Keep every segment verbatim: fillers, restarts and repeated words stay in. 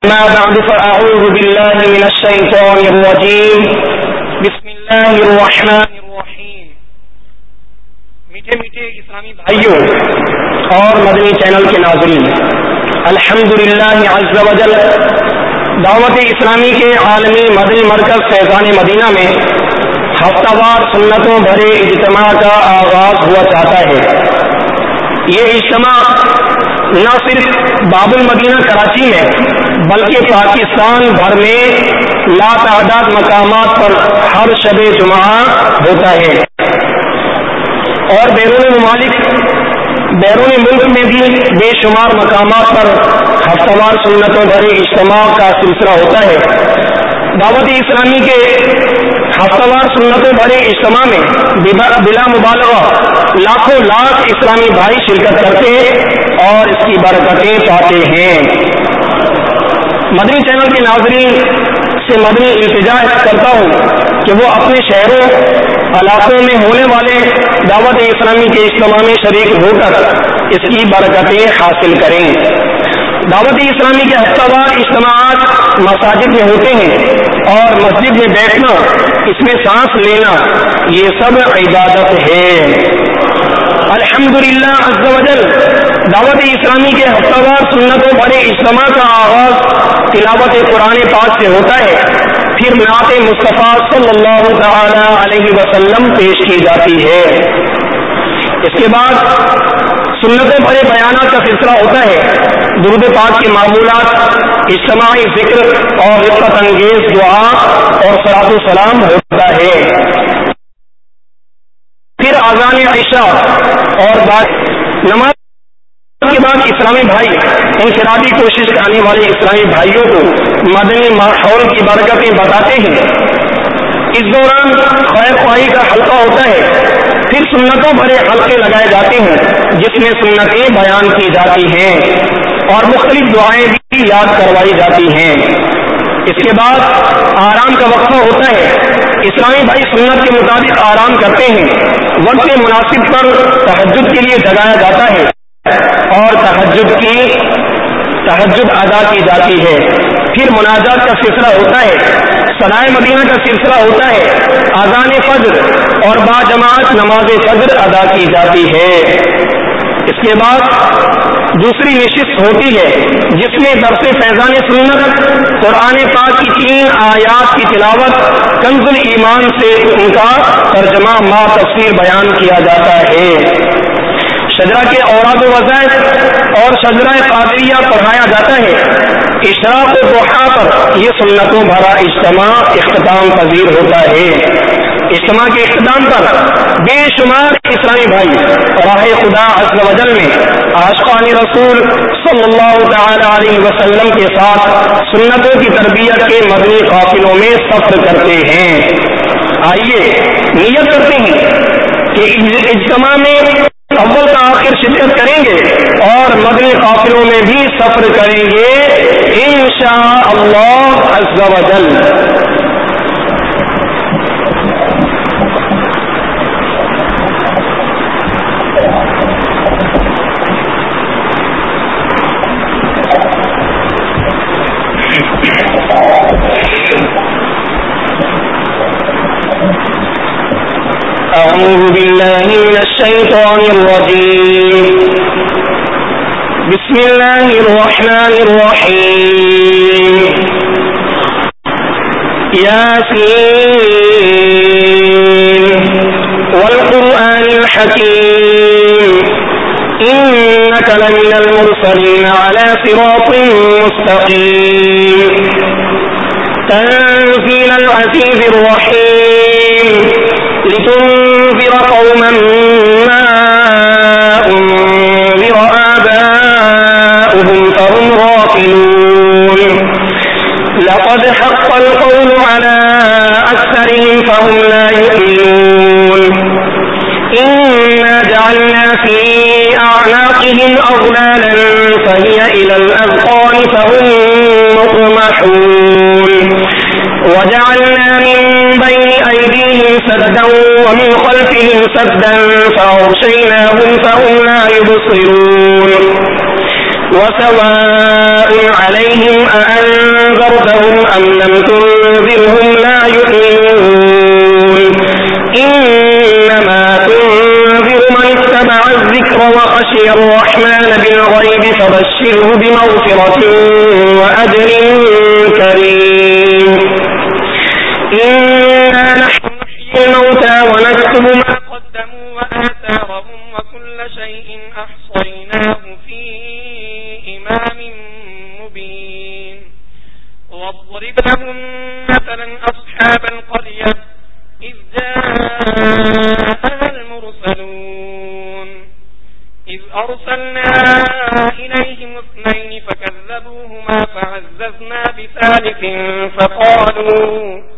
ما بعد فأعوذ بالله من الشيطان الرجيم بسم الله الرحمن الرحیم. میٹھے میٹھے اسلامی بھائیوں اور مدنی چینل کے ناظرین، الحمدللہ عز وجل دعوت اسلامی کے عالمی مدنی مرکز فیضان مدینہ میں ہفتہ وار سنتوں بھرے اجتماع کا آغاز ہوا چاہتا ہے. یہ اجتماع نہ صرف باب المدینہ کراچی میں بلکہ پاکستان بھر میں لاتعداد مقامات پر ہر شب جمعہ ہوتا ہے، اور بیرون ممالک بیرون ملک میں بھی بے شمار مقامات پر ہفتہ وار سنتوں بھرے اجتماع کا سلسلہ ہوتا ہے. دعوت اسلامی کے ہفتہ وار سنتوں بھرے اجتماع میں بلا مبالغہ لاکھوں لاکھ اسلامی بھائی شرکت کرتے اور اس کی برکتیں پاتے ہیں. مدنی چینل کے ناظرین سے مدنی التجا کرتا ہوں کہ وہ اپنے شہروں علاقوں میں ہونے والے دعوت اسلامی کے اجتماع میں شریک ہو کر اس کی برکتیں حاصل کریں. دعوت اسلامی کے ہفتہ وار اجتماعات مساجد میں ہوتے ہیں اور مسجد میں بیٹھنا، اس میں سانس لینا، یہ سب عبادت ہے. الحمدللہ عز وجل دعوت اسلامی کے ہفتہ وار سنتوں بھرے اجتماع کا آغاز تلاوت قرآن پاک سے ہوتا ہے، پھر نعت مصطفیٰ صلی اللہ تعالی علیہ وسلم پیش کی جاتی ہے. اس کے بعد سنتوں بھرے بیانات کا سلسلہ ہوتا ہے. درود پاک کے معمولات، اجتماعی ذکر اور رفقت انگیز دعا اور صلاۃ و سلام ہوتا ہے. پھر اذان عشاء اور بعد نماز کے بعد اسلامی بھائی انفرادی کوشش کرنے والے اسلامی بھائیوں کو مدنی ماحول کی برکتیں بتاتے ہیں. اس دوران خیر خواہی کا حلقہ ہوتا ہے. پھر سنتوں بھرے حلقے لگائے جاتے ہیں جس میں سنتیں بیان کی جاتی ہیں اور مختلف دعائیں بھی یاد کروائی جاتی ہیں. اس کے بعد آرام کا وقفہ ہوتا ہے. اسلامی بھائی سنت کے مطابق آرام کرتے ہیں. وقت مناسب پر تہجد کے لیے جگایا جاتا ہے اور تہجد کی تہجد ادا کی جاتی ہے. پھر مناجات کا سلسلہ ہوتا ہے. صلاۃ مدینہ کا سلسلہ ہوتا ہے. اذان فجر اور با جماعت نماز فجر ادا کی جاتی ہے. اس کے بعد دوسری نشست ہوتی ہے جس میں درس فیضان سنت، قرآن پاک کی تین آیات کی تلاوت، کنز الایمان سے ان کا ترجمہ ما تفسیر بیان کیا جاتا ہے. شجرہ کے اوراد و وظائف اور شجرہ قادریہ پڑھایا جاتا ہے. اشراق و ضحیٰ پر یہ سنتوں بھرا اجتماع اختتام پذیر ہوتا ہے. اجتماع کے اختتام پر بے شمار اسلامی بھائی راہ خدا عز و جل میں عاشقان رسول صلی اللہ تعالی علیہ وسلم کے ساتھ سنتوں کی تربیت کے مدنی قافلوں میں سفر کرتے ہیں. آئیے نیت کرتے ہیں کہ اجتماع میں اول کا آخر شرکت کریں گے اور مدنی قافلوں میں بھی سفر کریں گے انشاء اللہ عز و جل. اعوذ باللہ من الشیطان الرجیم. بسم اللہ الرحمن الرحیم. یاسین والقرآن الحکیم انک لمن المرسلین علی صراط مستقیم تنزیل العزیز الرحیم لتنذر قوما ما انذر آباؤهم فهم غافلون لقد حق القول على أكثرهم فهم لا يؤمنون إنا جعلنا في أعناقهم أغلالا فهي إلى الأذقان فهم مقمحون وجعلنا من بين أيديهم سدا ومن خلفهم سدا فأغشيناهم فهم لا يبصرون وسواء عليهم أأنذرتهم أم لم تنذرهم لا يؤمنون إنما تنذر من اتبع الذكر وخشي الرحمن بالغيب فبشره بمغفرة وأجر كريم إنا نحن نحيي الموتى ونكتب ما قدموا وآثارهم وكل شيء أحصيناه في إمام مبين واضرب لهم مثلا أصحاب القرية إذ جاءها المرسلون إذ أرسلنا إليهم اثنين فكذبوهما فعززنا بثالث فقالوا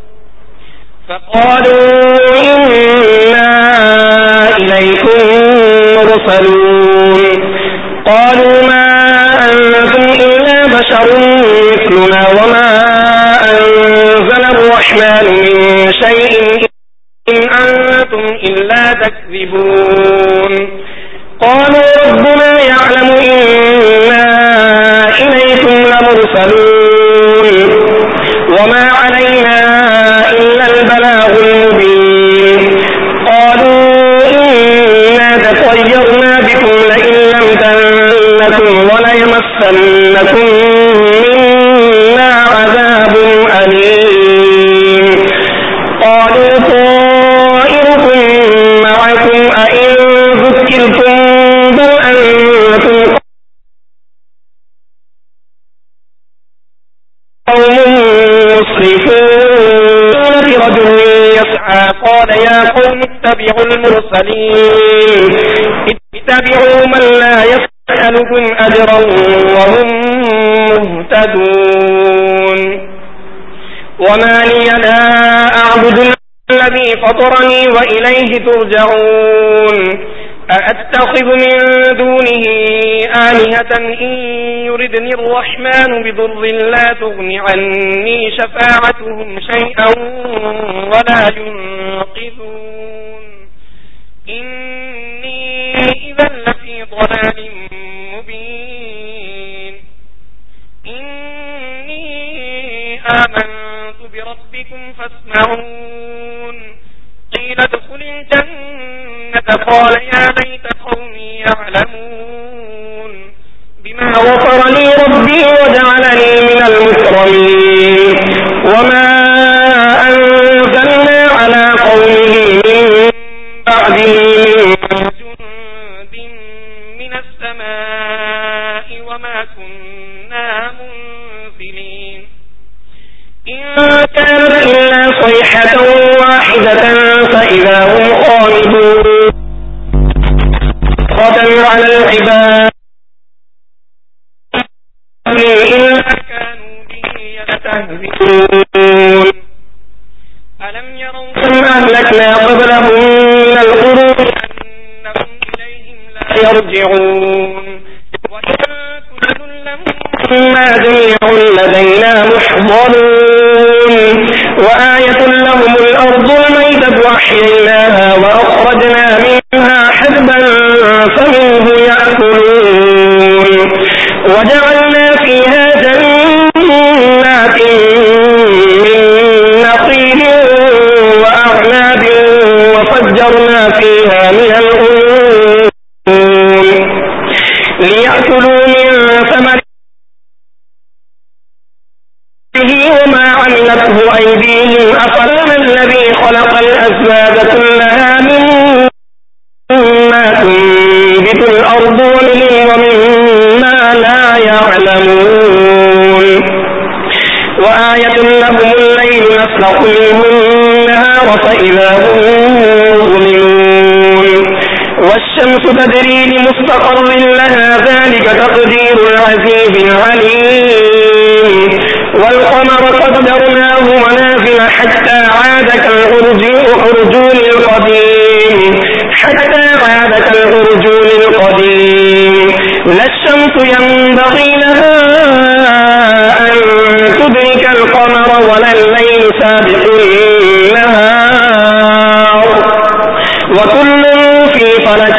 فقالوا إنا إليكم مرسلون قالوا ما أنتم إلا بشر مثلنا وما أنزل الرحمن من شيء إن أنتم إلا تكذبون قالوا ربنا يعلم إنا إليكم لمرسلون وما علينا إلا البلاغ المبين قالوا إنا تطيرنا بكم لئن لم تنتهوا وليمسنكم منا عذاب أليم قالوا طائركم معكم أئن ذكرتم بل أنتم قوم مسرفون برجل يسعى قال يا قوم اتبعوا المرسلين اتبعوا من لا يسألكم أجرا وهم مهتدون وما لي لا أعبد الذي فطرني وإليه ترجعون أأتخذ من دونه آلهة إن يردني الرحمن بضر لا تغن عني شفاعتهم شيئا ولا ينقذون إني إذا لفي ضلال مبين إني آمنت بربكم فاسمعون قيل ادخل الجنة قال يا ليت قومي يعلمون بما غفر لي ربي وجعلني من المكرمين وما أنزلنا على قومه من بعده من جند من السماء وما كنا منزلين إن كانت إلا صيحة واحدة فإذا هم خامدون قتل على العباد إلا كانوا به يستهزئون ألم يروا كم أهلكنا قبلهم من القرون أنهم إليهم لا يرجعون وإن كل لما جميع لدينا محضرون وآية لهم الأرض الميتة وأحييناها وأخرجنا منها حبا فمنه يأكلون وجعلنا فيها جنات من نخيل وأعناب وفجرنا فيها من العيون ليأكلوا من ثمره وما عملته أيديهم أفلم الذي خلق الأزواج كلها مما تنبت الأرض ومما لا يعلمون وآية لهم الليل نسلخ منه النهار فإذا هم مظلمون والشمس تجري لمستقر لها ذلك تقدير العزيز العليم والقمر قدرناه منازل حتى عاد كالعرجون القديم حتى عاد كالعرجون القديم لا الشمس ينبغي لها أن تدرك القمر ولا الليل سابق النهار وكل في فلك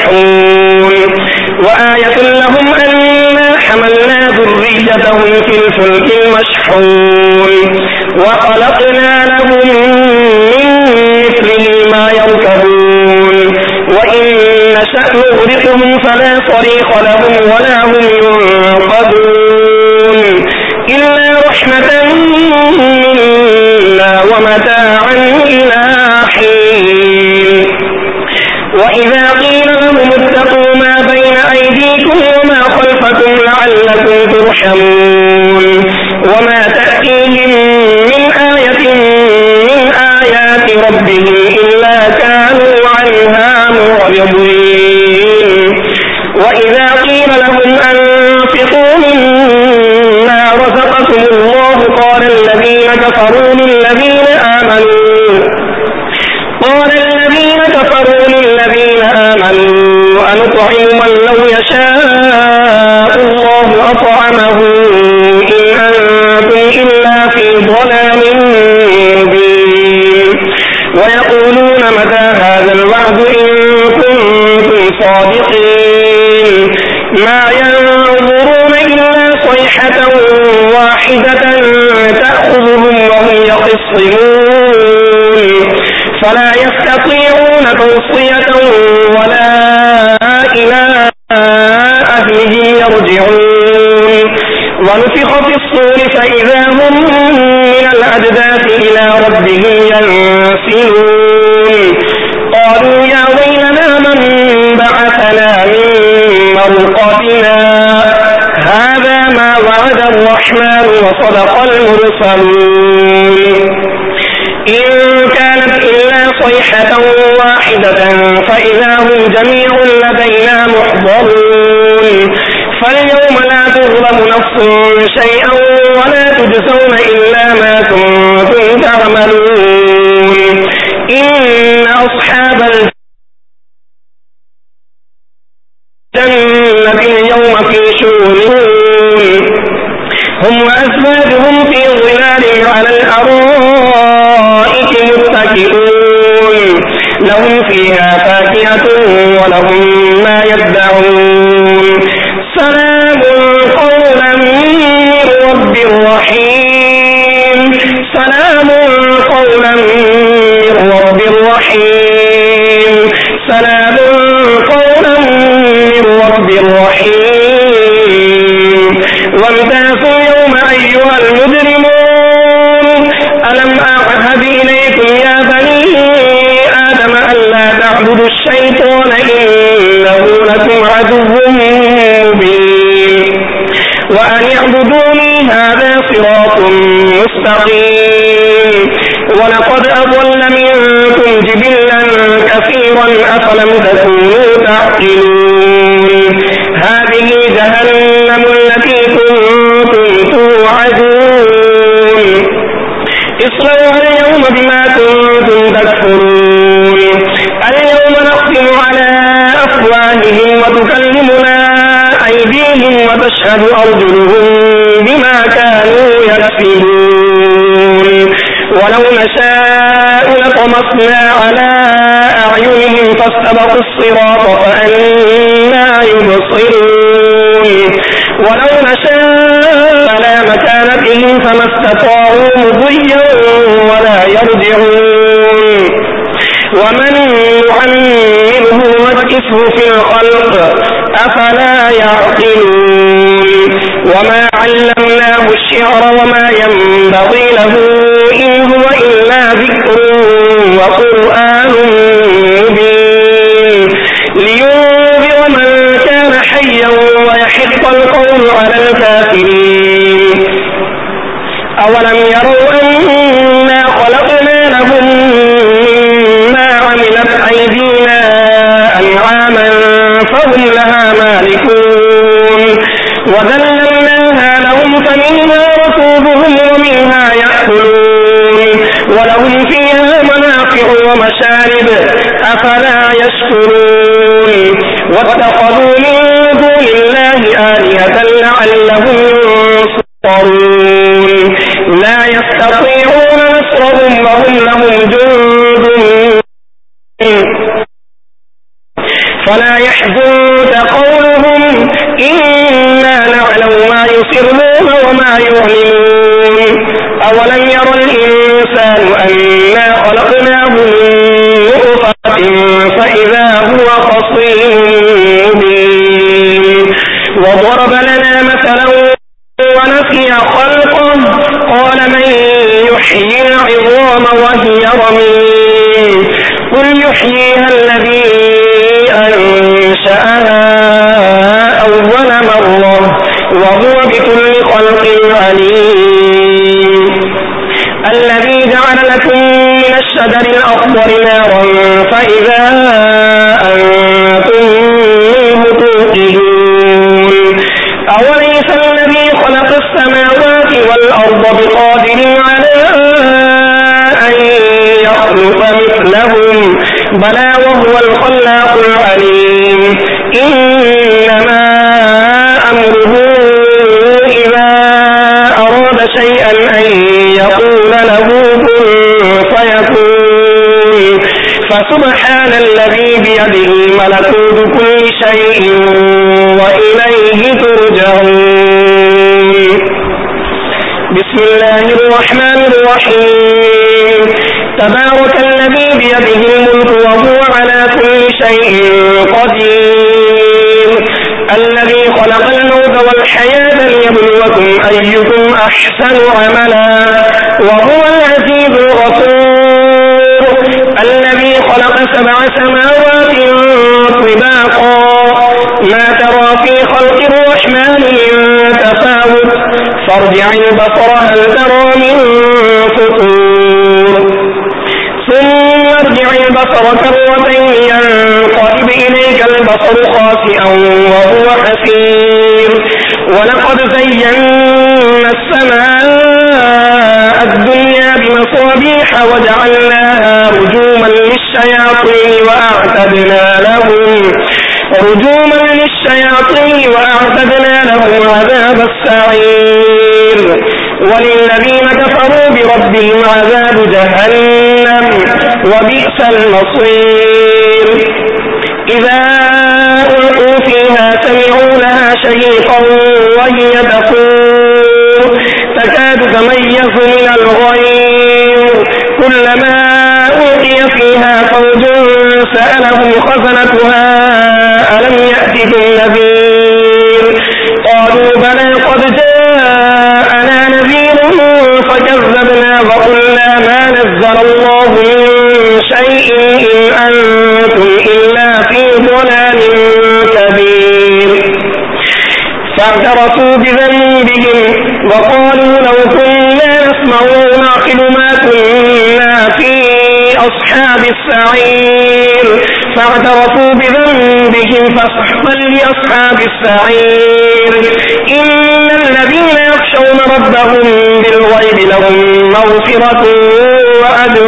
يسبحون وآية لهم أنا حملنا ذريتهم في كالفلك المشحون وخلقنا لهم من مثله ما يركبون وإن نشأ نغرقهم فلا صريخ لهم ولا هم ينقذون إلا رحمة منا ومتاعا إلى حين وإذا قيل لهم اتقوا ما بين أيديكم وما خلفكم لعلكم ترحمون وما تأتيهم من آية من آيات ربهم إلا كانوا عنها معرضين وإذا قيل لهم أنفقوا مما رزقكم الله قال الذين كفروا للذين آمنوا قال الذين كفروا للذين آمنوا أنطعم من لو يشاء الله أطعمه إن أنتم إلا في ضلال مبين ويقولون متى هذا الوعد إن كنتم صادقين ما ينظرون إلا صيحة واحدة تأخذهم وهم يخصمون فلا يستطيعون توصية ولا إلى أهلهم يرجعون ونفخ في الصور فإذا هم من الأجداث إلى ربهم ينسلون قالوا يا ويلنا من بعثنا من مرقدنا هذا ما وعد الرحمن وصدق المرسلون إن كانت إلا صيحة واحدة فإذا هم جميع لدينا محضرون فاليوم لا تظلم نفس شيئا ولا تجزون إلا ما كنتم تعملون إن أصحاب الجنة اليوم في شغل هم وأزواجهم في ظلال على الأرائك متكئون لهم فيها فاكهة ولهم ما يدعون سلام قولا من رب رحيم سلام قولا من رب رحيم سلام قولا من رب رحيم وامتازوا اليوم أيها المجرمون ألم أعهد إليكم يا بني آدم ألا تعبدوا الشيطان إنه لكم عدو مبين وأن اعبدوني هذا صراط مستقيم ولقد أضل منكم جبلا كثيرا أفلم تكونوا تعقلون هذه جهنم التي كنتم توعدون اصلوها اليوم بما كنتم تكفرون اليوم نختم على أفواههم وتكلمنا أيديهم وتشهد أرجلهم بما كانوا يكسبون ولو نشاء لطمسنا على أعينهم فاستبقوا الصراط فأنا يبصرون ولو نشاء لا مكانتهم فما استطاعوا مضيا ولا يرجعون ومن يعمره نكسه في الخلق أفلا يعقلون وما علمناه الشعر وما ينبغي له إن هو إلا ذكر وقرآن مبين لينذر من كان حيا ويحق القول على الكافرين أولم يروا أنا خلقنا لهم مما عملت أيدينا أنعاما فهم لها مالكون وذللناها لهم فمنها ركوبهم ومنها يأكلون ولهم فيها منافع ومشارب أفلا يشكرون واتخذوا من دون الله آلهة لعلهم ينصرون لا يستطيعون نصرهم وهم لهم جند فلا يحزنك قولهم إنا نعلم ما يسرون ما يعلنون أولم ير الإنسان أنا خلقناه من نطفة فإذا هو خصيم مبين وضرب لنا مثلا ونسي خلقه قال من يحيي العظام وهي رميم قل يحييها الذي أنشأها أول مرة وهو بكل خلق عليم الذي جعل لكم من الشجر الأخضر نارا فإذا أنتم منه توقدون أوليس الذي خلق السماوات والأرض بقادر على أن يخلق مثلهم بلى وهو الخلاق العليم إنما أمره إذا أراد شيئا أن يقول له كن فيكون فسبحان الذي بيده ملكوت كل شيء وإليه ترجعون بسم الله الرحمن الرحيم تبارك الذي بيده الملك وهو على كل شيء قدير الذي خلق الموت والحياة ليبلوكم أيكم أحسن عملا وهو العزيز الغفور الذي خلق سبع سماوات طباقا ما ترى في خلق الرحمن من تفاوت فارجع البصر هل ترى من فطور ثم ارجع البصر كرتين ينقلب إليك البصر خاسئا وهو حسير ولقد زينا السماء الدنيا بمصابيح وجعلناها رجوما للشياطين وأعتدنا لهم رجوما للشياطين وأعتدنا لهم عذاب السعير وللذين كفروا بربهم عذاب جهنم وبئس المصير إذا ألقوا فيها سمعوا لها شهيقا وهي تفور تكاد تميز من الغيظ كلما ألقي فيها فوج سألهم خزنتها ألم يأتكم نذير قالوا بلى قد جاءنا نذير فكذبنا وقلنا ما نزل الله من شيء إن أنتم إلا في ضلال كبير فاعترفوا بذنبهم وقالوا لو كنا نسمع ونعقل ما كنا في أصحاب السعير فاعترفوا بذنبهم فسحقا لأصحاب السعير إن الذين يخشون ربهم بالغيب لهم مغفرة وأجر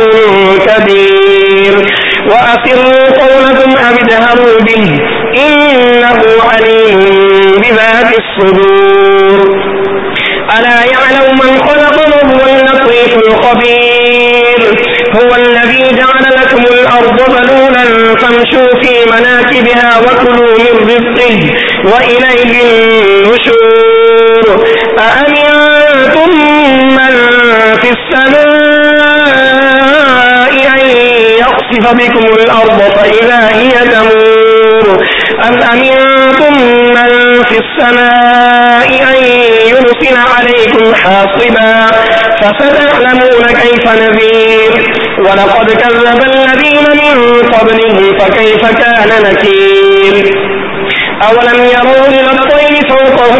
كبير وأسروا قولكم أو اجهروا به إنه عليم بذات الصدور ألا يعلم من خلق وهو اللطيف الخبير هو الذي جعل لكم الأرض ذلولا فامشوا في مناكبها وكلوا من رزقه وإليه النشور أأمنتم من في السماء أن يخسف بكم الأرض فإذا هي تمور أم أمنتم من في السماء أن يرسل عليكم حاصبا فستعلمون كيف نذير ولقد كذب الذين من قبلهم فكيف كان نكير أولم يروا إلى الطير فوقهم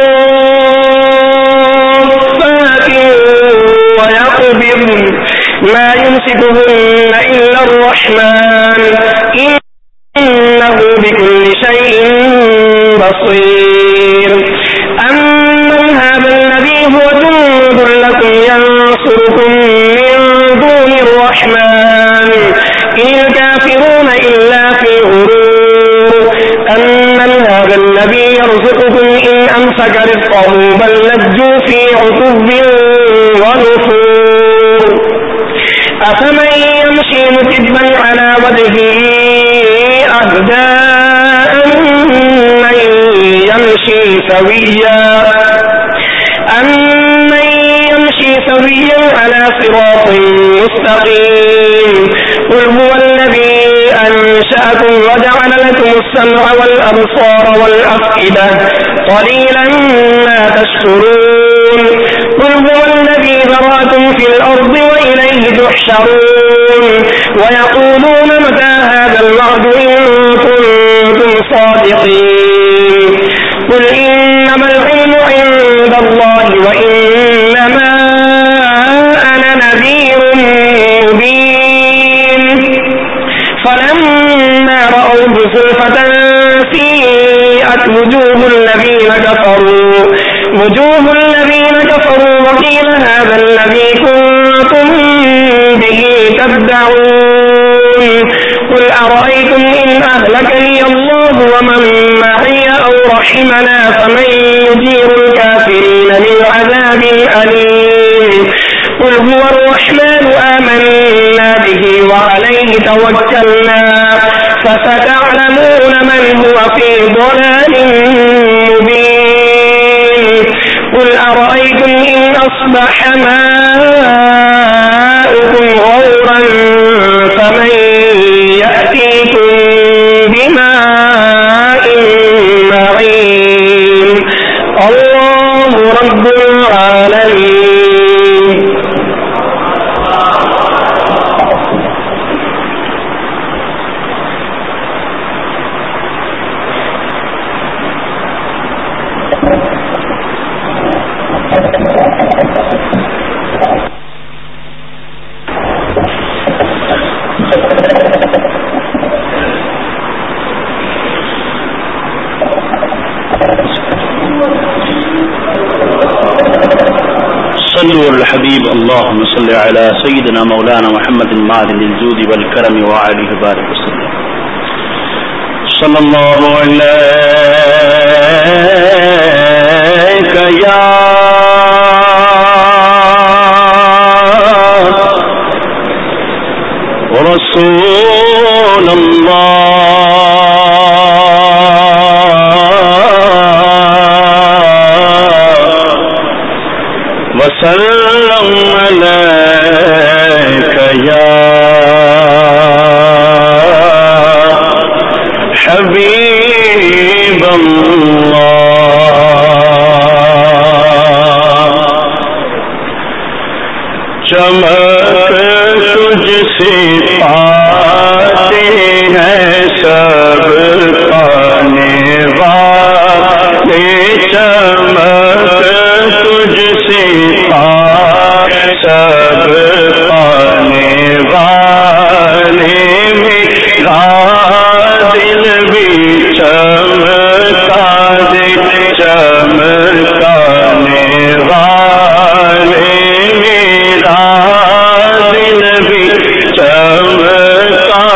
صافات ويقبض ما يمسكهن إلا الرحمن إنه بكل شيء بصير أمن هذا الذي هو جند لكم ينصركم من دون الرحمن إن الكافرون إلا في غرور أمن هذا الذي يرزقكم إن أمسك رزقه بل لجوا في عتب ونفور أفمن يمشي مكبا على وجهه أهدى أمن يمشي سويا أمن سريا على صراط مستقيم قل هو الذي أنشأكم وجعل لكم السمع والأبصار والأفئدة قليلا ما تشكرون قل هو الذي ذرأكم في الأرض وإليه تحشرون ويقولون متى هذا الوعد إن كنتم صادقين قل إنما العلم عند الله وإنما أنا نذير مبين فلما رأوه زلفة سيئت وجوه الذين كفروا وجوه الذين كفروا وقيل هذا الذي كنتم به تدعون قل أرأيتم إن أهلكني الله ومن معي أو رحمنا فمن يجير الكافرين من عذاب أليم قل هو الرحمن آمنا به وعليه توكلنا فستعلمون من هو في ضلال مبين قل أرأيتم إن أصبح ماؤكم غورا فمن يأتيكم بماء معين الله رب العالمين. صلوا على الحبيب اللهم صل على سيدنا مولانا محمد معدن الجود والكرم وعليه بارك وسلم. صلى الله عليك يا رسول الله وسلم عليك يا حبيب الله. چمک تجھ سے پاتے ہیں سب پانے والے چمک تجھ سے پاتے سب پانے والے میرا دل بھی چمکا دے چمکانے والے میرا دل بھی چمکا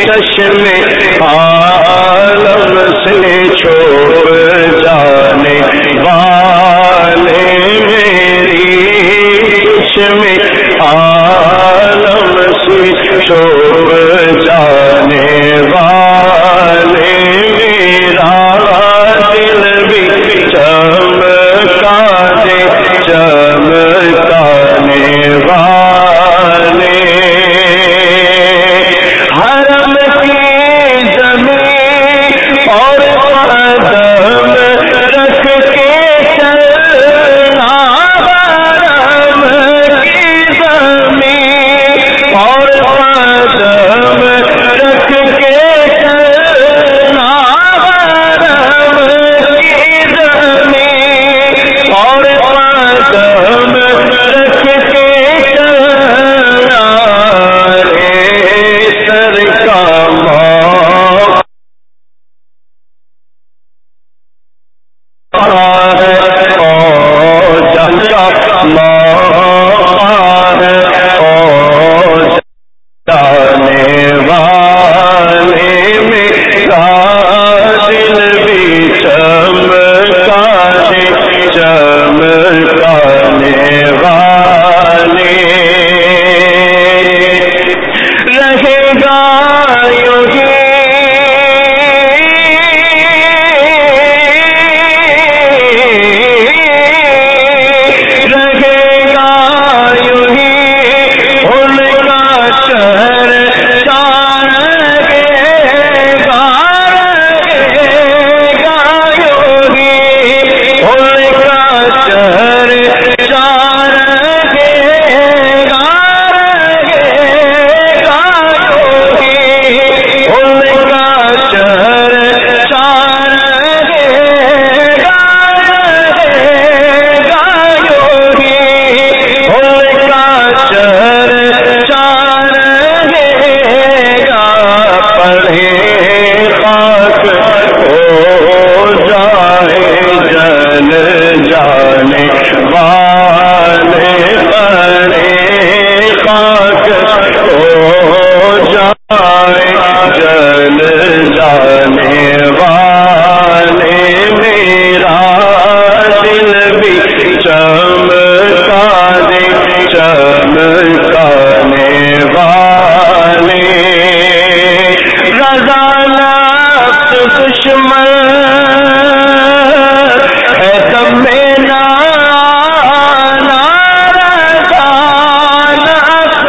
چشم عالم سے چھوپ جانے والے میری چشم عالم سے چھوپ جانے والے میرا دل بھی چمکا دے چمکانے والے حرم کی زمین اور قدم رکھ کے چلنا حرم کی زمین اور قدم رکھ کے چلنا حرم کی زمین اور قدم رکھ کے چلنا رے سر کا جانے والے میرا دل بھی چمکا دے چمکانے والے رہے گا یوں ہی رہے گا یوں ہی ان کا شہر چار گے گا رہے گا یوں ہی ان کا شہر چار گے گا رہے گا یوں ہی ان کا شہر چار گے گا رہے گا یوں ہی ان کا شہر چار گے گا پڑھے خاک ہو جائے جل جانے والے پڑھے خاک ہو جائے جل جانے والے میرا دل بھی چمکا دے چمکانے والے رضا نفس دشمن ہے تم میں نہ آنا رضا نفس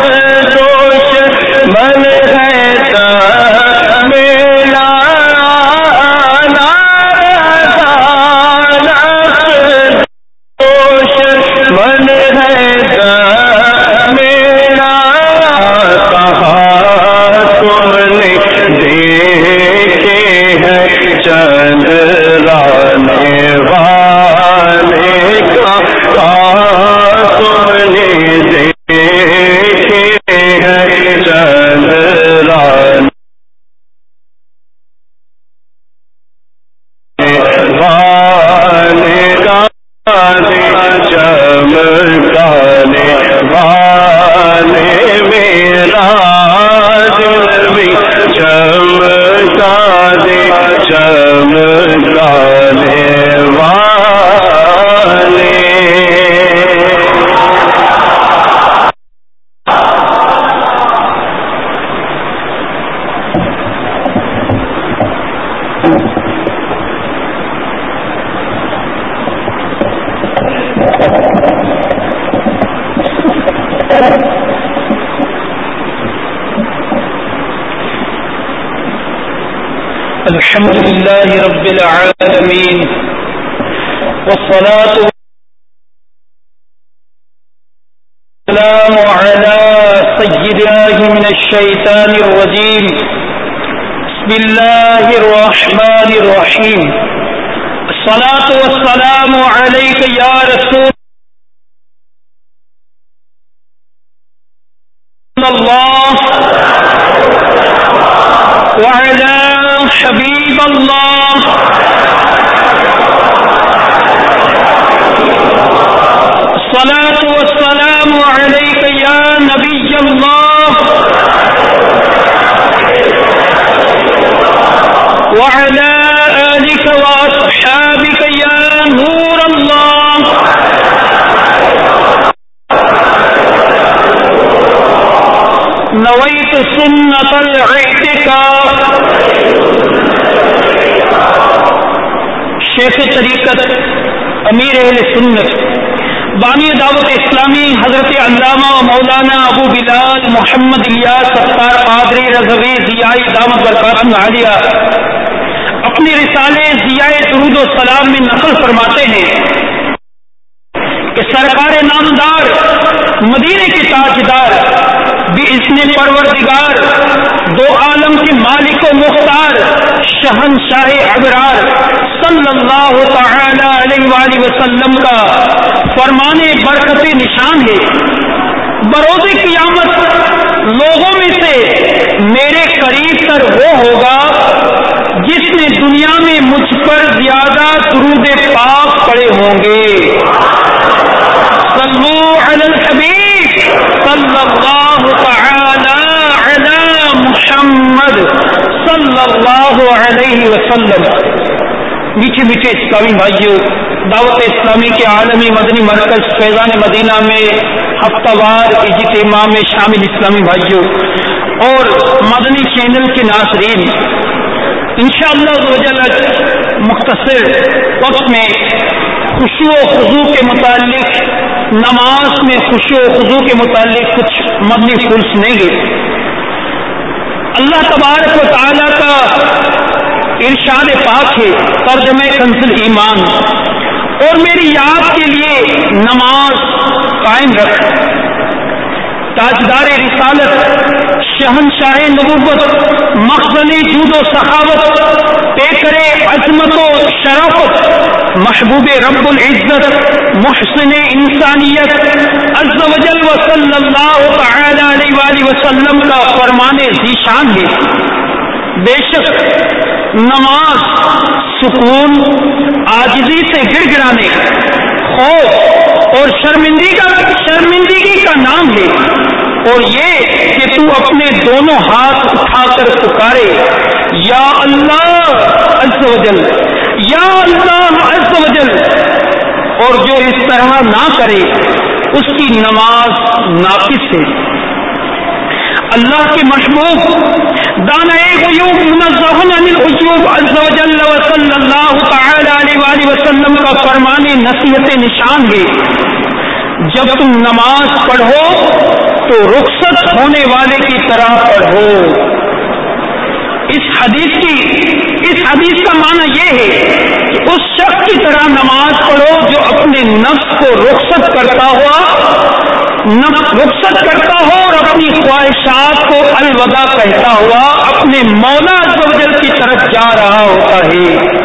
دشمن ہے تم میں نہ آنا رضا نفس دشمن ہے تم میرا کہا تم نے دیکھے ہیں چندرانے والے کہا تم نے دیکھے ہیں چندرانے والے چمکانے والے میرا دل بھی چمکا دے چمکانے والے الحمد لله رب العالمين والصلاة والسلام على سيدنا من الشيطان الرجيم بسم الله الرحمن الرحيم الصلاة والسلام عليك يا رسول الله وعلى حبيب الله الصلاة والسلام عليك يا نبي الله سنت الاعتکاف. شیخ طریقت امیر اہل سنت بانی دعوت اسلامی حضرت علامہ مولانا ابو بلال محمد الیاس ستار قادری رضوی ضیائی دامت برکاتہ عالیہ اپنے رسالے ضیاء درود و سلام میں نقل فرماتے ہیں کہ سرکار نامدار مدینے کے تاجدار بإذن پروردگار دو عالم کے مالک و مختار شہنشاہ ابرار صلی اللہ تعالی علیہ وآلہ وسلم کا فرمان برکت نشان ہے. بروز قیامت لوگوں میں سے میرے قریب تر وہ ہوگا جس نے دنیا میں مجھ پر زیادہ درود پاک پڑے ہوں گے. صلو علی الحبیب صلی اللہ تعالی علی محمد صلی اللہ علیہ وسلم. میٹھے میٹھے اسلامی بھائیوں، دعوت اسلامی کے عالمی مدنی مرکز فیضان مدینہ میں ہفتہ وار اجتماع میں شامل اسلامی بھائیوں اور مدنی چینل کے ناظرین، انشاءاللہ مختصر وقت میں خشوع و خضوع کے متعلق، نماز میں خشوع و خضوع کے متعلق کچھ مدنی پھول سنیں گے. اللہ تبارک و تعالی کا ارشاد پاک ہے ترجمہ کنز ایمان، اور میری یاد کے لیے نماز قائم رکھ. تاجدار رسالت، شہنشاہ نبوت، مخزن جود و سخاوت، پیکر عظمت و شرافت، محبوب رب العزت، محسن انسانیت عز و جل و صلی اللہ تعالی علیہ وآلہ وسلم کا فرمان ذیشان ہے. بے شک نماز سکون، عاجزی سے گڑ گڑانے، خوف اور شرمندگی کا شرمندگی کا نام ہے، اور یہ کہ تو اپنے دونوں ہاتھ اٹھا کر پکارے یا اللہ عز و جل، یا اللہ عز و جل، اور جو اس طرح نہ کرے اس کی نماز ناقص ہے. اللہ کے محبوب دانۂ غیوب منزہ عن العیوب عز و جل و صلی اللہ تعالی علیہ وآلہ وسلم کا فرمان نصیحت نشان ہے، جب تم نماز پڑھو تو رخصت ہونے والے کی طرح پڑھو. اس حدیث کی اس حدیث کا معنی یہ ہے کہ اس شخص کی طرح نماز پڑھو جو اپنے نفس کو رخصت کرتا ہوا رخصت کرتا ہو اور اپنی خواہشات کو الوداع کہتا ہوا اپنے مولا عز و جل کی طرف جا رہا ہوتا ہے.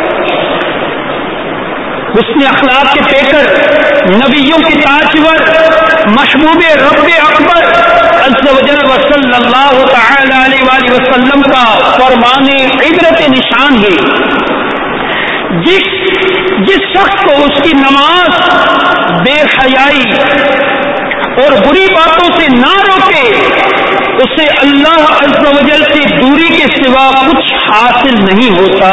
حسن اخلاق کے پیکر، نبیوں کے تاجور، محبوب رب اکبر عز و جل و صلی اللہ تعالی علیہ وآلہ وسلم کا فرمان عبرت نشان ہے. جس جس شخص کو اس کی نماز بے حیائی اور بری باتوں سے نہ روکے، اسے اللہ عز و جل سے دوری کے سوا کچھ حاصل نہیں ہوتا.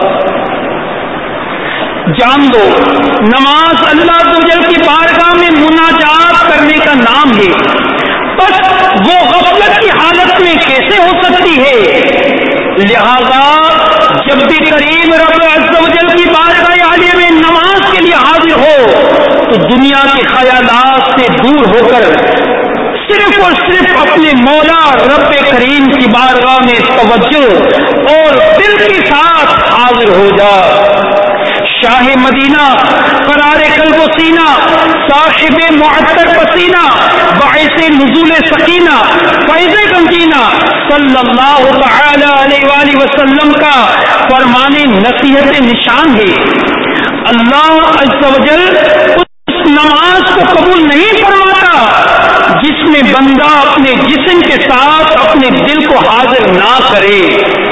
جان لو نماز اللہ عز و جل کی بارگاہ میں مناجات کرنے کا نام ہے، بس وہ غفلت کی حالت میں کیسے ہو سکتی ہے؟ لہذا جب بھی کریم رب عز و جل کی بارگاہ عالیہ میں نماز کے لیے حاضر ہو تو دنیا کے خیالات سے دور ہو کر صرف اور صرف اپنے مولا رب کریم کی بارگاہ میں توجہ اور دل کے ساتھ حاضر ہو جا. شاہ مدینہ، قرار قلب و سینہ، صاحب معطر پسینہ، باعث نزول سکینہ، فیض گنجینہ صلی اللہ تعالی علیہ وآلہ وسلم کا فرمان نصیحت نشان ہے. اللہ عز و جل اس نماز کو قبول نہیں فرماتا جس میں بندہ اپنے جسم کے ساتھ اپنے دل کو حاضر نہ کرے.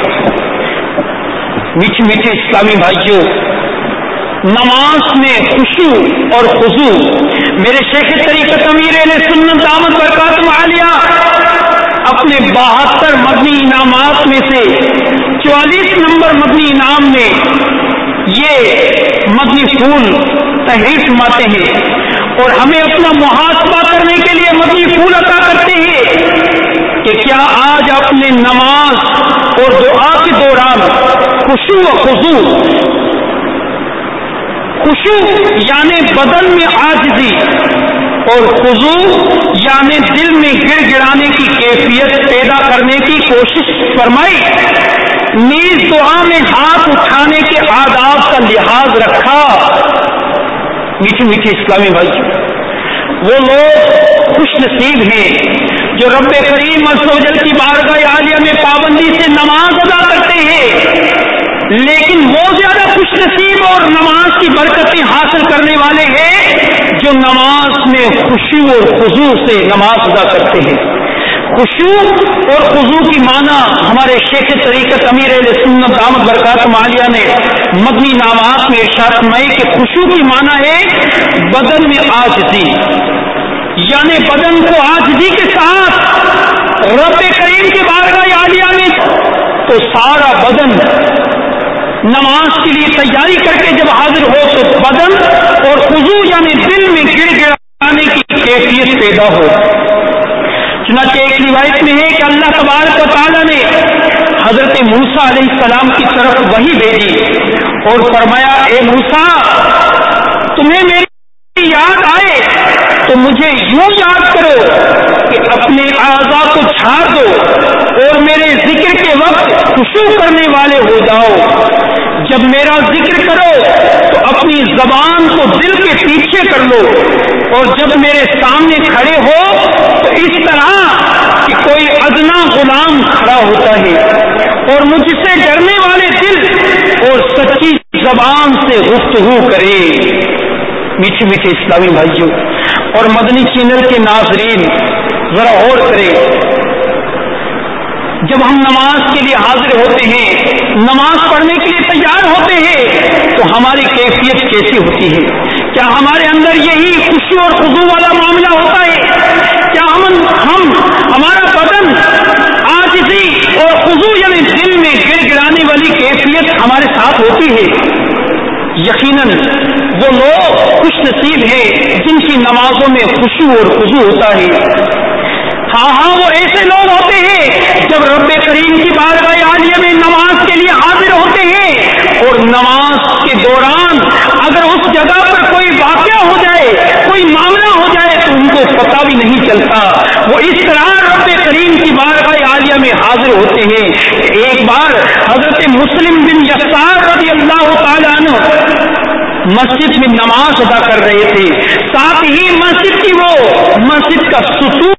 میٹھے میٹھے اسلامی بھائیوں، نماز میں خشوع اور خضوع میرے شیخ طریقت امیر اہل سنت دامت برکاتہ عالیہ اپنے بہتر مدنی انعامات میں سے چوالیس نمبر مدنی انعام میں یہ مدنی پھول تحریر فرماتے ہیں اور ہمیں اپنا محاسبہ کرنے کے لیے مدنی پھول عطا کرتے ہیں کہ کیا آج آپ نے یعنی نماز اور دعا کے دوران خشوع و خضوع، خشوع یعنی بدن میں عاجزی اور خضوع یعنی دل میں گڑ گڑانے کی کیفیت پیدا کرنے کی کوشش فرمائی. نیز دعا میں ہاتھ اٹھانے کے آداب کا لحاظ رکھا. میٹھے میٹھے اسلامی بھائی، وہ لوگ خوش نصیب ہیں جو رب کریم عز و جل کی بارگاہ عالیہ میں پابندی سے نماز ادا کرتے ہیں، لیکن وہ زیادہ خوش نصیب اور نماز کی برکتیں حاصل کرنے والے ہیں جو نماز میں خشوع اور خضوع سے نماز ادا کرتے ہیں. خشوع اور خضوع کی معنی ہمارے شیخ طریقت امیر اہل سنت دامت برکاتہم عالیہ نے مدنی نامات میں ارشاد فرمائی کہ خشوع کی معنی ہے بدن میں عاجزی، یعنی بدن کو عاجزی کے ساتھ رب کریم کے بارگاہ عالیہ میں تو سارا بدن نماز کے لیے تیاری کر کے جب حاضر ہو تو بدن اور خضوع یعنی دل میں گڑ گڑانے کی کیفیت پیدا ہو. چنانچہ ایک روایت میں ہے کہ اللہ تبارک و تعالیٰ نے حضرت موسیٰ علیہ السلام کی طرف وحی بھیجی اور فرمایا، اے موسیٰ، تمہیں میری یاد آئے تو مجھے یوں یاد کرو کہ اپنے اعضاء کو جھاڑ دو اور میرے ذکر کے وقت خشوع کرنے والے ہو جاؤ. جب میرا ذکر کرو تو اپنی زبان کو دل کے پیچھے کر لو، اور جب میرے سامنے کھڑے ہو تو اس طرح کہ کوئی ادنا غلام کھڑا ہوتا ہے، اور مجھ سے ڈرنے والے دل اور سچی زبان سے گفتگو کرے. میٹھے میٹھے اسلامی بھائیوں اور مدنی چینل کے ناظرین، ذرا غور کریں. جب ہم نماز کے لیے حاضر ہوتے ہیں، نماز پڑھنے کے لیے تیار ہوتے ہیں، تو ہماری کیفیت کیسی ہوتی ہے؟ کیا ہمارے اندر یہی خشوع اور خضوع والا معاملہ ہوتا ہے؟ کیا ہم ہم ہمارا بدن عاجزی اور خضوع یعنی دل میں گڑ گڑانے والی کیفیت ہمارے ساتھ ہوتی ہے؟ یقیناً وہ لوگ خوش نصیب ہیں جن کی نمازوں میں خشوع اور خضوع ہوتا ہے. ہاں ہاں وہ ایسے لوگ ہوتے ہیں جب رب کریم کی بارگاہ عالیہ میں نماز کے لیے حاضر ہوتے ہیں اور نماز کے دوران اگر اس جگہ پر کوئی واقعہ ہو جائے، کوئی معاملہ ہو جائے تو ان کو پتہ بھی نہیں چلتا. وہ اس طرح رب کریم کی بارگاہ عالیہ میں حاضر ہوتے ہیں. ایک بار حضرت مسلم بن یسار رضی اللہ تعالیٰ عنہ مسجد میں نماز ادا کر رہے تھے، ساتھ ہی مسجد کی وہ مسجد کا ستون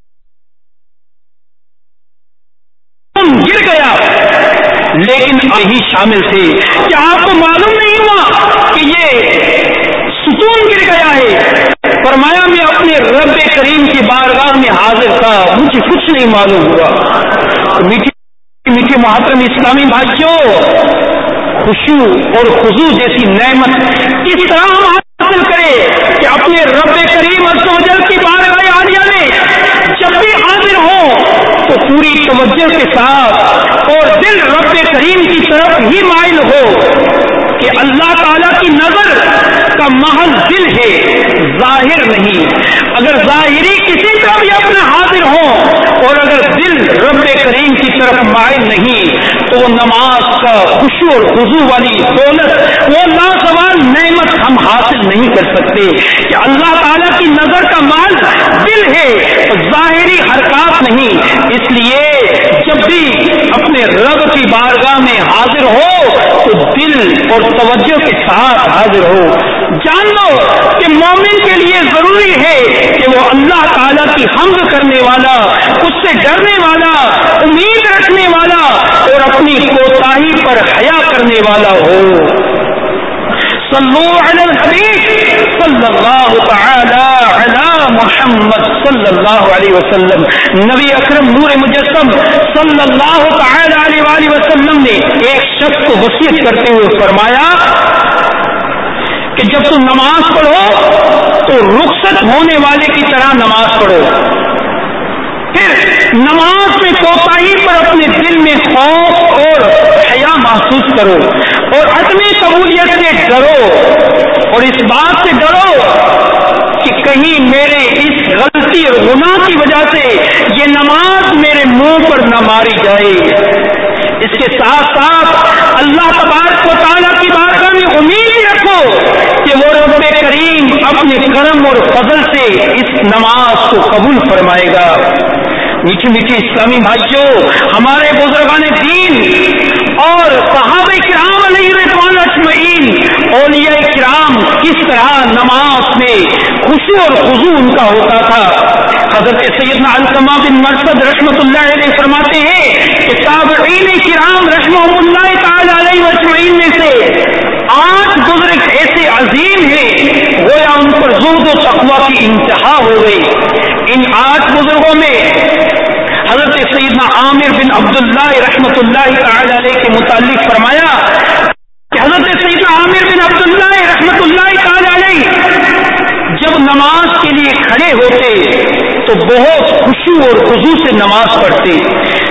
گر گیا، لیکن یہی شامل تھے. کیا آپ کو معلوم نہیں ہوا کہ یہ ستون گر گیا ہے؟ فرمایا، میں اپنے رب کریم کی بارگاہ میں حاضر تھا، مجھے کچھ نہیں معلوم ہوا. میٹھے میٹھے محترم اسلامی بھائیوں، خشوع اور خضوع جیسی نعمت کس طرح ہم حاصل کریں کہ اپنے رب کریم عز و جل کی بارگاہ عالیہ میں جب بھی حاضر ہو تو پوری توجہ کے ساتھ اور دل رب کریم کی طرف ہی مائل ہو کہ اللہ تعالیٰ کی نظر کا محل دل ہے، ظاہر نہیں. اگر ظاہری کسی طرف بھی اپنا حاضر ہو اور اگر دل رب کریم کی طرف مائل نہیں تو وہ نماز کا خشوع اور خضوع والی دولت، وہ لازوال نعمت ہم حاصل نہیں کر سکتے کہ اللہ تعالیٰ کی نظر کا محل دل ہے، ظاہری حرکات نہیں. اس لیے جب بھی اپنے رب کی بارگاہ میں حاضر ہو تو دل اور توجہ کے ساتھ حاضر ہو. جان لو کہ مومن کے لیے ضروری ہے کہ وہ اللہ تعالیٰ کی حمد کرنے والا، اس سے ڈرنے والا، امید رکھنے والا اور اپنی کوتاہی پر حیا کرنے والا ہو. صلو علی الحبیب صلی اللہ تعالی علی محمد صلی اللہ علیہ وسلم. نبی اکرم نور مجسم صلی اللہ تعالی علیہ وآلہ وسلم نے ایک شخص کو وصیت کرتے ہوئے فرمایا کہ جب تم نماز پڑھو تو رخصت ہونے والے کی طرح نماز پڑھو. پھر نماز میں کوتاہی پر اپنے دل میں خوف اور حیا محسوس کرو اور عدم قبولیت سے ڈرو، اور اس بات سے ڈرو کہ کہیں میرے اس غلط غلطی اور گناہ کی وجہ سے یہ نماز میرے منہ پر نہ ماری جائے۔ اس کے ساتھ ساتھ اللہ تبارک و تعالیٰ کی بارگاہ میں امید رکھو کہ وہ رب کریم اپنے کرم اور فضل سے اس نماز کو قبول فرمائے گا۔ میٹھی میٹھی اسلامی بھائیوں، ہمارے بزرگان دین اور صحابہ کرام علیہ رضوان اجمعین، اولیاء کرام کس طرح نماز میں خشوع اور خضوع ان کا ہوتا تھا۔ حضرت سیدنا علقمہ بن مرثد رحمۃ اللہ علیہ فرماتے ہیں کہ تابعین کرام رحمہم اللہ تعالی علیہ اجمعین میں سے آٹھ بزرگ ایسے عظیم ہیں گویا ان پر زہد و تقویٰ کی انتہا ہو گئی۔ ان آٹھ بزرگوں میں حضرت سیدنا عامر بن عبداللہ رحمۃ اللہ تعالی علیہ کے متعلق فرمایا کہ حضرت سیدنا عامر بن عبداللہ رحمۃ اللہ تعالی علیہ جب نماز کے لیے کھڑے ہوتے تو بہت خشوع اور خضوع سے نماز پڑھتے۔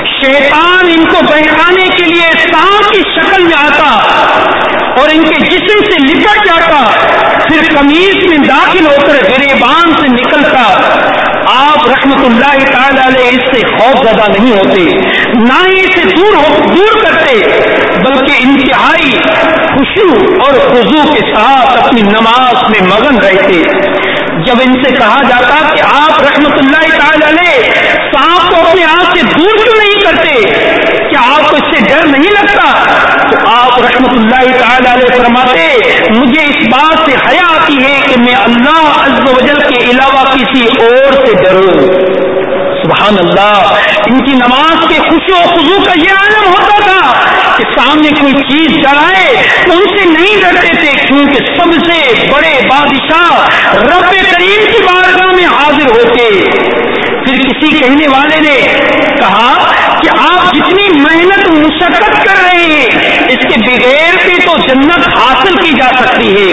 شیطان ان کو بہکانے کے لیے سانپ کی شکل میں آتا اور ان کے جسم سے لپٹ جاتا، پھر قمیص میں داخل ہو کر گریبان سے نکلتا۔ آپ رحمت اللہ تعالی علیہ اس سے خوف زدہ نہیں ہوتے، نہ ہی اسے دور ہو دور کرتے، بلکہ انتہائی خشوع اور خضوع کے ساتھ اپنی نماز میں مگن رہتے۔ جب ان سے کہا جاتا کہ آپ رحمت اللہ تعالی علیہ سانپ کو اپنے ہاتھ سے دور کیوں نہیں کرتے، کیا آپ کو اس سے ڈر نہیں لگتا؟ تو آپ رحمت اللہ تعالی علیہ فرماتے مجھے اس بات سے حیا آتی ہے کہ میں اللہ عز و جل کے علاوہ کسی اور سے ڈروں۔ سبحان اللہ، ان کی نماز کے خشوع و خضوع کا یہ عالم ہوتا تھا کہ سامنے کوئی چیز ڈرائے تو ان سے نہیں ڈرتے تھے، کیونکہ سب سے بڑے بادشاہ رب کریم کی بارگاہ میں حاضر ہوتے۔ پھر کسی کہنے والے نے کہا کہ آپ جتنی محنت مشقت کر رہے ہیں اس کے بغیر بھی تو جنت حاصل کی جا سکتی ہے،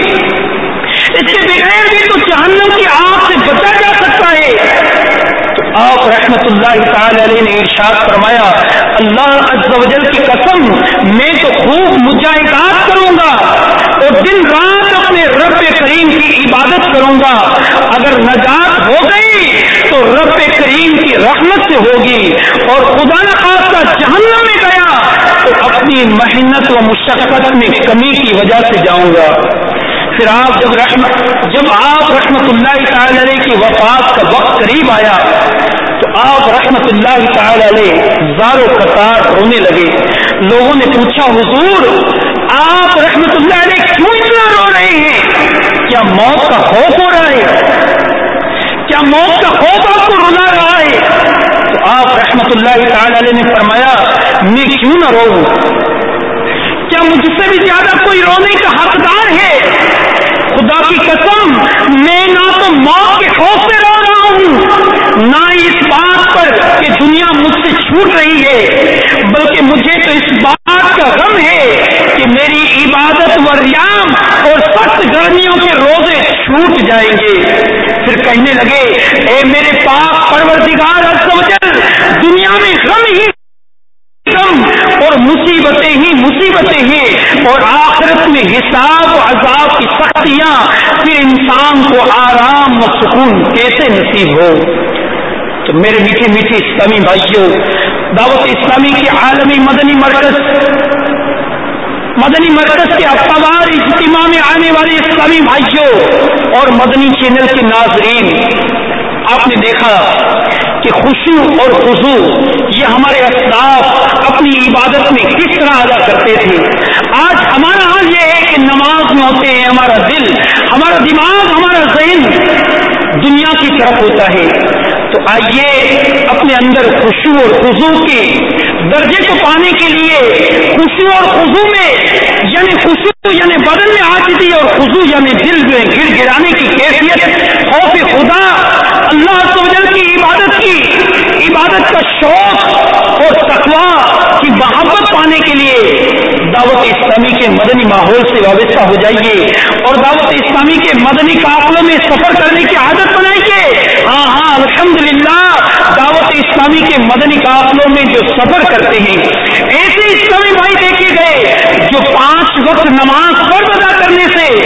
اس کے بغیر بھی تو جہنم کی آگ سے بچا جا سکتا ہے۔ تو آپ رحمت اللہ تعالی علیہ نے ارشاد فرمایا اللہ عز و جل کی قسم میں تو خوب مجاہدات کروں گا اور دن رات اپنے رب کریم کی عبادت کروں گا، اگر نجات ہو گئی تو رب کریم کی رحمت سے ہوگی اور خدا نخواستہ جہنم میں گیا تو اپنی محنت و مشقت میں کمی کی وجہ سے جاؤں گا۔ پھر آپ جب رحمت جب آپ رحمت اللہ تعالی علیہ کی وفات کا وقت قریب آیا تو آپ رحمت اللہ تعالی علیہ زار و قطار رونے لگے۔ لوگوں نے پوچھا حضور آپ رحمت اللہ علیہ کیوں اتنا رو رہے ہیں؟ کیا موت کا خوف ہو رہا ہے؟ کیا موت کا خوف آپ کو رلا رہا ہے؟ تو آپ رحمت اللہ تعالی علیہ نے فرمایا میں کیوں نہ رو؟ کیا مجھ سے بھی زیادہ کوئی رونے کا حقدار ہے؟ خدا کی قسم میں نہ تو موت کے خوف سے رو رہا ہوں، نہ اس بات پر کہ دنیا مجھ سے چھوٹ رہی ہے، بلکہ مجھے تو اس بات کا غم ہے کہ میری عبادت و ریام اور سخت گرمیوں کے روزے چھوٹ جائیں گے۔ پھر کہنے لگے اے میرے پاک پروردگار عز و جل، دنیا میں غم ہی غم اور مصیبتیں ہی مصیبتیں ہیں اور آخرت میں حساب و عذاب کی سختیاں، پھر انسان کو آرام و سکون کیسے نصیب ہو؟ تو میرے میٹھے میٹھے اسلامی بھائیوں، دعوت اسلامی کے عالمی مدنی مرکز مدنی مرکز کے ہفتہ وار اجتماع میں آنے والے اسلامی بھائیوں اور مدنی چینل کے ناظرین، آپ نے دیکھا کہ خشوع اور خضوع یہ ہمارے اسلاف اپنی عبادت میں کس طرح ادا کرتے تھے۔ آج ہمارا حال یہ ہے کہ نماز میں ہوتے ہیں ہمارا دل، ہمارا دماغ، ہمارا ذہن دنیا کی طرف ہوتا ہے۔ تو آئیے اپنے اندر خشوع اور خضوع کے درجے کو پانے کے لیے خشوع اور خضوع میں یعنی خشوع یعنی بدن میں عاجزی اور خضوع یعنی دل میں گر گرانے کی کیفیت، خوف خدا، اللہ عز و جل کی عبادت کی عبادت کا شوق اور تقویٰ کی محبت پانے کے لیے دعوت اسلامی کے مدنی ماحول سے وابستہ ہو جائیے اور دعوت اسلامی کے مدنی قافلوں میں سفر کرنے کی عادت بنائیے۔ ہاں ہاں الحمدللہ دعوت اسلامی کے مدنی قافلوں میں جو سفر کرتے ہیں ایسے اسلامی بھائی دیکھے گئے جو پانچ وقت نماز فرض ادا کرنے سے سست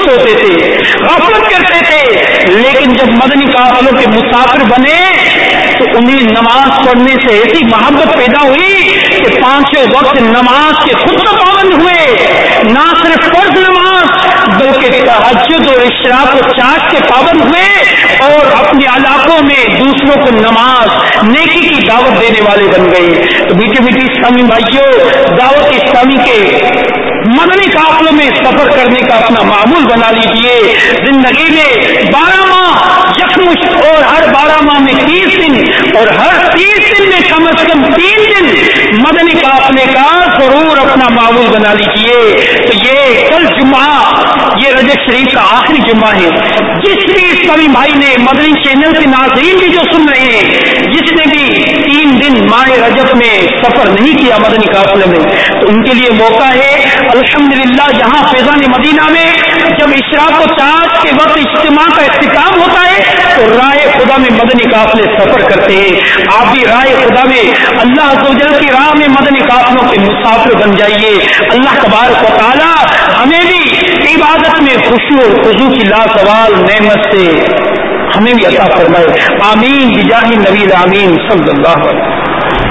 ہوتے تھے، غفلت کرتے تھے، لیکن جب مدنی قافلوں کے مسافر بنے تو انہیں نماز پڑھنے سے ایسی محبت پیدا ہوئی کہ پانچوں وقت نماز کے خود تو پابند ہوئے، نہ صرف فرض نماز بلکہ تہجد اور اشراق و چاش کے پابند ہوئے، اور اپنے علاقوں میں دوسروں کو نماز نیکی کی دعوت دینے والے بن گئے۔ تو میٹھے میٹھے اسلامی بھائیوں، دعوت اسلامی کے مدنی قافلوں میں سفر کرنے کا اپنا معمول بنا لیجئے۔ زندگی میں بارہ ماہ یکمش، اور ہر بارہ ماہ میں تیس دن، اور ہر تیس دن میں کم از کم تین دن مدنی قافلے کا ضرور اپنا معمول بنا لیجئے۔ تو یہ کل جمعہ، یہ رجب شریف کا آخری جمعہ ہے۔ جس بھی اسلامی بھائی نے مدنی چینل کے ناظرین بھی جو سن رہے ہیں، جس نے بھی تین دن ماہ رجب میں سفر نہیں کیا مدنی قافلے میں، تو ان کے لیے موقع ہے۔ الحمدللہ یہاں فیضان مدینہ میں جب اشراق و چاش کے وقت اجتماع کا اختتام ہوتا ہے تو راہ خدا میں مدنی قافلے سفر کرتے ہیں۔ آپ بھی راہ خدا میں اللہ عز و جل کی راہ میں مدنی قافلوں کے مسافر بن جائیے۔ اللہ تبارک و تعالی ہمیں بھی عبادت میں خشوع اور خضوع کی لازوال نعمت سے ہمیں بھی عطا فرمائے، آمین بجاہ نبی الامین صلی اللہ علیہ وسلم۔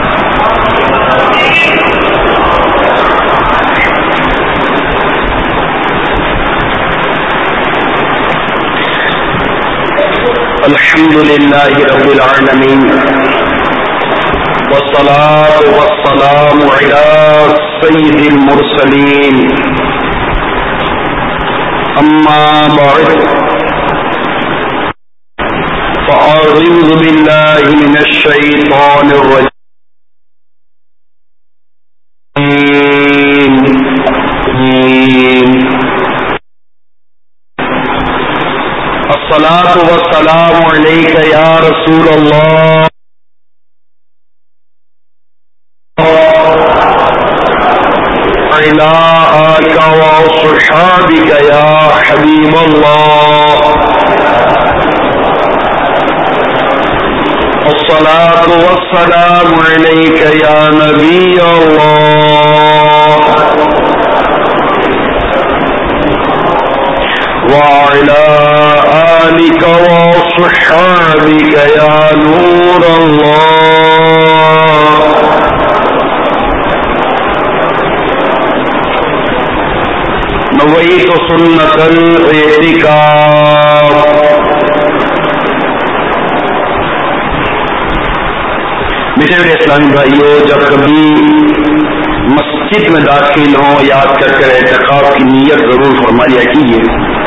الحمد للہ رب العالمین والصلاة والسلام علی سید المرسلین، اما بعد فاعوذ باللہ من الشیطان الرجیم۔ الصلاة والسلام علیک یا رسول اللہ وعلی آلک وصحابک یا حبیب اللہ۔ الصلاة والسلام علیک یا نبی اللہ وعلی آلک وصحابک یا نور اللہ۔ نویت سنت الاعتکاف۔ میٹھے میٹھے اسلامی بھائیوں، جب کبھی مسجد میں داخل ہوں، یاد کر کر اعتکاف کی نیت ضرور فرما لیا کیجیے۔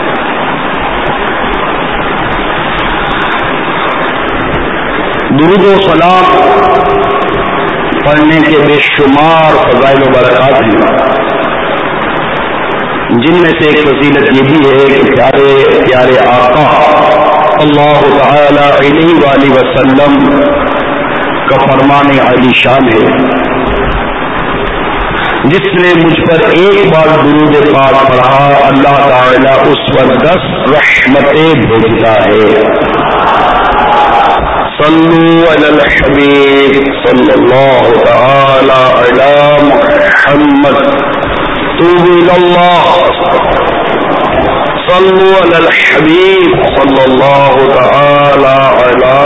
درود و سلام پڑھنے کے بے شمار فضائل و برکات ہیں، جن میں سے ایک فضیلت یہ بھی ہے کہ پیارے پیارے آقا اللہ تعالی علیہ وآلہ وسلم کا فرمان عالی شان ہے، جس نے مجھ پر ایک بار درود پاک پڑھا اللہ تعالی اس پر دس رحمتیں بھیجتا ہے۔ صلو علی الحبیب صلی اللہ تعالی علی محمد، توبوا الی اللہ، صلو علی الحبیب صلی اللہ تعالی علی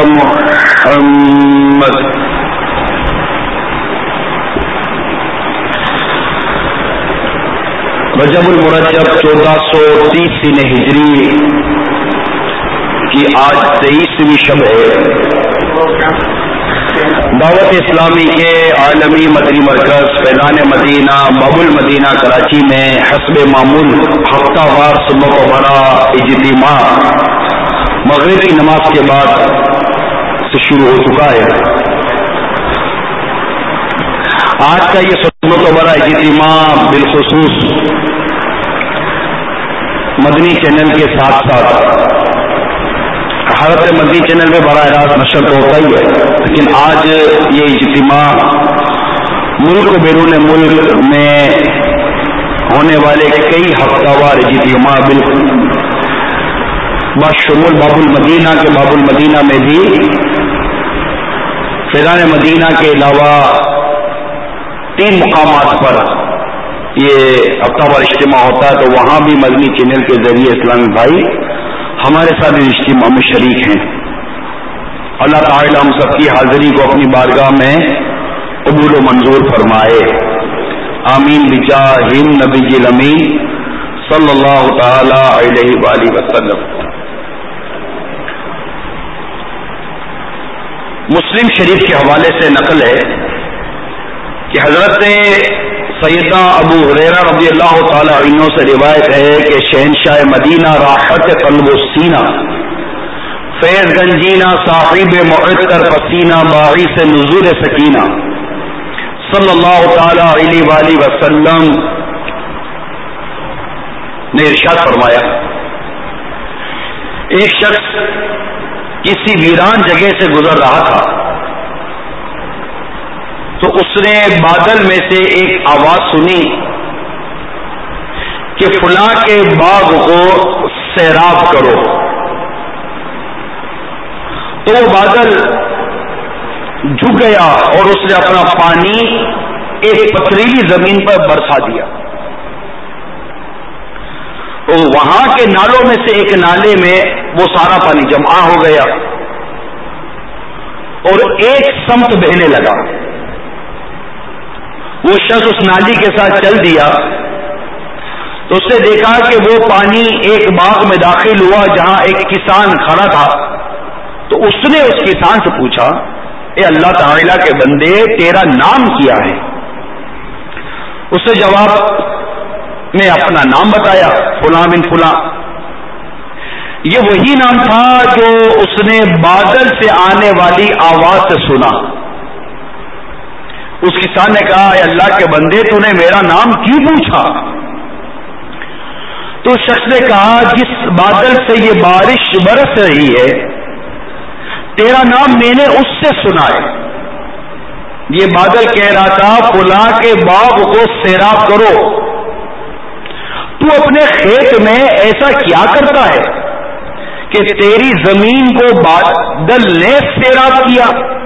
محمد۔ رجب المرجب چودہ سو تیس ہجری کی آج تیئیسویں شب ہے۔ دعوت اسلامی کے عالمی مدنی مرکز فیضان مدینہ باب المدینہ کراچی میں حسب معمول ہفتہ وار سنت و برا اجتماع مغرب کی نماز کے بعد سے شروع ہو چکا ہے۔ آج کا یہ سنت و برا اجتماع بالخصوص مدنی چینل کے ساتھ ساتھ حضرت مدنی چینل میں براہ راست نشر تو ہوتا ہی ہے، لیکن آج یہ اجتماع ملک و بیرون ملک میں ہونے والے کئی ہفتہ وار اجتماع بالکل بشمول باب المدینہ کے باب المدینہ میں بھی فیضان مدینہ کے علاوہ تین مقامات پر یہ ہفتہ وار اجتماع ہوتا ہے تو وہاں بھی مدنی چینل کے ذریعے اسلامی بھائی ہمارے ساتھ اس اجتماع میں شریک ہیں. اللہ تعالی ہم سب کی حاضری کو اپنی بارگاہ میں قبول و منظور فرمائے. آمین بجاہ نبی الامین صلی اللہ تعالی علیہ وآلہ وسلم. مسلم شریف کے حوالے سے نقل ہے کہ حضرت سیدنا ابو ہریرہ رضی اللہ تعالی عنہ سے روایت ہے کہ شہنشاہ مدینہ راحت قلب و سینہ فیض گنجینہ صاحب معطر پسینہ باعث نزول سکینہ صلی اللہ تعالی علیہ وآلہ وسلم نے ارشاد فرمایا، ایک شخص کسی ویران جگہ سے گزر رہا تھا تو اس نے بادل میں سے ایک آواز سنی کہ فلاں کے باغ کو سیراب کرو. تو وہ بادل جھک گیا اور اس نے اپنا پانی ایک پتھریلی زمین پر برسا دیا. تو وہاں کے نالوں میں سے ایک نالے میں وہ سارا پانی جمع ہو گیا اور ایک سمت بہنے لگا. وہ شخص اس نالی کے ساتھ چل دیا تو اس نے دیکھا کہ وہ پانی ایک باغ میں داخل ہوا جہاں ایک کسان کھڑا تھا. تو اس نے اس کسان سے پوچھا، اے اللہ تعالیٰ کے بندے تیرا نام کیا ہے؟ اس نے جواب میں اپنا نام بتایا، فلاں بن فلاں. یہ وہی نام تھا جو اس نے بادل سے آنے والی آواز سے سنا. اس کسان نے کہا، اے اللہ کے بندے تو نے میرا نام کیوں پوچھا؟ تو شخص نے کہا، جس بادل سے یہ بارش برس رہی ہے تیرا نام میں نے اس سے سنا ہے. یہ بادل کہہ رہا تھا فلاں کے باغ کو سیراب کرو. تو اپنے کھیت میں ایسا کیا کرتا ہے کہ تیری زمین کو بادل نے سیراب کیا؟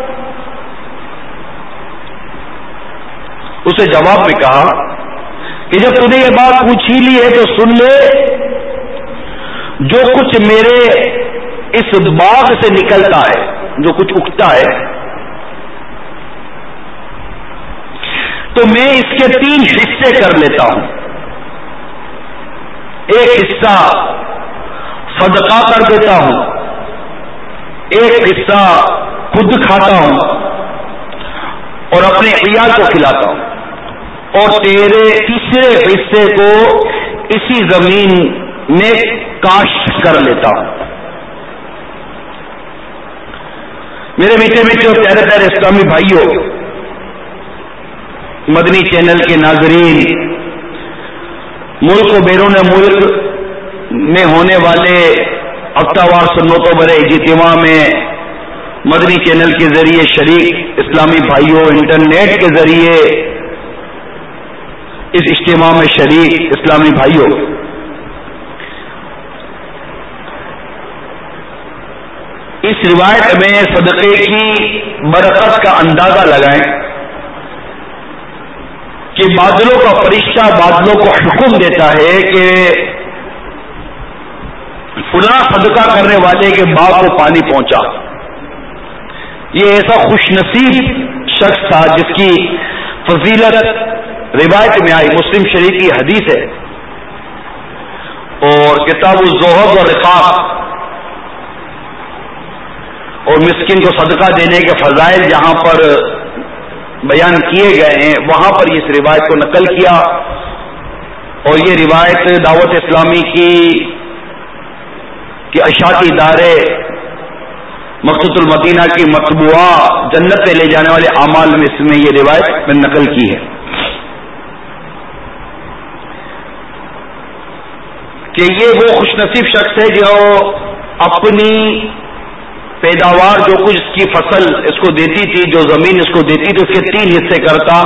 اسے جواب میں کہا کہ جب تو نے یہ بات پوچھی لی ہے تو سن لے، جو کچھ میرے اس باغ سے نکلتا ہے، جو کچھ اگتا ہے، تو میں اس کے تین حصے کر لیتا ہوں. ایک حصہ صدقہ کر دیتا ہوں، ایک حصہ خود کھاتا ہوں اور اپنے عیال کو کھلاتا ہوں، اور تیرے تیسرے حصے کو اسی زمین میں کاشت کر لیتا ہوں. میرے میٹھے میٹھے اور پیارے پیارے اسلامی بھائیوں، مدنی چینل کے ناظرین، ملک و بیرون ملک میں ہونے والے ہفتہ وار سنتوں برے اجتماع میں مدنی چینل کے ذریعے شریک اسلامی بھائیوں، انٹرنیٹ کے ذریعے اس اجتماع میں شریک اسلامی بھائیوں، اس روایت میں صدقے کی برکت کا اندازہ لگائیں کہ بادلوں کا فرشتہ بادلوں کو حکم دیتا ہے کہ فلاں صدقہ کرنے والے کے باغ کو پانی پہنچا. یہ ایسا خوش نصیب شخص تھا جس کی فضیلت روایت میں آئی، مسلم شریف کی حدیث ہے، اور کتاب الزہد و رقاق اور مسکین کو صدقہ دینے کے فضائل جہاں پر بیان کیے گئے ہیں وہاں پر اس روایت کو نقل کیا. اور یہ روایت دعوت اسلامی کی کہ اشاعتی ادارے مقصود المدینہ کی مطبوعہ جنت پہ لے جانے والے اعمال میں اس میں یہ روایت میں نقل کی ہے کہ یہ وہ خوش نصیب شخص ہے جو اپنی پیداوار جو کچھ اس کی فصل اس کو دیتی تھی، جو زمین اس کو دیتی تھی، اس کے تین حصے کرتا.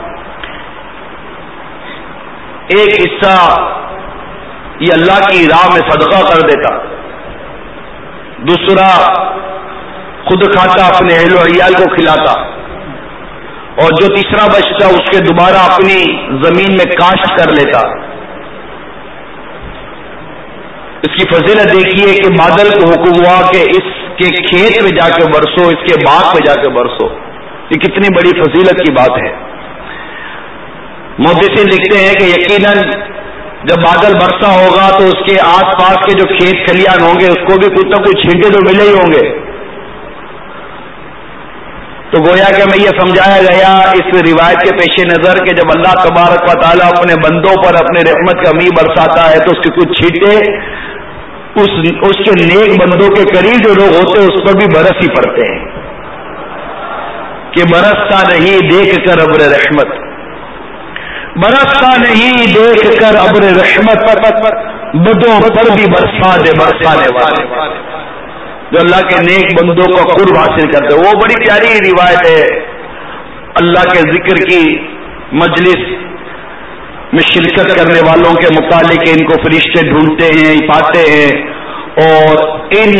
ایک حصہ یہ اللہ کی راہ میں صدقہ کر دیتا، دوسرا خود کھاتا، اپنے اہل و عیال کو کھلاتا، اور جو تیسرا بچتا اس کے دوبارہ اپنی زمین میں کاشت کر لیتا. اس کی فضیلت دیکھیے کہ بادل کو حکم ہوا کہ اس کے کھیت میں جا کے برسو، اس کے باغ میں جا کے برسو. یہ کتنی بڑی فضیلت کی بات ہے. محدثین لکھتے ہیں کہ یقیناً جب بادل برسا ہوگا تو اس کے آس پاس کے جو کھیت کھلیان ہوں گے اس کو بھی کچھ نہ کچھ چھینٹے تو ملے ہی ہوں گے. تو گویا کہ ہمیں یہ سمجھایا گیا اس روایت کے پیش نظر کہ جب اللہ تبارک و تعالیٰ اپنے بندوں پر اپنے رحمت کا میہ برساتا ہے تو اس کے کچھ چھینٹے اس اس کے نیک بندوں کے قریب جو لوگ ہوتے ہیں اس پر بھی برس ہی پڑتے ہیں کہ برستا نہیں دیکھ کر ابر رحمت، برستا نہیں دیکھ کر ابر رحمت بدوں پر بھی برسا دے برسانے والے، جو اللہ کے نیک بندوں کو قرب حاصل کرتے. وہ بڑی پیاری روایت ہے. اللہ کے ذکر کی مجلس میں شرکت کرنے والوں کے متعلق ان کو فرشتے ڈھونڈتے ہیں، پاتے ہیں، اور ان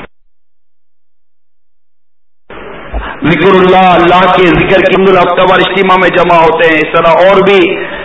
ذکر اللہ اللہ کے ذکر کی ہفتہ اجتماع میں جمع ہوتے ہیں. اس طرح اور بھی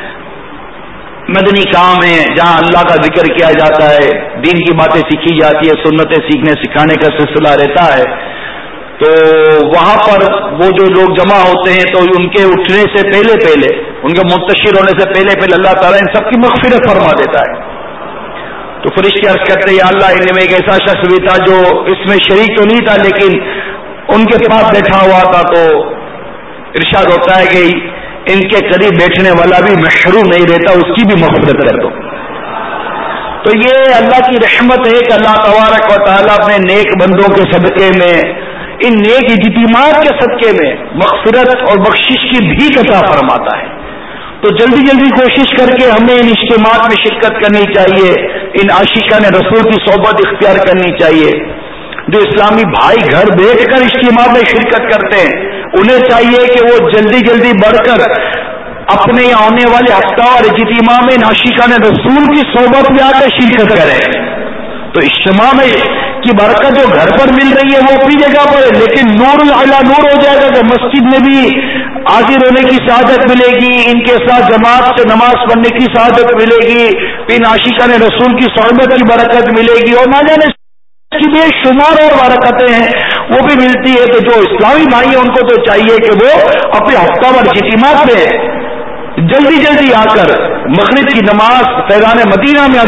مدنی کام ہیں جہاں اللہ کا ذکر کیا جاتا ہے، دین کی باتیں سیکھی جاتی ہے، سنتیں سیکھنے سکھانے کا سلسلہ رہتا ہے. تو وہاں پر وہ جو لوگ جمع ہوتے ہیں تو ان کے اٹھنے سے پہلے پہلے، ان کے منتشر ہونے سے پہلے پہلے اللہ تعالیٰ ان سب کی مغفرت فرما دیتا ہے. تو فرشتے عرض کرتے ہیں یا اللہ ان میں ایک ایسا شخص بھی تھا جو اس میں شریک تو نہیں تھا لیکن ان کے پاس بیٹھا ہوا تھا، تو ارشاد ہوتا ہے کہ ان کے قریب بیٹھنے والا بھی محروم نہیں رہتا، اس کی بھی مغفرت کر دو. تو یہ اللہ کی رحمت ہے کہ اللہ تبارک و تعالیٰ اپنے نیک بندوں کے صدقے میں، ان نیک اجتماعات کے صدقے میں مغفرت اور بخشش کی بھی عطا فرماتا ہے. تو جلدی جلدی کوشش کر کے ہمیں ان اجتماعات میں شرکت کرنی چاہیے، ان عاشقان رسول کی صحبت اختیار کرنی چاہیے. جو اسلامی بھائی گھر بیٹھ کر اجتماع میں شرکت کرتے ہیں انہیں چاہیے کہ وہ جلدی جلدی بڑھ کر اپنے آنے والے ہفتہ اور اجتماع میں عاشقان رسول کی صحبت میں آ کر شرکت کریں. تو اجتماع میں کی برکت جو گھر پر مل رہی ہے وہ اپنی جگہ پر ہے، لیکن نور العلا نور ہو جائے گا کہ مسجد میں بھی حاضر ہونے کی سعادت ملے گی، ان کے ساتھ جماعت سے نماز پڑھنے کی سعادت ملے گی، پھر عاشقان رسول کی صحبت کی برکت ملے گی، اور نہ جانے کی بے شمار اور برکتیں ہیں وہ بھی ملتی ہے. تو جو اسلامی بھائی ہیں ان کو تو چاہیے کہ وہ اپنے ہفتہ وار اجتماعات میں جلدی جلدی آ کر مغرب کی نماز فیضان مدینہ میں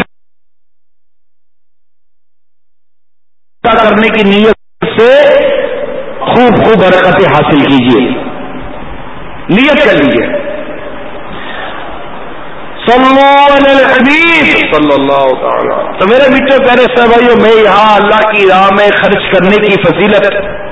کرنے کی نیت سے خوب خوب برکتیں حاصل کیجیے، نیت کر لیجیے. صلو علی الحبیب صلی اللہ تعالی. تو میرے میٹھے پیارے صاحب بھائیو، میں یہاں اللہ کی راہ میں خرچ کرنے کی فضیلت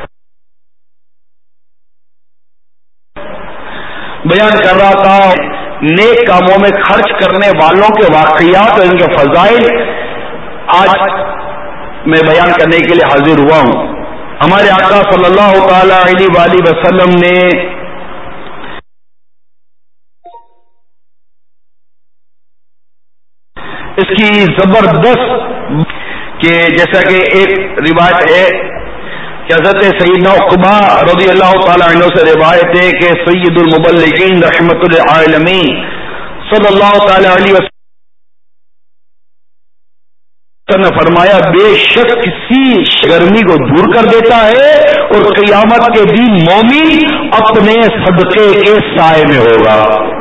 بیان کر رہا تھا. نیک کاموں میں خرچ کرنے والوں کے واقعات اور ان کے فضائل آج میں بیان کرنے کے لیے حاضر ہوا ہوں. ہمارے آقا صلی اللہ تعالی علیہ وآلہ وسلم نے اس کی زبردست کہ جیسا کہ ایک روایت ہے کہ حضرت سیدنا عقبہ رضی اللہ تعالی عنہ سے روایت ہے کہ سید المبلغین رحمت للعالمین صلی اللہ تعالی علیہ وسلم نے فرمایا بے شک کسی گرمی کو دور کر دیتا ہے اور قیامت کے دن مومن اپنے صدقے کے سائے میں ہوگا.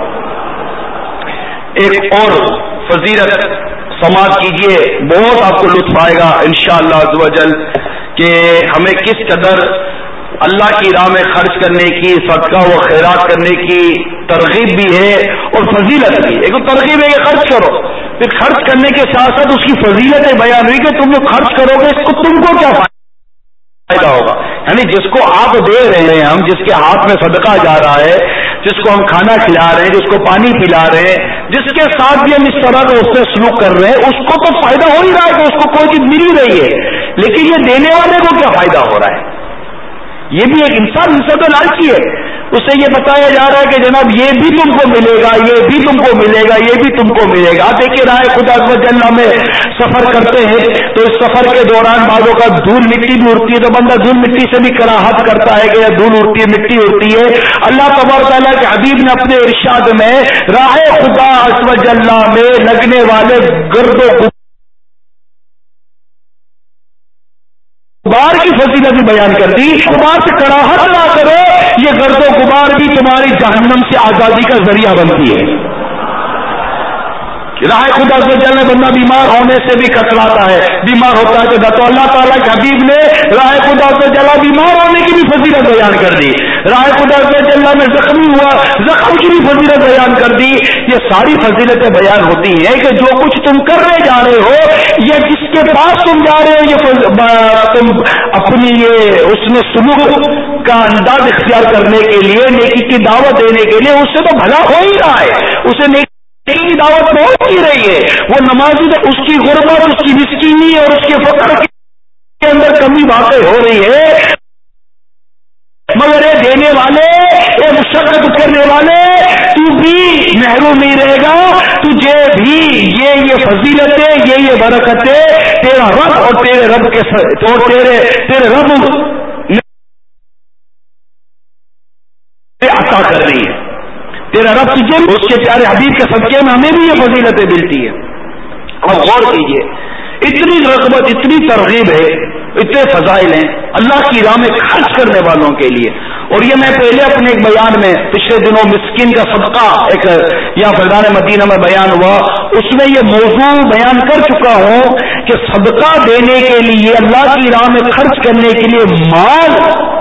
ایک اور فضیلت سماعت کیجئے، بہت آپ کو لطف آئے گا انشاءاللہ عز و جل کہ ہمیں کس قدر اللہ کی راہ میں خرچ کرنے کی، صدقہ و خیرات کرنے کی ترغیب بھی ہے اور فضیلت بھی. ایک تو ترغیب ہے کہ خرچ کرو، پھر خرچ کرنے کے ساتھ ساتھ اس کی فضیلتیں بیان ہوئی کہ تم جو خرچ کرو گے اس کو تم کو کیا فائدہ ہوگا. یعنی جس کو آپ دے رہے ہیں، ہم جس کے ہاتھ میں صدقہ جا رہا ہے، جس کو ہم کھانا کھلا رہے ہیں، جس کو پانی پلا رہے ہیں، جس کے ساتھ بھی ہم اس طرح کا اس سے سلوک کر رہے ہیں، اس کو تو فائدہ ہو ہی رہا ہے کہ اس کو کوئی چیز مل ہی رہی ہے، لیکن یہ دینے والے کو کیا فائدہ ہو رہا ہے. یہ بھی ایک انسان انسان تو لالچی ہے. اسے یہ بتایا جا رہا ہے کہ جناب یہ بھی تم کو ملے گا، یہ بھی تم کو ملے گا، یہ بھی تم کو ملے گا. دیکھیے راہ خدا جل میں سفر کرتے ہیں تو اس سفر کے دوران بعضوں کا دھول مٹی بھی اڑتی ہے، تو بندہ دھول مٹی سے بھی کراہت کرتا ہے کہ یہ دھول اڑتی ہے، مٹی اڑتی ہے. اللہ تبارک تعالیٰ کے حبیب نے اپنے ارشاد میں راہ خدا جل میں لگنے والے گرد و غبار کی فضیلت بھی بیان کر دی. غبار سے کراہت نہ کرو، یہ گرد و غبار بھی تمہاری جہنم سے آزادی کا ذریعہ بنتی ہے. راہ خدا سے جلنے بندہ بیمار ہونے سے بھی کتراتا ہے، بیمار ہوتا ہے تو اللہ تعالیٰ کے حبیب نے راہ خدا سے جلا بیمار ہونے کی بھی فضیلت بیان کر دی. راہ خدا سے جلا میں زخمی ہوا، زخم کی بھی فضیلت بیان کر دی. یہ ساری فضیلتیں بیان ہوتی ہیں کہ جو کچھ تم کرنے جا رہے ہو یا جس کے پاس تم جا رہے ہو، یہ تم اپنی یہ اس میں سلوک کا انداز اختیار کرنے کے لیے، نیکی کی دعوت دینے کے لیے، اس سے تو بھلا ہو ہی رہا ہے، اسے نیکی کی دعوت پہنچ ہی رہی ہے. وہ نمازی تو اس کی غربت، اس کی مسکینی اور اس کے فقر کے اندر کمی واقع ہو رہی ہے، مگر یہ دینے والے، یہ مشقت کرنے والے، تو بھی محروم نہیں رہے گا. تجھے بھی یہ یہ فضیلتیں، یہ یہ برکتیں تیرا رب اور تیرے رب کے اور تیرے تیرے رب عطا کر رہی ہے. تیرا رب تجھے اس کے پیارے حبیب کے صدقے میں ہمیں بھی یہ فضیلتیں ملتی ہیں. اور غور کیجئے، اتنی رغبت، اتنی ترغیب ہے، اتنے فضائل ہیں اللہ کی راہ میں خرچ کرنے والوں کے لیے. اور یہ میں پہلے اپنے ایک بیان میں پچھلے دنوں مسکین کا صدقہ ایک یا فیضان مدینہ میں بیان ہوا، اس میں یہ موضوع بیان کر چکا ہوں کہ صدقہ دینے کے لیے، اللہ کی راہ میں خرچ کرنے کے لیے مال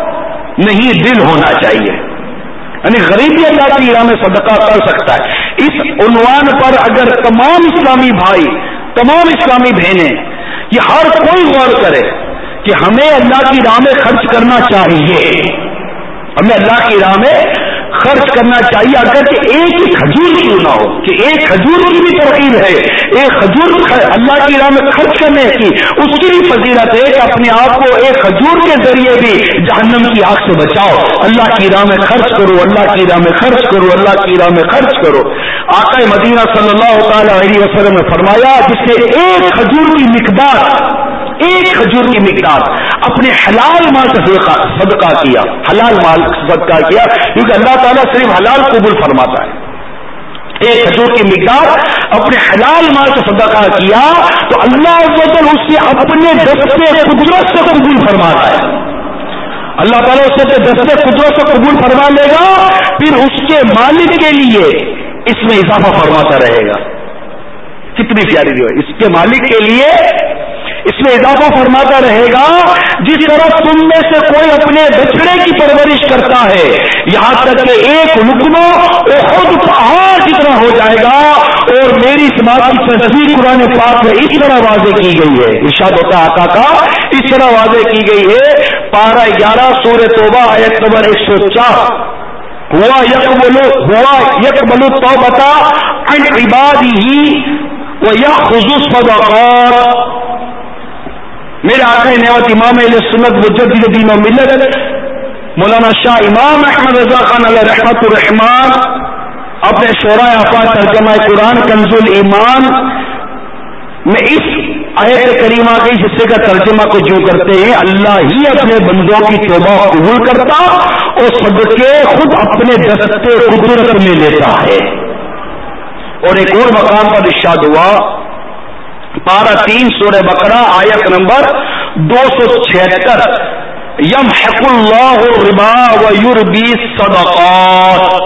نہیں، دل ہونا چاہیے. یعنی غریب بھی اللہ کی راہ میں صدقہ کر سکتا ہے. اس عنوان پر اگر تمام اسلامی بھائی، تمام اسلامی بہنیں، یہ ہر کوئی غور کرے کہ ہمیں اللہ کی راہ میں خرچ کرنا چاہیے، ہمیں اللہ کی راہ میں خرچ کرنا چاہیے. اگر کہ ایک ہی کھجور کیوں نہ ہو، کہ ایک کھجور کی بھی ترغیب ہے، ایک کھجور اللہ کی راہ میں خرچ کرنے کی اس کی بھی فضیلت ہے کہ اپنے آپ کو ایک کھجور کے ذریعے بھی جہنم کی آگ سے بچاؤ. اللہ کی راہ میں خرچ کرو، اللہ کی راہ میں خرچ کرو، اللہ کی راہ میں خرچ کرو. آقا مدینہ صلی اللہ تعالی علیہ وسلم نے فرمایا جس سے ایک کھجور کی مقدار، ایک کھجور کی مقدار اپنے حلال مال سے صدقہ کیا، حلال مال صدقہ کیا، کیونکہ اللہ تعالیٰ صرف حلال قبول فرماتا ہے. ایک کھجور کی مقدار اپنے حلال مال سے صدقہ کیا تو اللہ عز و جل اس سے اپنے دستے قدرت سے قبول فرماتا ہے. اللہ تعالیٰ اس سے دستے قدرت سے قبول فرما لے گا، پھر اس کے مالک کے لیے اس میں اضافہ فرماتا رہے گا. کتنی پیاری جو ہے، اس کے مالک کے لیے اس میں اضافہ فرماتا رہے گا. جس طرح تم میں سے کوئی اپنے بچڑے کی پرورش کرتا ہے یہاں تک کہ ایک لقمہ احد پہاڑ جتنا ہو جائے گا، اور میری اس بات کی تصویر قرآن پاک میں اس طرح واضح کی گئی ہے، ارشاد ہوتا آقا کا اس طرح واضح کی گئی ہے. پارہ گیارہ سورہ توبہ آیت نمبر ایک سو چار، ہوا یقبل ہوا یقبل التوبۃ عن عبادہ ویأخذ الصدقات. میرے آقا نعمت امام اہل سنت مجدد دین و ملت مولانا شاہ امام احمد رضا خان علیہ رحمت الرحمان اپنے شورائے افاق ترجمہ قرآن کنز الایمان میں اس آیت کریمہ کے اس حصے کا ترجمہ کو جو کرتے ہیں، اللہ ہی اپنے بندوں کی توبہ قبول کرتا اور صدقے خود اپنے دستے قدرت میں لیتا ہے. اور ایک اور مقام پر ارشاد ہوا، پارہ تین سورہ بقرہ آیت نمبر دو سو چھہتر، یمحق اللہ الربا ویربی الصدقات.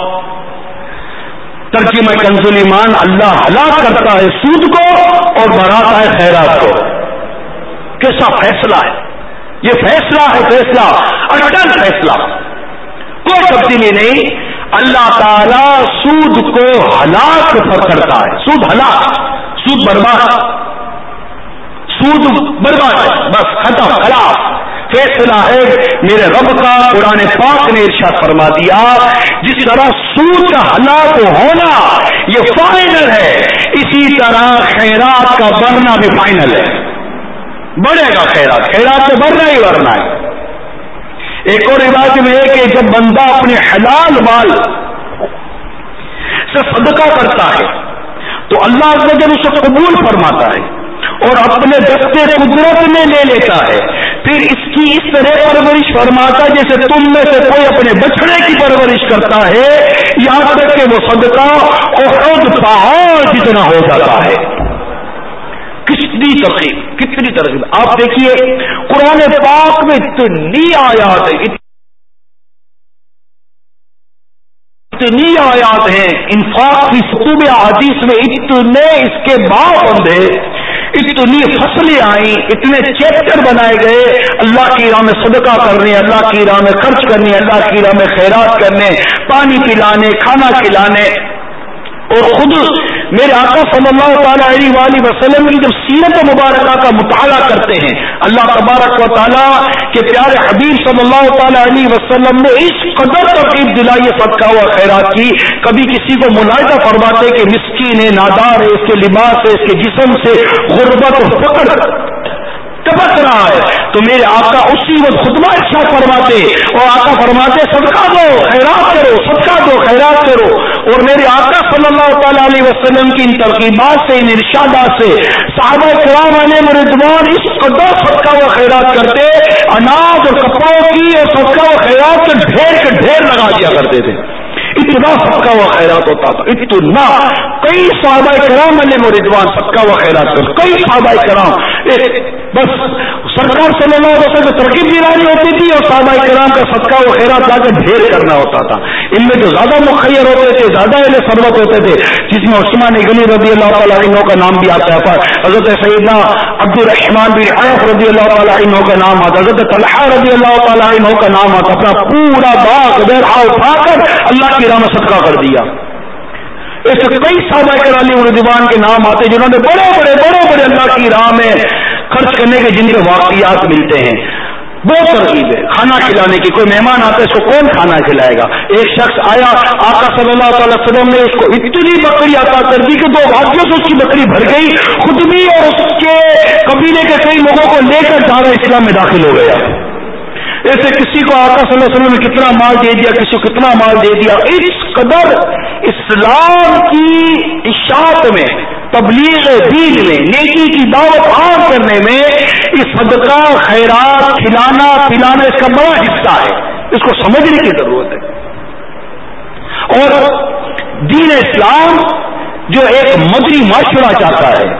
ترجمہ کنز الایمان، اللہ ہلاک کرتا ہے سود کو اور بڑھاتا ہے خیرات کو. کیسا فیصلہ ہے یہ، فیصلہ ہے، فیصلہ اٹل فیصلہ، کوئی تبدیلی نہیں. اللہ تعالی سود کو ہلاک کرتا ہے، سود ہلاک، سود برباد، سود برباد ہے، بس ختم، خلاص. فیصلہ ہے میرے رب کا. قرآن پاک نے ارشاد فرما دیا جس طرح سود کا ہلاک ہونا یہ فائنل ہے، اسی طرح خیرات کا بڑھنا بھی فائنل ہے. بڑھے گا خیرات، خیرات سے بڑھنا ہی بڑھنا ہے. ایک اور روایت میں ہے کہ جب بندہ اپنے حلال مال سے صدقہ کرتا ہے تو اللہ عز و جل اسے قبول فرماتا ہے اور اپنے دستے قدرت میں لے لیتا ہے، پھر اس کی اس طرح پرورش فرماتا جیسے تم میں سے کوئی اپنے بچڑے کی پرورش کرتا ہے، یہاں تک کہ وہ صدقہ احد پہاڑ جتنا ہو جاتا ہے۔ کتنی ترغیب، کتنی ترغیب! آپ دیکھیے قرآن پاک میں اتنی آیات ہے، اتنی آیات ہیں انفاق کی کتب احادیث میں، اتنے اس کے باب ہیں، اتنی فصلیں آئیں، اتنے چیپٹر بنائے گئے اللہ کی راہ میں صدقہ کرنے، اللہ کی راہ میں خرچ کرنے، اللہ کی راہ میں خیرات کرنے، پانی پلانے، کھانا کھلانے۔ اور خود میرے آقا صلی اللہ تعالی علیہ وآلہ وسلم کی جب سیرت مبارکہ کا مطالعہ کرتے ہیں، اللہ تبارک و تعالیٰ کے پیارے حبیب صلی اللہ تعالی علیہ وسلم نے اس قدر ترغیب دلائی صدقہ و خیرات کی، کبھی کسی کو ملاحظہ فرماتے کہ مسکین ہے، نادار ہے، اس کے لباس سے، اس کے جسم سے غربت اور فقر ٹپک رہا ہے، تو میرے آقا اسی وقت خطبہ ارشاد فرماتے اور آقا فرماتے صدقہ دو، خیرات کرو، صدقہ دو، خیرات کرو۔ اور میرے آقا صلی اللہ تعالی علیہ وسلم کی ان ترغیبات سے، ان ارشادات سے صحابہ کرام علیہم رضوان اس قدر صدقہ و خیرات کرتے، اناج اور کپڑوں کی اور صدقہ و خیرات کے ڈھیر کے ڈھیر لگا دیا کرتے تھے، اتنا صدقہ و خیرات ہوتا تھا، اتنا۔ کئی صحابہ کرام علیہم رضوان صدقہ و خیرات کرتے، کئی صحابہ کرام، بس سرکار صلی اللہ علیہ وسلم کو ترغیب دلانی ہوتی تھی اور صحابہ کرام کا صدقہ و خیرات لا کے ڈھیر کرنا ہوتا تھا۔ ان میں جو زیادہ مخیر ہوتے تھے، زیادہ اہل ثروت ہوتے تھے، جس میں عثمان غنی رضی اللہ تعالیٰ عنہ کا نام بھی آتا ہے، حضرت سیدنا عبد الرحمن بن عوف رضی اللہ تعالیٰ عنہ کا نام آتا، حضرت طلحہ رضی اللہ تعالیٰ عنہ کا نام آتا، اپنا پورا باغ بیرحا اٹھا کر اللہ کی راہ میں صدقہ کر دیا۔ ایسے کئی صحابہ کرام رضوان کے نام آتے جنہوں نے بڑے بڑے بڑے بڑے اللہ کی راہ میں خرچ کرنے کے جن کے واقعات ملتے ہیں۔ بہت ترغیب ہے کھانا کھلانے کی، کوئی مہمان آتا ہے اس کو کون کھانا کھلائے گا؟ ایک شخص آیا، آقا صلی اللہ تعالی وسلم نے اس کو اتنی بکری عطا کر دی کہ دو بھائیوں سے اس کی بکری بھر گئی، خود بھی اور اس کے قبیلے کے کئی لوگوں کو لے کر دار اسلام میں داخل ہو گیا۔ ایسے کسی کو آقا صلی اللہ علیہ وسلم نے کتنا مال دے دیا، کسی کو کتنا مال دے دیا۔ اس قدر اسلام کی اشاعت میں، تبلیغ دین میں، نیکی کی دعوت عام کرنے میں اس صدقہ خیرات کھلانا پلانا اس کا بڑا حصہ ہے، اس کو سمجھنے کی ضرورت ہے۔ اور دین اسلام جو ایک مدنی معاشرہ چاہتا ہے،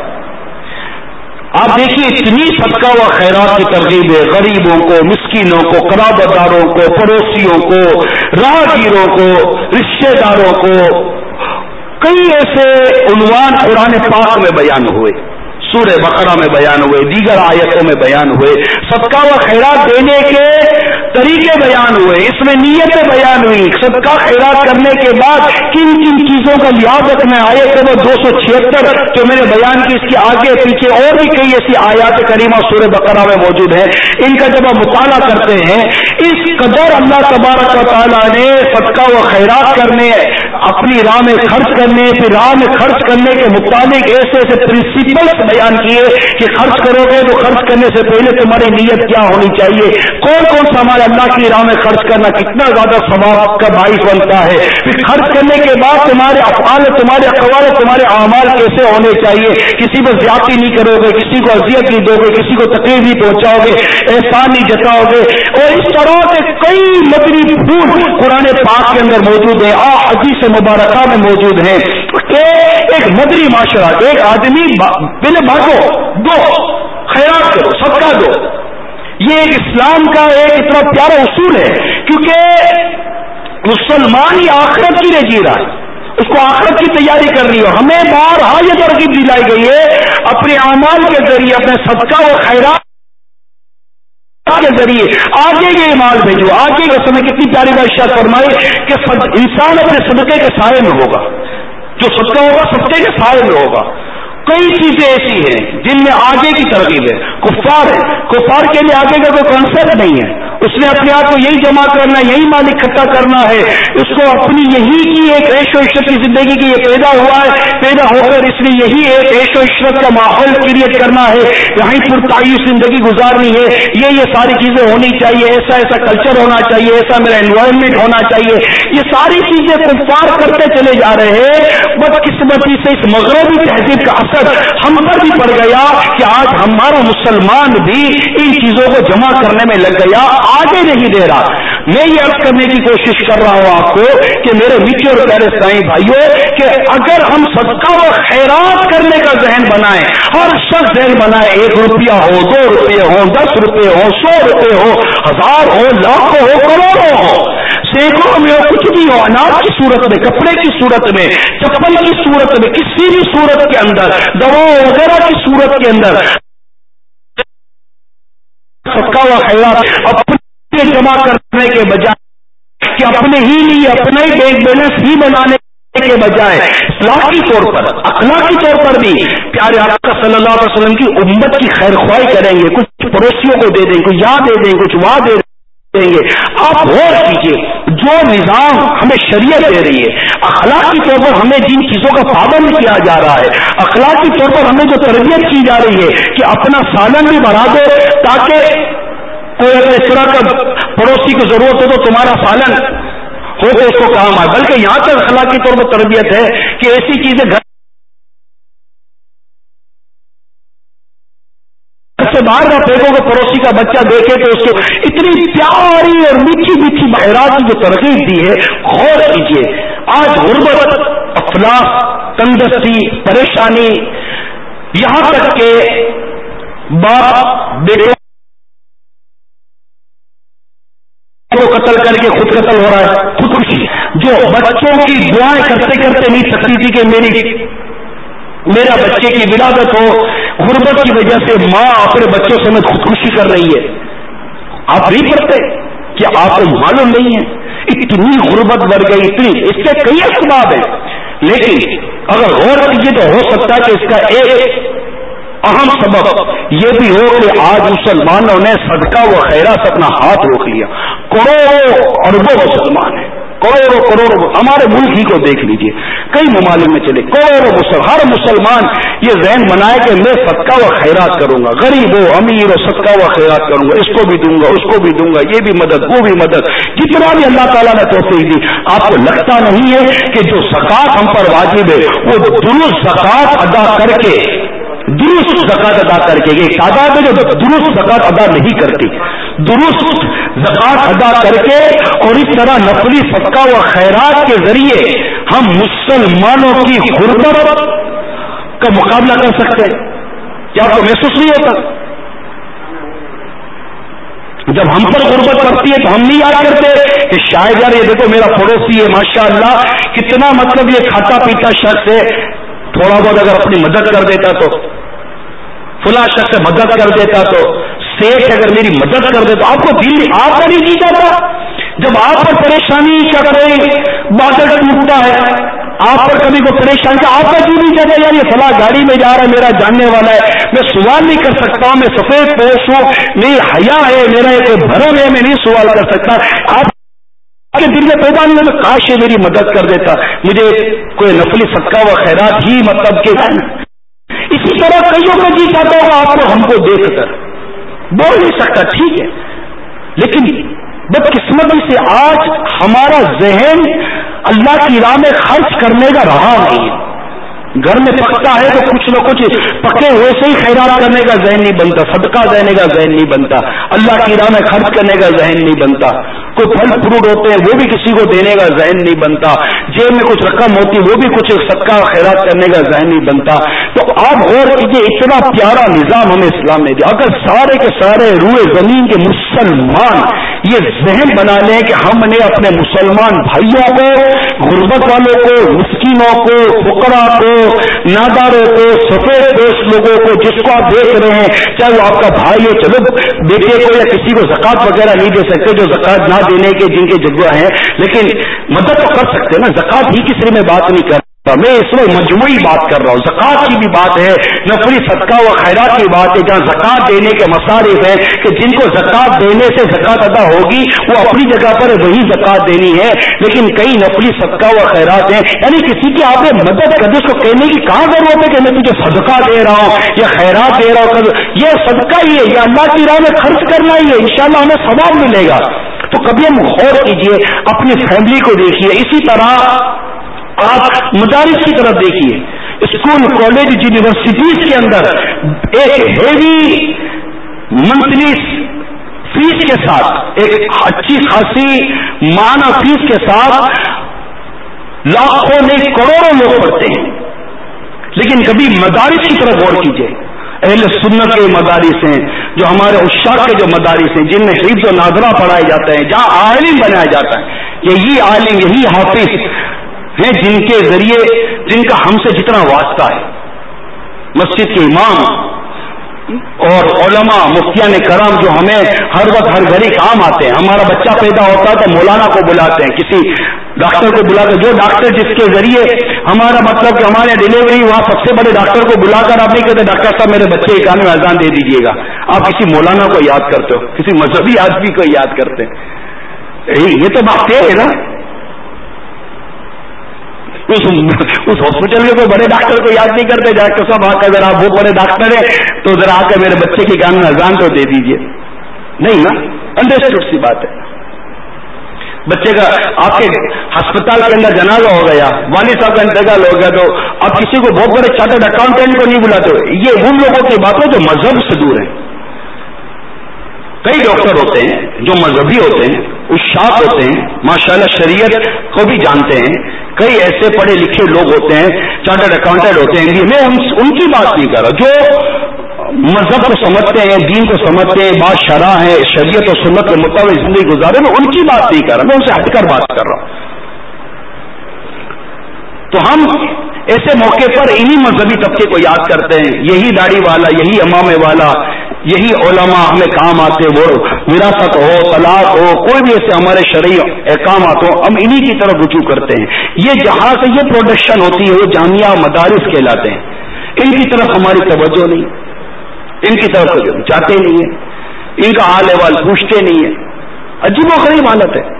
آپ دیکھیے اتنی صدقہ و خیرات کی ترغیب ہے، غریبوں کو، مسکینوں کو، قرابت داروں کو، پڑوسیوں کو، راہگیروں کو، رشتہ داروں کو۔ کئی ایسے عنوان قرآن پاک میں بیان ہوئے، سورہ بقرہ میں بیان ہوئے، دیگر آیتوں میں بیان ہوئے، صدقہ و خیرات دینے کے طریقے بیان ہوئے، اس میں نیتیں بیان ہوئی، صدقہ خیرات کرنے کے بعد کن کن چیزوں کا لحاظ رکھنا ہے۔ آیت نمبر دو سو چھہتر جو میں نے بیان کی، اس کے آگے پیچھے اور بھی کئی ایسی آیات کریمہ سورہ بقرہ میں موجود ہیں، ان کا جب آپ مطالعہ کرتے ہیں، اس قدر اللہ تبارک و تعالیٰ نے صدقہ و خیرات کرنے، اپنی راہ میں خرچ کرنے، پھر راہ میں خرچ کرنے کے مطابق ایسے ایسے پرنسپلس بیان کیے کہ خرچ کرو گے تو خرچ کرنے سے پہلے تمہاری نیت کیا ہونی چاہیے، کون کون سا ہمارے اللہ کی راہ میں خرچ کرنا کتنا زیادہ ثواب کا باعث بنتا ہے، پھر خرچ کرنے کے بعد تمہارے افعال، تمہارے اقوال، تمہارے اعمال کیسے ہونے چاہیے، کسی پر زیادتی نہیں کرو گے، کسی کو اذیت نہیں دو گے، کسی کو تکلیف نہیں پہنچاؤ گے، احسان نہیں جتاؤ گے، اور اس طرح کے کئی مدنی پھول قرآن پاک کے اندر موجود ہیں، اور حدیث مبارکہ میں موجود ہیں کہ ایک مدنی معاشرہ، ایک آدمی بل بھاگو دو، خیرات کرو، صدقہ دو، یہ ایک اسلام کا ایک اتنا پیارا اصول ہے، کیونکہ مسلمان ہی آخرت کی لیے جی رہا ہے، اس کو آخرت کی تیاری کرنی ہو۔ ہمیں بارہا یہ ترغیب دلائی گئی ہے اپنے اعمال کے ذریعے، اپنے صدقہ و خیرات کے ذریعے آگے یہ مال بھیجو، آگے رسم کتنی پیاری بات ارشاد فرمائی کہ انسان اپنے صدقے کے سائے میں ہوگا، جو صدقہ ہوگا صدقے کے سائے میں ہوگا۔ کئی چیزیں ایسی ہیں جن میں آگے کی ترغیب ہے، کفار ہے، کفار کے لیے آگے کا کوئی کانسیپٹ نہیں ہے، اس نے اپنے آپ کو یہی جمع کرنا ہے, یہی مال اکٹھا کرنا ہے, اس کو اپنی یہی کی ایک عیش و عشرت کی زندگی کی یہ پیدا ہوا ہے, پیدا ہو کر اس نے یہی ایک عیش و عشرت کا ماحول کریٹ کرنا ہے, یہیں پرتعیش زندگی گزارنی ہے, یہ یہ ساری چیزیں ہونی چاہیے, ایسا ایسا کلچر ہونا چاہیے, ایسا میرا انوائرمنٹ ہونا چاہیے, یہ ساری چیزیں کفار کرتے چلے جا رہے ہیں. بدقسمتی سے اس مغربی تہذیب کا اثر ہم پر بھی پڑ گیا کہ آج ہمارا مسلمان بھی ان چیزوں کو جمع کرنے میں لگ گیا, آگے نہیں دے رہا. میں یہ عرض کرنے کی کوشش کر رہا ہوں آپ کو کہ میرے میٹھے اور پیارے اسلامی بھائیوں, کہ اگر ہم صدقہ و خیرات کرنے کا ذہن بنائیں, ہر شخص ذہن بنائے, ایک روپیہ ہو, دو روپے ہو, دس روپے ہو, سو روپے ہو, ہزار ہو, لاکھوں ہو, کروڑوں ہو, سینکڑوں میں ہو, کچھ بھی ہو, اناج کی صورت میں, کپڑے کی صورت میں, چپل کی صورت میں, کسی بھی صورت کے اندر, دوا وغیرہ کی صورت کے اندر صدقہ و خیرات اپنے جمع کرنے کے بجائے کہ اپنے ہی لیے اپنا ہی بینک بیلنس ہی بنانے کے بجائے اخلاقی طور پر, اخلاقی طور پر بھی پیارے آقا صلی اللہ علیہ وسلم کی امت کی خیر خواہی کریں گے, کچھ پڑوسیوں کو دے دیں گے, کچھ یہاں دے دیں گے, کچھ وہاں دے دیں گے. آپ غور کیجیے, جو نظام ہمیں شریعت دے رہی ہے, اخلاقی طور پر ہمیں جن چیزوں کا پابند کیا جا رہا ہے, اخلاقی طور پر ہمیں جو تربیت کی جا رہی ہے کہ اپنا سالن بھی بڑھا دو تاکہ کوئی اگر اس طرح کا پڑوسی کو ضرورت ہو تو تمہارا سالن ہو تو اس کو کام آئے, بلکہ یہاں تک اخلاقی طور پر تربیت ہے کہ ایسی چیزیں گھر سے باہر نہ پھینکو کہ پڑوسی کا بچہ دیکھے تو اس کو اتنی پیاری اور میٹھی میٹھی خیرات کی جو ترغیب دی ہے, غور کیجیے. آج غربت, افلاس, تندرستی, پریشانی, یہاں تک کہ باپ بیٹوں کو قتل کر کے خود قتل ہو رہا ہے, خودکشی, جو بچوں کی دعائیں کرتے کرتے نہیں سکتی تھی کہ میری میرا بچے کی ولادت ہو, غربت کی وجہ سے ماں اپنے بچوں سمیت خودکشی کر رہی ہے. آپ نہیں پڑھتے کہ آپ کو معلوم نہیں ہے, اتنی غربت بڑھ گئی, اتنی, اس کے کئی اسباب ہیں, لیکن اگر غور کیجیے تو ہو سکتا ہے کہ اس کا ایک اہم سبب یہ بھی ہو کہ آج مسلمانوں نے صدقہ و خیرات اپنا ہاتھ روک لیا. کروڑوں اربوں مسلمان ہیں, کروڑوں کروڑوں, ہمارے ملک ہی کو دیکھ لیجئے, کئی ممالک میں چلے, کروڑوں مسلمان, ہر مسلمان یہ ذہن بنائے کہ میں صدقہ و خیرات کروں گا, غریب ہو امیر ہو صدقہ و خیرات کروں گا, اس کو بھی دوں گا, اس کو بھی دوں گا, یہ بھی مدد, وہ بھی مدد, جتنا بھی اللہ تعالیٰ نے توفیق دی. آپ کو لگتا نہیں ہے کہ جو زکوٰۃ ہم پر واجب ہے وہ درست زکوٰۃ ادا کر کے, درست زکوٰۃ ادا کر کے, یہ تعداد ہے جو درست زکوٰۃ ادا نہیں کرتی, درست زکوٰۃ ادا کر کے اور اس طرح نفلی صدقہ و خیرات کے ذریعے ہم مسلمانوں کی غربت کا مقابلہ کر سکتے ہیں. کیا آپ کو محسوس نہیں ہوتا؟ جب ہم پر غربت پڑتی ہے تو ہم نہیں یاد کرتے کہ شاید یار یہ دیکھو میرا پڑوسی ہے, ماشاء اللہ کتنا مطلب یہ کھاتا پیتا شخص ہے, تھوڑا بہت اگر اپنی مدد کر دیتا تو, فلاں شخص سے مدد کر دیتا تو, سیٹ اگر میری مدد کر دیتا. آپ کو دل آپ کا نہیں جی جاتا جب آپ پر پریشانی کا کوئی بادل ٹوٹتا ہے, آپ پر کبھی کوئی پریشانی, آپ کا جی نہیں چاہتا یار یہ فلاں گاڑی میں جا رہا ہے, میرا جاننے والا ہے, میں سوال نہیں کر سکتا ہوں, میں سفید پوش ہوں, میری حیا ہے, میرا ایک بھرم ہے, میں نہیں سوال کر سکتا. آپ کے دل میں پیدا نہیں ہوتا کاش یہ میری مدد کر دیتا, مجھے کوئی نفلی صدقہ و خیرات ہی مطلب کہ اسی طرح کئیوں کا جی چاہتا ہوگا آپ کو ہم کو دیکھ کر, بول نہیں سکتا ٹھیک ہے, لیکن بدقسمتی سے آج ہمارا ذہن اللہ کی راہ میں خرچ کرنے کا رہا نہیں ہے. گھر میں پکتا ہے تو کچھ نہ کچھ پکے ہوئے سے ہی خیرات کرنے کا ذہن نہیں بنتا, صدقہ دینے کا ذہن نہیں بنتا, اللہ کی راہ میں خرچ کرنے کا ذہن نہیں بنتا. کوئی پھل فروٹ ہوتے ہیں وہ بھی کسی کو دینے کا ذہن نہیں بنتا, جیب میں کچھ رقم ہوتی ہے وہ بھی کچھ صدقہ خیرات کرنے کا ذہن نہیں بنتا. تو آپ غور کیجیے, اتنا پیارا نظام ہمیں اسلام نے دیا. اگر سارے کے سارے روئے زمین کے مسلمان یہ ذہن بنا لیں کہ ہم نے اپنے مسلمان بھائیوں کو, غربت والوں کو, مسکینوں کو, فقراء کو, ناداروں کو, سفید پوش لوگوں کو, جس کو آپ دیکھ رہے ہیں چاہے وہ آپ کا بھائی ہے, چلو بیٹے کو یا کسی کو زکوٰۃ وغیرہ نہیں دے سکتے, جو زکوٰۃ نہ دینے کے جن کے جگہ ہیں, لیکن مدد تو کر سکتے ہیں نا, زکوٰۃ ہی کسی میں بات نہیں کر میں اس میں مجموعی بات کر رہا ہوں. زکوٰۃ کی بھی بات ہے, نفلی صدقہ و خیرات کی بات ہے, جہاں زکوٰۃ دینے کے مصارف ہیں کہ جن کو زکوٰۃ دینے سے زکوٰۃ ادا ہوگی وہ اپنی جگہ پر وہی زکوٰۃ دینی ہے, لیکن کئی نفلی صدقہ و خیرات ہیں. یعنی کسی کی آپ نے مدد کر دی, اس کو کہنے کی کہاں ضرورت ہے کہ میں تجھے صدقہ دے رہا ہوں یا خیرات دے رہا ہوں. یہ صدقہ ہی ہے, یہ اللہ کی راہ میں خرچ کرنا ہی ہے, انشاءاللہ ہمیں ثواب ملے گا. تو کبھی ہم غور کیجئے, اپنی فیملی کو دیکھیے. اسی طرح آپ مدارس کی طرف دیکھیے, اسکول, کالج, یونیورسٹیز کے اندر ایک ہیوی منتھلی فیس کے ساتھ, ایک اچھی خاصی ماہانہ فیس کے ساتھ لاکھوں نہیں کروڑوں لوگ پڑھتے ہیں. لیکن کبھی مدارس کی طرف غور کیجیے. اہل سنت کے مدارس ہیں, جو ہمارے عشاق کے جو مدارس ہیں, جن میں حفظ و ناظرہ پڑھائے جاتے ہیں, جہاں عالم بنایا جاتا ہے. یہی عالم, یہی حافظ ہیں جن کے ذریعے, جن کا ہم سے جتنا واسطہ ہے. مسجد کے امام اور علماء, مفتیان کرام جو ہمیں ہر وقت ہر گھڑی کام آتے ہیں. ہمارا بچہ پیدا ہوتا ہے تو مولانا کو بلاتے ہیں, کسی ڈاکٹر کو بلاتے ہیں, جو ڈاکٹر جس کے ذریعے ہمارا مطلب کہ ہمارے ڈلیوری, وہاں سب سے بڑے ڈاکٹر کو بلا کر آپ نہیں کہتے ڈاکٹر صاحب میرے بچے کے کان میں اذان دے دیجیے گا. آپ کسی مولانا کو یاد کرتے ہو, کسی مذہبی آدمی کو یاد کرتے ہیں. یہ تو بات ہے نا, اس ہاسپٹل کے کوئی بڑے ڈاکٹر کو یاد نہیں کرتے, ڈاکٹر صاحب آ کر اگر آپ بہت بڑے ڈاکٹر ہیں تو ذرا آ کر میرے بچے کی کان میں اذان تو دے دیجیے. نہیں نا, انڈرسٹوڈ سی بات ہے. بچے کا آپ کے ہسپتال کے اندر جنازہ ہو گیا, والد صاحب کا انتقال ہو گیا, تو آپ کسی کو بہت بڑے چارٹرڈ اکاؤنٹنٹ کو نہیں بلاتے. یہ ان لوگوں کی بات ہے جو مذہب سے دور ہیں. کئی ڈاکٹر ہوتے ہیں جو مذہبی ہوتے ہیں, عشاق ہوتے ہیں, ماشاءاللہ شریعت کو بھی جانتے ہیں. کئی ایسے پڑھے لکھے لوگ ہوتے ہیں, چارٹرڈ اکاؤنٹنٹ ہوتے ہیں. میں ان کی بات نہیں کر رہا, جو مذہب کو سمجھتے ہیں, دین کو سمجھتے ہیں, بات شرع ہے, شریعت اور سنت کے مطابق زندگی گزارے, میں ان کی بات نہیں کر رہا, میں ان سے ہٹ کر بات کر رہا ہوں. تو ہم ایسے موقع پر انہی مذہبی طبقے کو یاد کرتے ہیں. یہی داڑھی والا, یہی امامے والا, یہی علماء ہمیں کام آتے. وہ وراثت ہو, طلاق ہو, کوئی بھی ایسے ہمارے شرعی احکامات ہو, ہم انہی کی طرف رجوع کرتے ہیں. یہ جہاں سے یہ پروڈکشن ہوتی ہے وہ جامعہ مدارس کہلاتے ہیں. ان کی طرف ہماری توجہ نہیں, ان کی طرف جاتے نہیں ہیں, ان کا حال احوال پوچھتے نہیں ہیں. عجیب و غریب حالت ہے.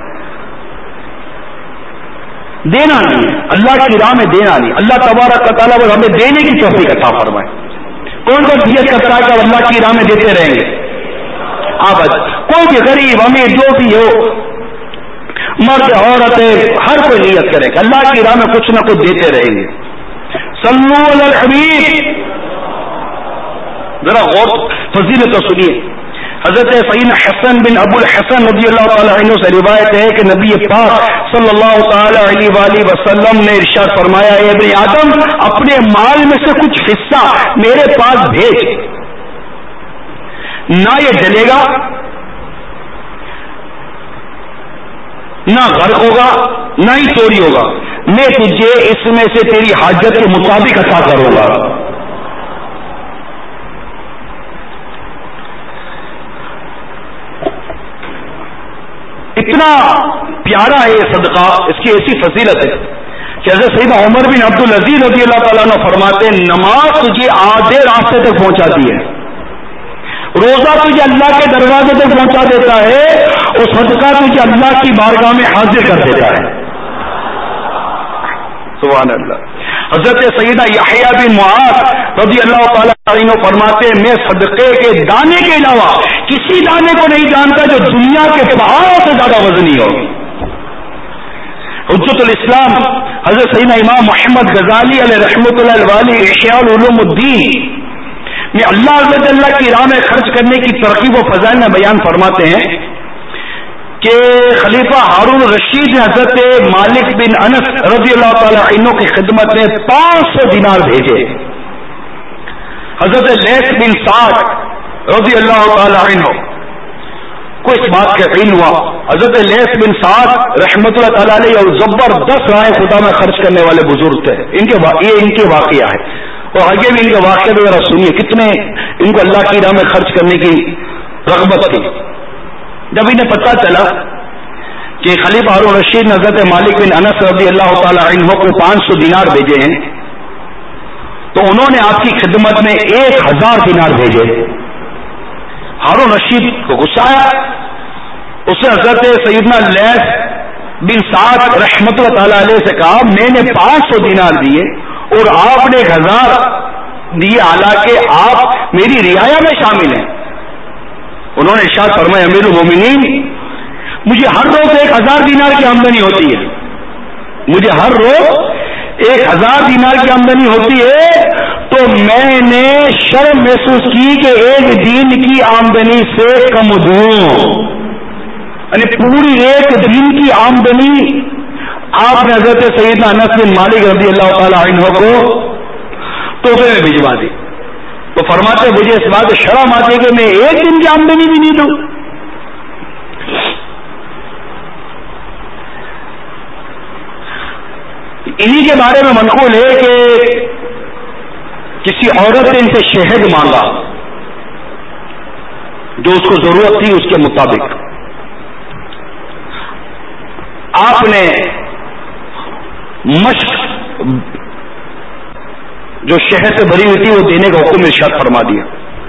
دینا نہیں ہے, اللہ کی راہ میں دینا نہیں. اللہ تبارک و تعالیٰ ہمیں دینے کی توفیق عطا فرمائے. کون کون نیت کرتا ہے کہ اللہ کی راہ میں دیتے رہیں گے؟ آپ کوئی بھی غریب امیر جو بھی ہو, مرد عورت ہر کوئی نیت کرے کہ اللہ کی راہ میں کچھ نہ کچھ دیتے رہیں گے. صلو علی الحبیب. ذرا غور فضیلت تو سنیے. حضرت سیدنا حسن بن ابو الحسن رضی اللہ تعالیٰ عنہ سے روایت ہے کہ نبی پاک صلی اللہ تعالی علیہ وآلہ وسلم نے ارشاد فرمایا, اے ابن آدم, اپنے مال میں سے کچھ حصہ میرے پاس بھیج, نہ یہ جلے گا, نہ غرق ہوگا, نہ ہی چوری ہوگا. میں تجھے اس میں سے تیری حاجت کے مطابق عطا کروں گا. اتنا پیارا ہے یہ صدقہ, اس کی ایسی فضیلت ہے کہ حضرت سیدنا عمر بن عبد العزیز رضی اللہ تعالیٰ عنہ فرماتے ہیں, نماز تجھے آدھے راستے تک پہنچاتی ہے, روزہ تجھے اللہ کے دروازے تک پہنچا دیتا ہے, اور صدقہ تجھے اللہ کی بارگاہ میں حاضر کر دیتا ہے. سبحان اللہ. حضرت سیدہ یحییٰ بن معاذ رضی اللہ تعالیٰ عنہ فرماتے ہیں, میں صدقے کے دانے کے علاوہ کسی دانے کو نہیں جانتا جو دنیا کے پہاڑوں سے زیادہ وزنی ہو. حجت الاسلام حضرت سیدنا امام محمد غزالی علیہ رحمۃ اللہ علیہ احیاء العلوم الدین میں اللہ عز و جل کی راہ میں خرچ کرنے کی ترغیب و فضائل میں بیان فرماتے ہیں کہ خلیفہ ہارون رشید نے حضرت مالک بن انس رضی اللہ تعالی عنہ کی خدمت میں پانچ سو دینار بھیجے. حضرت لیث بن سعد رضی اللہ تعالی عنہ کو اس بات کا یقین ہوا. حضرت لیث بن سعد رحمۃ اللہ تعالی علیہ اور زبردست رائے خدا میں خرچ کرنے والے بزرگ تھے. ان کے یہ ان کے واقعہ ہے, اور آگے بھی ان کے واقعہ وغیرہ سنیے کتنے ان کو اللہ کی راہ میں خرچ کرنے کی رغبت تھی. جب انہیں پتہ چلا کہ خلیفہ ہارون رشید نے حضرت مالک بن انس رضی اللہ تعالی عنہ کو پانچ سو دینار بھیجے ہیں، تو انہوں نے آپ کی خدمت میں ایک ہزار دینار بھیجے۔ ہارون رشید کو غصہ آیا، اس نے حضرت سیدنا لیث بن سعد رحمۃ اللہ تعالی علیہ سے کہا میں نے پانچ سو دینار دیے اور آپ نے ایک ہزار دیے، حالانکہ آپ میری رعایا میں شامل ہیں۔ انہوں نے ارشاد فرمایا امیر المومنین مجھے ہر روز ایک ہزار دینار کی آمدنی ہوتی ہے، مجھے ہر روز ایک ہزار دینار کی آمدنی ہوتی ہے، تو میں نے شرم محسوس کی کہ ایک دن کی آمدنی سے کم دوں، یعنی پوری ایک دن کی آمدنی آپ نے حضرت سیدنا انس بن مالک رضی اللہ تعالی عنہ کو تحفے میں بھجوا دی۔ تو فرماتے مجھے اس بات شرم آتی ہے کہ میں ایک دن کی آمدنی بھی نہیں دوں۔ انہی کے بارے میں منقول ہے کہ کسی عورت نے ان سے شہد مانگا جو اس کو ضرورت تھی اس کے مطابق، آپ نے مشق جو شہد سے بھری ہوئی تھی وہ دینے کا حکم ارشاد فرما دیا۔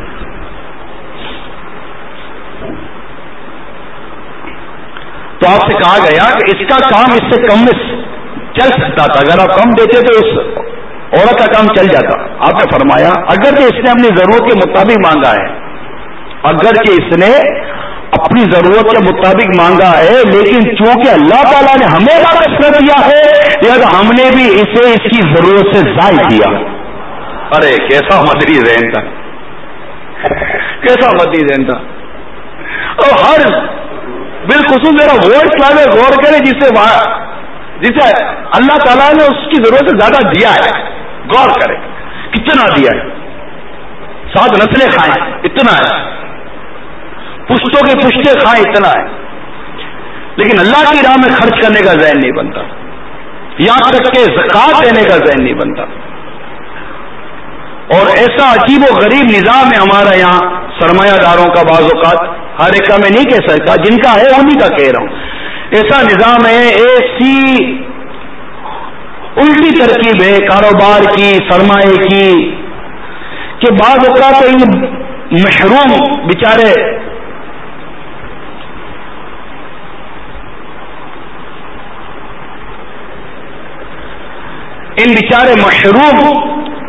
تو آپ سے کہا گیا کہ اس کا کام اس سے کم میں چل سکتا تھا، اگر آپ کم دیتے تو اس عورت کا کام چل جاتا۔ آپ نے فرمایا اگرچہ اس نے اپنی ضرورت کے مطابق مانگا ہے، اگرچہ اس نے اپنی ضرورت کے مطابق مانگا ہے، لیکن چونکہ اللہ تعالیٰ نے ہمیں فیصلہ دیا ہے لہذا ہم نے بھی اسے اس کی ضرورت سے زائد دیا۔ ارے کیسا مدری ذہن تھا، کیسا مدری ذہن تھا۔ اور ہر بالخصوص میرا وہ اسلام ہے غور کرے جسے جسے اللہ تعالیٰ نے اس کی ضرورت سے زیادہ دیا ہے، غور کرے کتنا دیا ہے، سات نسلیں کھائیں اتنا ہے، پشتوں کے پشتے کھائیں اتنا ہے، لیکن اللہ کی راہ میں خرچ کرنے کا ذہن نہیں بنتا، یہاں تک کہ زکات دینے کا ذہن نہیں بنتا۔ اور ایسا عجیب و غریب نظام ہے ہمارا یہاں سرمایہ داروں کا، بعض اوقات ہر ایک کا میں نہیں کہہ سکتا، جن کا ہے انہیں کا کہہ رہا ہوں، ایسا نظام ہے، ایسی الٹی ترکیب ہے کاروبار کی، سرمایہ کی، کہ بعض اوقات ان محروم بیچارے ان بیچارے محروم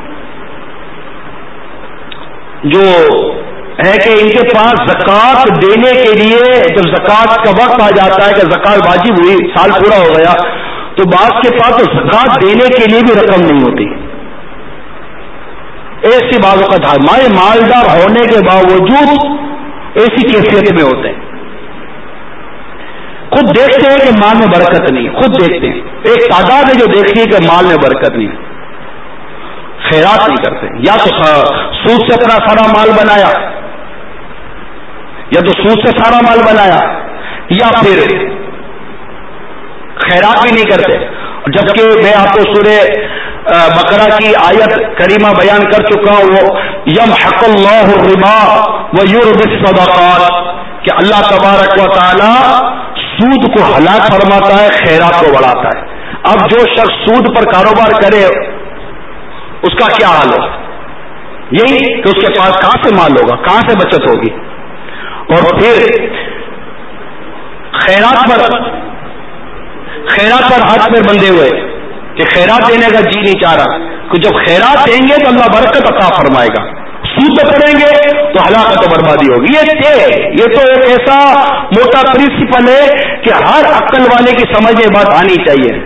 جو ہے کہ ان کے پاس زکات دینے کے لیے جب زکات کا وقت آ جاتا ہے کہ زکات واجب ہوئی، سال پورا ہو گیا، تو بعض کے پاس تو زکات دینے کے لیے بھی رقم نہیں ہوتی، ایسی باتوں کا دھارمائے مالدار ہونے کے باوجود ایسی کیفیت میں ہوتے ہیں، خود دیکھتے ہیں کہ مال میں برکت نہیں، خود دیکھتے ہیں، ایک تعداد ہے جو دیکھتی ہے کہ مال میں برکت نہیں، خیرات نہیں کرتے، یا تو سود سے اپنا سارا مال بنایا، یا تو سود سے سارا مال بنایا، یا پھر خیرات بھی نہیں کرتے، جبکہ میں آپ کو سورہ بقرہ کی آیت کریمہ بیان کر چکا ہوں، وہ یمحق اللہ الربا ویربی الصدقات، کہ اللہ تبارک و تعالی سود کو ہلاک فرماتا ہے، خیرات کو بڑھاتا ہے۔ اب جو شخص سود پر کاروبار کرے اس کا کیا حال ہو؟ یہی کہ اس کے پاس کہاں سے مال ہوگا، کہاں سے بچت ہوگی، اور پھر خیرات پر خیرات پر ہاتھ میں بندھے ہوئے کہ خیرات دینے کا جی نہیں چاہ رہا، کہ جب خیرات دیں گے تو اللہ برکت عطا فرمائے گا، سود پہ پڑیں گے تو ہلاکت و بربادی ہوگی۔ یہ تھے یہ تو ایک ایسا موٹا پرنسپل ہے کہ ہر عقل والے کی سمجھ میں بات آنی چاہیے۔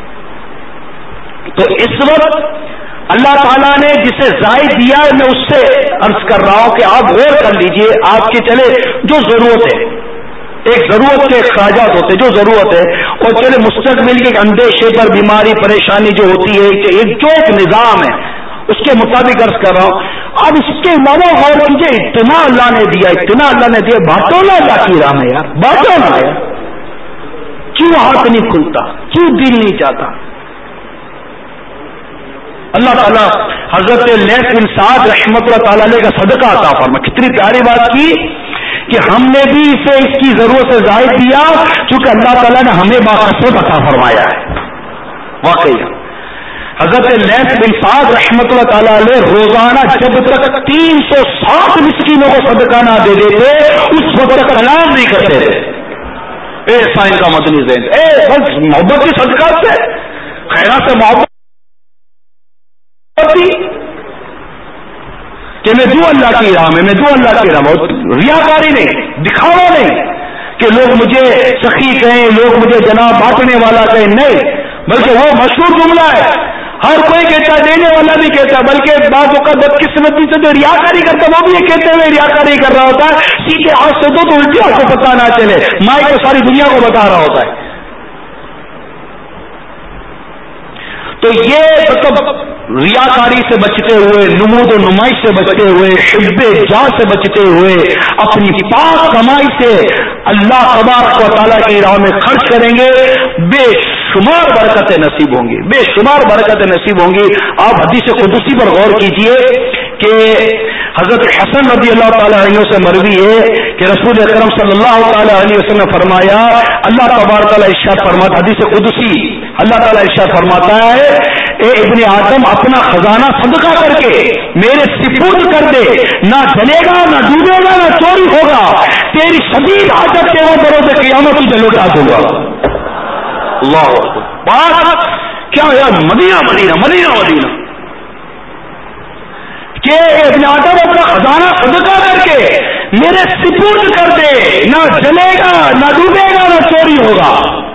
تو اس وقت اللہ تعالیٰ نے جسے زائد دیا ہے، میں اس سے عرض کر رہا ہوں کہ آپ غور کر لیجئے، آپ کے چلے جو ضرورت ہے، ایک ضرورت کے اخراجات ہوتے جو ضرورت ہے، اور چلے مستقبل کے اندیشے پر بیماری پریشانی جو ہوتی ہے، ایک جو ایک نظام ہے اس کے مطابق عرض کر رہا ہوں۔ اب اس کے علاوہ غور کیجیے، اتنا اللہ نے دیا، اتنا اللہ نے دیا، بانٹو نا اللہ کی راہ میں یار، بانٹو نا یار، کیوں ہاتھ نہیں کھلتا، کیوں دل نہیں چاہتا؟ اللہ تعالیٰ حضرت لیث بن سعد رحمۃ اللہ تعالی علیہ کا صدقہ عطا فرما، کتنی پیاری بات کی کہ ہم نے بھی اسے اس کی ضرورت سے زائد دیا چونکہ اللہ تعالیٰ نے ہمیں باقصد عطا فرمایا ہے. واقعی حضرت لیث بن سعد رحمۃ اللہ تعالیٰ علیہ روزانہ جب تک تین سو ساٹھ مسکینوں کو صدقہ نہ دے دیتے اس وقت تک کلام نہیں کرتے تھے. اے سائن کا مدنی ذہن اے بس محبت کی صدقات سے خیرات سے محبت کہ میں دوں اللہ کی راہ میں میں دوں اللہ کی راہ میں ریاکاری نہیں, دکھاوا نہیں کہ لوگ مجھے سخی کہیں, لوگ مجھے جناب بانٹنے والا کہیں, نہیں بلکہ وہ مشہور جملہ ہے, ہر کوئی کہتا ہے, دینے والا بھی کہتا ہے, بلکہ بعض اوقات بدقسمتی سے جو ریاکاری کرتا ہے وہ بھی یہ کہتے ہوئے ریاکاری کر رہا ہوتا ہے, سیدھے ہاتھ سے دو تو الٹی آپ کو پتہ نہ چلے, مائک کو ساری دنیا کو بتا رہا ہوتا ہے. تو یہ مطلب ریاکاری سے بچتے ہوئے, نمود و نمائش سے بچتے ہوئے, حب جا سے بچتے ہوئے, اپنی پاک کمائی سے اللہ تبارک و تعالیٰ کی راہ میں خرچ کریں گے, بے شمار برکتیں نصیب ہوں گی, بے شمار برکتیں نصیب ہوں گی. آپ حدیث قدسی پر غور کیجئے کہ حضرت حسن رضی اللہ تعالیٰ عنہ سے مروی ہے کہ رسول اکرم صلی اللہ تعالیٰ علیہ وسلم نے فرمایا, اللہ تبارک تعالیٰ ارشاد فرماتا, حدیث قدسی اللہ تعالیٰ ارشاد فرماتا ہے, اے ابن آدم اپنا خزانہ صدقہ کر کے میرے سپرد کر دے, نہ جلے گا نہ ڈوبے گا نہ چوری ہوگا, تیری شدید حاجت کے وہ بروز قیامت تجھے لوٹا دوں گا. اللہ بات کیا یار, مدینہ مدینہ مدینہ مدینہ کہ ابن آدم اپنا خزانہ صدقہ کر کے میرے سپرد کر دے, نہ جلے گا نہ ڈوبے گا نہ چوری ہوگا.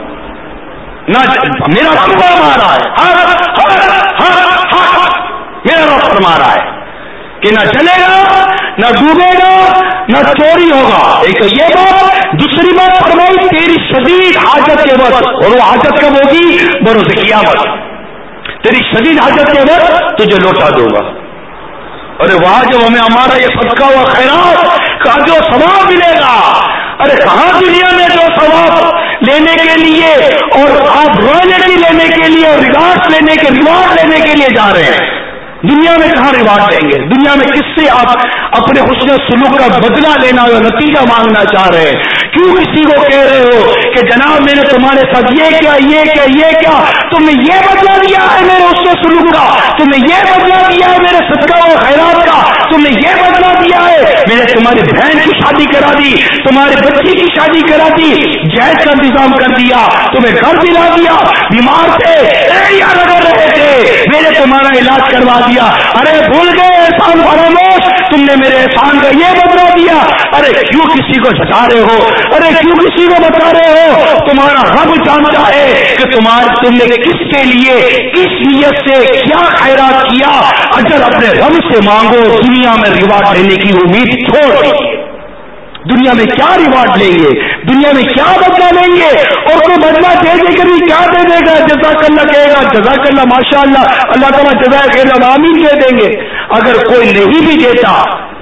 نہ میرا رب فرما رہا ہے, ہر ہر ہر میرا رب فرما رہا ہے کہ نہ جلے گا نہ ڈوبے گا نہ چوری ہوگا. ایک تو یہ بات, دوسری بات فرمائی تیری شدید حاجت کے وقت, اور وہ حاجت کب ہوگی, بروز قیامت, تیری شدید حاجت کے وقت تجھے لوٹا دوں گا. ارے وہاں جب ہمیں ہمارا یہ صدقہ و خیرات کا جو ثواب ملے گا, ارے کہاں دنیا میں جو ثواب لینے کے لیے اور آپ رویلٹی لینے کے لیے اور ریوارڈ لینے کے ریوارڈ لینے کے لیے جا رہے ہیں, دنیا میں کہاں ریوارڈ لیں گے, دنیا میں کس سے آپ اپنے حسن سلوک کا بدلہ لینا اور نتیجہ مانگنا چاہ رہے ہیں؟ کیوں کسی کو کہہ رہے ہو کہ جناب میں نے تمہارے ساتھ یہ کیا یہ کیا یہ کیا, تم نے یہ بدلہ دیا ہے میرے حسن سلوک کا, تم نے یہ بدلہ دیا ہے میرے صدقہ و خیرات کا, تم نے یہ بدلہ دیا ہے میں نے تمہاری بہن کی شادی کرا دی, تمہارے بچی کی شادی کرا دی, جہیز کا انتظام کر دیا, تمہیں گھر دلا دیا, بیمار تھے لگا رہے تھے میں نے تمہارا علاج کروا دیا, ارے بھول گئے احسان فراموش, تم نے میرے احسان کا یہ بدلا دیا. ارے کیوں کسی کو جتا رہے ہو, ارے کیوں کسی کو بتا رہے ہو, تمہارا رب جانتا ہے کہ تمہارے تم نے کس کے لیے کس نیت سے کیا خیرات کیا. اجر اپنے رب سے مانگو, دنیا میں ریوارڈ لینے کی امید چھوڑ دیجیے. دنیا میں کیا ریوارڈ لیں گے, دنیا میں کیا بدلہ لیں گے, اور کوئی بدلہ دے دے کر بھی کیا دے دے گا, جزاک اللہ کہے گا, جزاک اللہ ماشاء اللہ, اللہ تعالیٰ جزائے خیر آمین کہہ دیں گے. اگر کوئی نہیں بھی دیتا,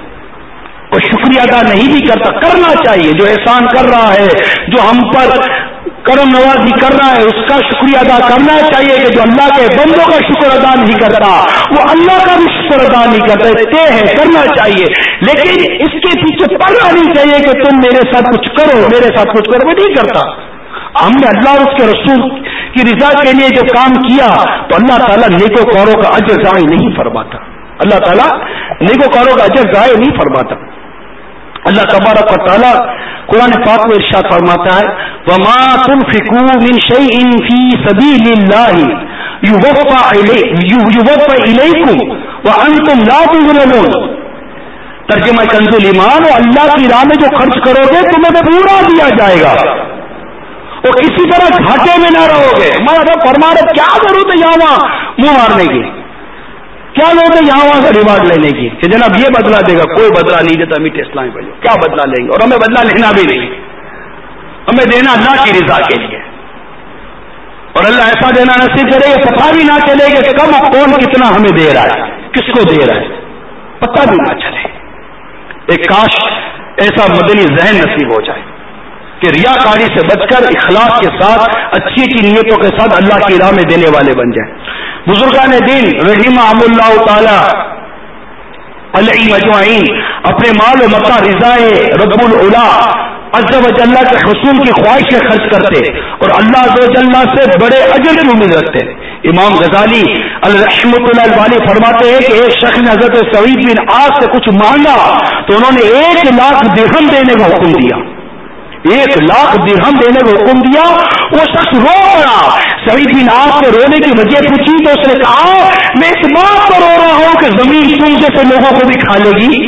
کوئی شکریہ ادا نہیں بھی کرتا, کرنا چاہیے. جو احسان کر رہا ہے, جو ہم پر کرم نوازی کر رہا ہے, اس کا شکریہ ادا کرنا چاہیے. کہ جو اللہ کے بندوں کا شکر ادا نہیں کرتا وہ اللہ کا بھی شکر ادا نہیں کرتا, طے ہے کرنا چاہیے. لیکن اس کے پیچھے پڑنا نہیں چاہیے کہ تم میرے ساتھ کچھ کرو میرے ساتھ کچھ کرو, میں نہیں کرتا. ہم نے اللہ اور اس کے رسول کی رضا کے لیے جو کام کیا تو اللہ تعالیٰ نیکوکاروں کا اجر ضائع نہیں فرماتا, اللہ تعالیٰ نیکوکاروں کا اجر ضائع نہیں فرماتا. اللہ تبارک و تعالیٰ قرآن پاک میں ارشاد فرماتا ہے, وَمَا تُنْفِقُوا مِنْ شَيْءٍ فِي سَبِيلِ اللَّهِ يُوَفَّ إِلَيْكُمْ وَأَنْتُمْ لَا تُظْلَمُونَ. ترجمہ کنز الایمان, اور اللہ کی راہ میں جو خرچ کرو گے تمہیں پورا دیا جائے گا اور کسی طرح گھاٹے میں نہ رہو گے. ہمارا رب فرما رہے کیا ضرورت ہے یہاں منہ مارنے کی, کیا لوگ ہیں یہاں وہاں سے ریوارڈ لینے کی کہ جناب یہ بدلہ دے گا. کوئی بدلہ نہیں دیتا میٹھے اسلامی بھائیو, کیا بدلہ لیں گے, اور ہمیں بدلہ لینا بھی نہیں, ہمیں دینا اللہ کی رضا کے لیے. اور اللہ ایسا دینا نصیب کرے گا پتہ بھی نہ چلے کہ کم کون کتنا ہمیں دے رہا ہے, کس کو دے رہا ہے, پتہ بھی نہ چلے. ایک کاش ایسا مدنی ذہن نصیب ہو جائے کہ ریاکاری سے بچ کر اخلاص کے ساتھ اچھی اچھی نیتوں کے ساتھ اللہ کی راہ میں دینے والے بن جائیں. بزرگان دین رحمہم اللہ تعالی علیہم اجمعین اپنے مال و متاع رضائے رب العلا عز و جل کے حصول کی خواہش سے خرچ کرتے اور اللہ عز و جل سے بڑے اجر کی امید رکھتے. امام غزالی الرحمۃ اللہ علیہ فرماتے ہیں کہ ایک شخص نے حضرت سعید بن عاص سے کچھ مانگا تو انہوں نے ایک لاکھ درہم دینے کا حکم دیا. ایک لاکھ درہم دینے کا حکم دیا. وہ شخص رو پڑا. سعید بن عاص سے رونے کی وجہ پوچھی تو اس نے کہا میں اس بات پر رو رہا ہوں کہ زمین تم جیسے لوگوں کو بھی کھا لے گی.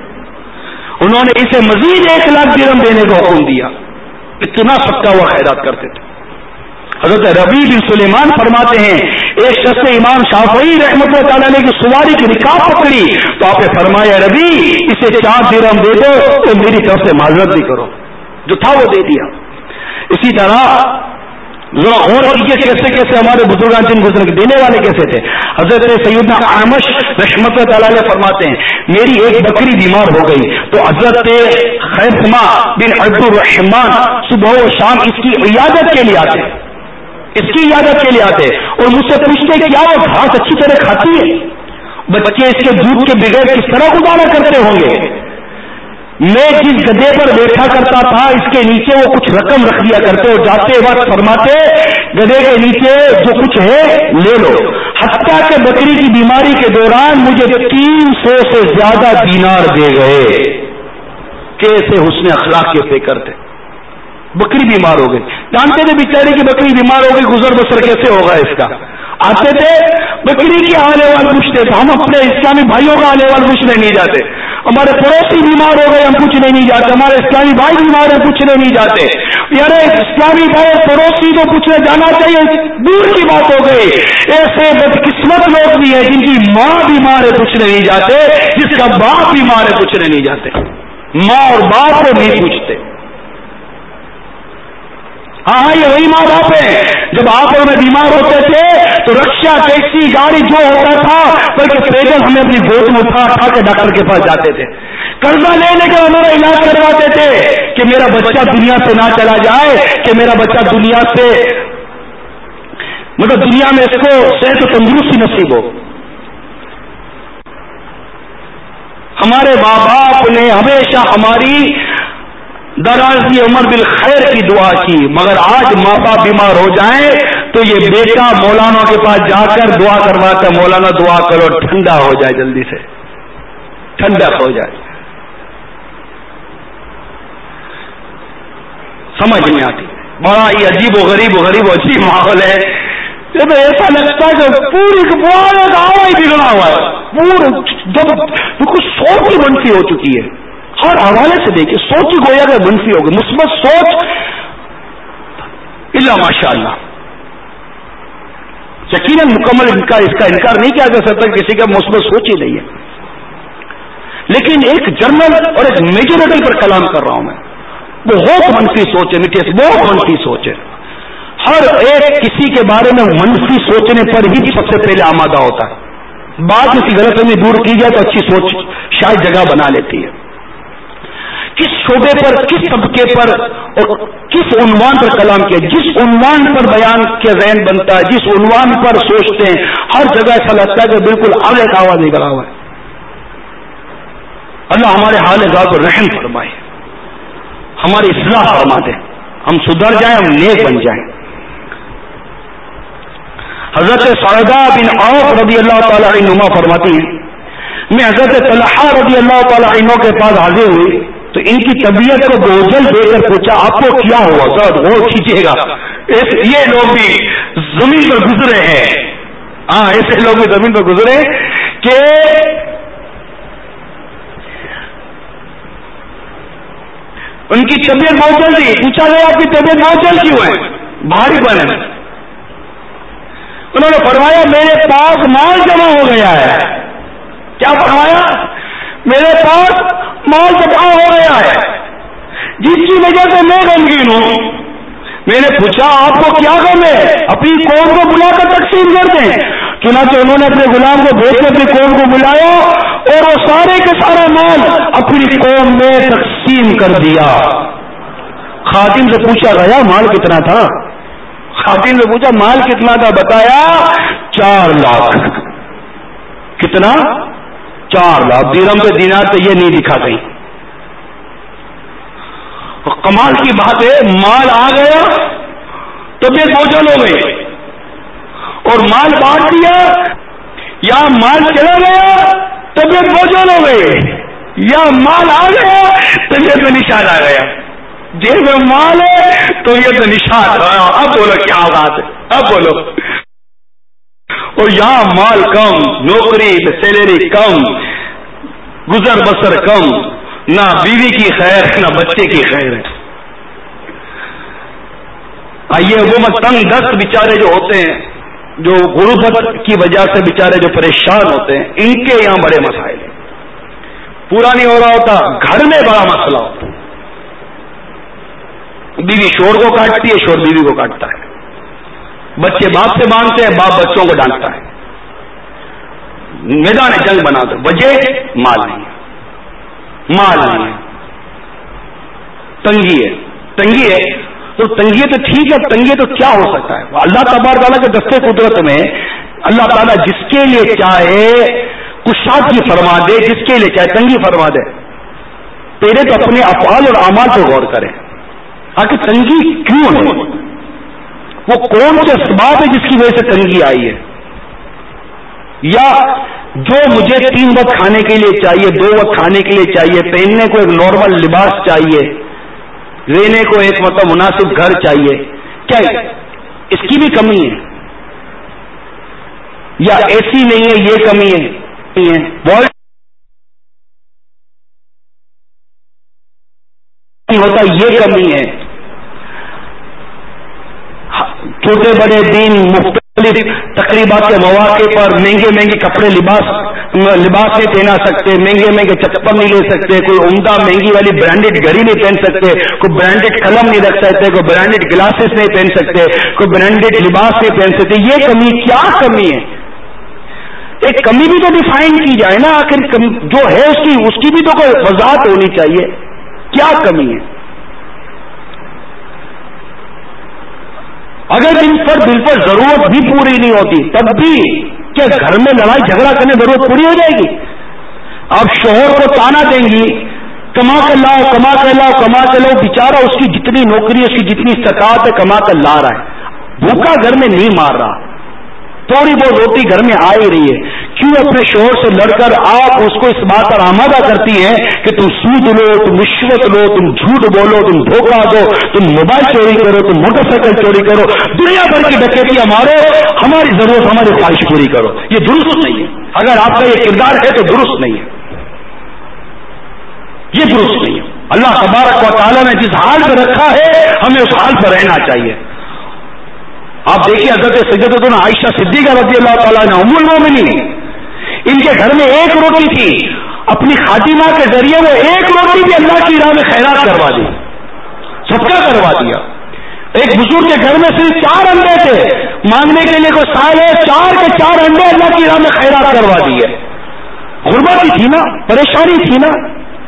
انہوں نے اسے مزید ایک لاکھ درہم دینے کا حکم دیا. اتنا سکا ہوا خیرات کرتے تھے. حضرت ربیع بن سلیمان فرماتے ہیں ایک شخص نے امام شافعی رحمۃ اللہ تعالی علیہ کی سواری کی رکاب پکڑی تو آپ نے فرمایا ربیع اسے چار درہم دے دو تو میری طرف سے معذرت بھی کرو. جو تھا وہ دے دیا. اسی طرح ذرا غور کیجیے کیسے کیسے ہمارے بزرگان جن گزر دینے والے کیسے تھے. حضرت سیدنا اعمش رحمۃ اللہ تعالی فرماتے ہیں میری ایک بکری بیمار ہو گئی تو حضرت خیثمہ بن عبد الرحمان صبح و شام اس کی عیادت کے لیے آتے اس کی عیادت کے لیے آتے اور مجھ سے پوچھتے کہ کیا وہ گھاس اچھی طرح کھاتی ہے. بچے اس کے دودھ کے بغیر کس طرح گزارا کرتے ہوں گے. میں جس گدے پر بیٹھا کرتا تھا اس کے نیچے وہ کچھ رقم رکھ دیا کرتے اور جاتے وقت فرماتے گدے کے نیچے جو کچھ ہے لے لو. حتیٰ کہ بکری کی بیماری کے دوران مجھے تین سو سے زیادہ دینار دے گئے. کیسے حسن اخلاق کے فکر تھے. بکری بیمار ہو گئی. جانتے تھے بیچارے کی بکری بیمار ہو گئی گزر بسر کیسے ہوگا اس کا. آتے تھے بکری کی حال احوال پوچھتے تھے. ہم اپنے اسلامی بھائیوں کا حال احوال پوچھنے نہیں جاتے. ہمارے پڑوسی بیمار ہو گئے ہم پوچھنے نہیں جاتے. ہمارے اسلامی بھائی بیمار ہیں پوچھنے نہیں جاتے. یار اسلامی بھائی پڑوسی کو پوچھنے جانا چاہیے دور کی بات ہو گئی. ایسے بدقسمت لوگ بھی ہیں جن کی ماں بیمار ہے پوچھنے نہیں جاتے. جس کا باپ بیمار ہے پوچھنے نہیں جاتے. ماں اور باپ کو نہیں پوچھتے. ہاں ہاں یہ وہی ماں باپ ہے. جب آپ اور میں بیمار ہوتے تھے تو رکشا ٹیکسی گاڑی جو ہوتا تھا بلکہ پیدل ہمیں اپنی گود میں اٹھا اٹھا کے ڈاکٹر کے پاس جاتے تھے. قرضہ لے لے کر ہمارا علاج کرواتے تھے کہ میرا بچہ دنیا سے نہ چلا جائے کہ میرا بچہ دنیا سے مطلب دنیا میں اس کو صحت و تندرستی نصیب ہو. ہمارے ماں باپ نے ہمیشہ ہماری درازی عمر بالخیر کی دعا کی. مگر آج ماں باپ بیمار ہو جائیں تو یہ بیٹا مولانا کے پاس جا کر دعا کرواتا مولانا دعا کرو ٹھنڈا ہو جائے جلدی سے ٹھنڈا ہو جائے. سمجھ نہیں آتی. بڑا ہی عجیب و غریب و غریب و عجیب ماحول ہے. جب ایسا لگتا ہے کہ پوری آوا ہی بگڑا ہوا ہے. پورے جب بالکل سوچ کی منفی ہو چکی ہے. ہر حوالے سے دیکھیے سوچ ہی گویا کہ منفی ہوگی. مثبت سوچ الا ماشاء اللہ. یقیناً مکمل ان کا اس کا انکار نہیں کیا جا سکتا کسی کا مثبت سوچ ہی نہیں ہے. لیکن ایک جرنل اور ایک میجورٹی پر کلام کر رہا ہوں میں. بہت منفی سوچ ہے میٹھے بہت منفی سوچ ہے. ہر ایک کسی کے بارے میں منفی سوچنے پر ہی سب سے پہلے آمادہ ہوتا ہے. بعد میں غلط فہمی دور کی جائے تو اچھی سوچ شاید جگہ بنا لیتی ہے. کس شعبے پر کس طبقے پر اور کس عنوان پر کلام کیا جس عنوان پر بیان کے ذہن بنتا ہے جس عنوان پر سوچتے ہیں ہر جگہ ایسا لگتا ہے کہ بالکل آگے کا آواز نکلا ہوا ہے. اللہ ہمارے حال ذات پر رحم فرمائے ہماری اصلاح فرما دے ہم سدھر جائیں ہم نیک بن جائیں. حضرت سعدہ بن عوف رضی اللہ تعالی عنہما فرماتی ہیں میں حضرت طلحہ رضی اللہ تعالی عنہ کے پاس حاضر ہوئی تو ان کی طبیعت کو بوجھل دے کر پوچھا آپ کو کیا ہوا. ذرا غور کیجیے گا. یہ لوگ بھی زمین پر گزرے ہیں. ہاں ایسے لوگ بھی زمین پر گزرے کہ ان کی طبیعت بہت جلد تھی. پوچھا گیا آپ کی طبیعت بہت جلد کیوں ہے بھاری پن ہے. انہوں نے فرمایا میرے پاس مال جمع ہو گیا ہے. کیا فرمایا میرے پاس مال جمع ہو گیا ہے جس کی وجہ سے میں غمگین ہوں. میں نے پوچھا آپ کو کیا غم ہے اپنی قوم کو بلا کر تقسیم کر دیں. چنانچہ انہوں نے اپنے غلام کو بھیج کر اپنی قوم کو بلایا اور وہ سارے کے سارا مال اپنی قوم میں تقسیم کر دیا. خادم سے پوچھا گیا مال کتنا تھا. خادم سے پوچھا مال کتنا تھا. بتایا چار لاکھ. کتنا چار لاکھ درہم پہ دینار پہ یہ نہیں دکھا کہیں. کمال کی بات ہے مال آ گیا طبیعت بوجھل ہو گئی, اور مال بانٹ دیا یا مال چلا گیا طبیعت بوجھل ہو گئی, یا مال آ گیا طبیعت میں نشان آ گیا. جیب میں مال ہے تو یہ تو نشان. اب بولو کیا بات ہے, اب بولو. اور یہاں مال کم, نوکری سیلری کم, گزر بسر کم, نہ بیوی کی خیر نہ بچے کی خیر ہے. آئیے وہ میں تنگ دست بیچارے جو ہوتے ہیں, جو غربت کی وجہ سے بیچارے جو پریشان ہوتے ہیں, ان کے یہاں بڑے مسائل ہیں. پورا نہیں ہو رہا ہوتا, گھر میں بڑا مسئلہ ہوتا ہے. بیوی شور کو کاٹتی ہے, شور بیوی کو کاٹتا ہے, بچے باپ سے مانگتے ہیں, باپ بچوں کو ڈانٹتا ہے. میدان جنگ بنا دو, وجہ مال نہیں ہے, مال نہیں ہے, تنگی ہے. تنگی ہے تو تنگی تو ٹھیک ہے, تنگی تو کیا ہو سکتا ہے. اللہ تبارک تعالیٰ کے دستے قدرت میں اللہ تعالیٰ جس کے لیے چاہے کشادگی فرما دے, جس کے لیے چاہے تنگی فرما دے. پہلے تو اپنے افعال اور اعمال پر غور کریں, آخر تنگی کیوں ہے, وہ کون سے اسباب ہے جس کی وجہ سے تنگی آئی ہے. یا جو مجھے تین وقت کھانے کے لیے چاہیے, دو وقت کھانے کے لیے چاہیے, پہننے کو ایک نارمل لباس چاہیے, رہنے کو ایک مطلب مناسب گھر چاہیے, کیا اس کی بھی کمی ہے؟ یا ایسی نہیں ہے یہ کمی ہے؟ بال ہوتا یہ کمی ہے. چھوٹے بڑے دین مختلف تقریبات کے مواقع پر مہنگے مہنگے کپڑے لباس لباس نہیں پہنا سکتے, مہنگے مہنگے چپل نہیں لے سکتے, کوئی عمدہ مہنگی والی برانڈیڈ گھڑی نہیں پہن سکتے, کوئی برانڈیڈ قلم نہیں رکھ سکتے, کوئی برانڈیڈ گلاسز نہیں پہن سکتے, کوئی برانڈیڈ لباس نہیں پہن سکتے. یہ کمی کیا کمی ہے؟ ایک کمی بھی تو ڈیفائن کی جائے نا, آخر جو ہے اس کی اس کی بھی تو کوئی وضاحت ہونی چاہیے. کیا کمی ہے؟ اگر ان پر دل پر ضرورت بھی پوری نہیں ہوتی تب بھی کیا گھر میں لڑائی جھگڑا کرنے ضرورت پوری ہو جائے گی؟ آپ شوہر کو تانا دیں گی, کما کر لاؤ کما کر لاؤ کما کر لاؤ, بیچارہ اس کی جتنی نوکری اس کی جتنی استطاعت ہے کما کر لا رہا ہے, بھوکا گھر میں نہیں مار رہا, تھوڑی بہت روٹی گھر میں آ ہی رہی ہے. کیوں اپنے شوہر سے لڑ کر آپ اس کو اس بات پر آمادہ کرتی ہیں کہ تم سود لو, تم رشوت لو, تم جھوٹ بولو, تم دھوکہ دو, تم موبائل چوری کرو, تم موٹر سائیکل چوری کرو, دنیا بھر کی ڈکیتیاں مارو, ہماری ضرورت ہماری خواہش پوری کرو. یہ درست نہیں ہے. اگر آپ کا یہ کردار ہے تو درست نہیں ہے, یہ درست نہیں ہے. اللہ تبارک و تعالیٰ نے جس حال میں رکھا ہے ہمیں اس حال پر رہنا چاہیے. آپ دیکھیے حضرت سیدتنا عائشہ صدیقہ رضی اللہ تعالیٰ عنہا ام المومنین, ان کے گھر میں ایک روٹی تھی, اپنی خاتمہ کے ذریعے وہ ایک روٹی بھی اللہ کی راہ میں خیرات کروا دی, صدقہ کروا دیا. ایک بزرگ کے گھر میں صرف چار انڈے تھے, مانگنے کے لیے کوئی سائل ہے, چار کے چار انڈے اللہ کی راہ میں خیرات کروا دیے. غربت ہی تھی نا, پریشانی تھی نا.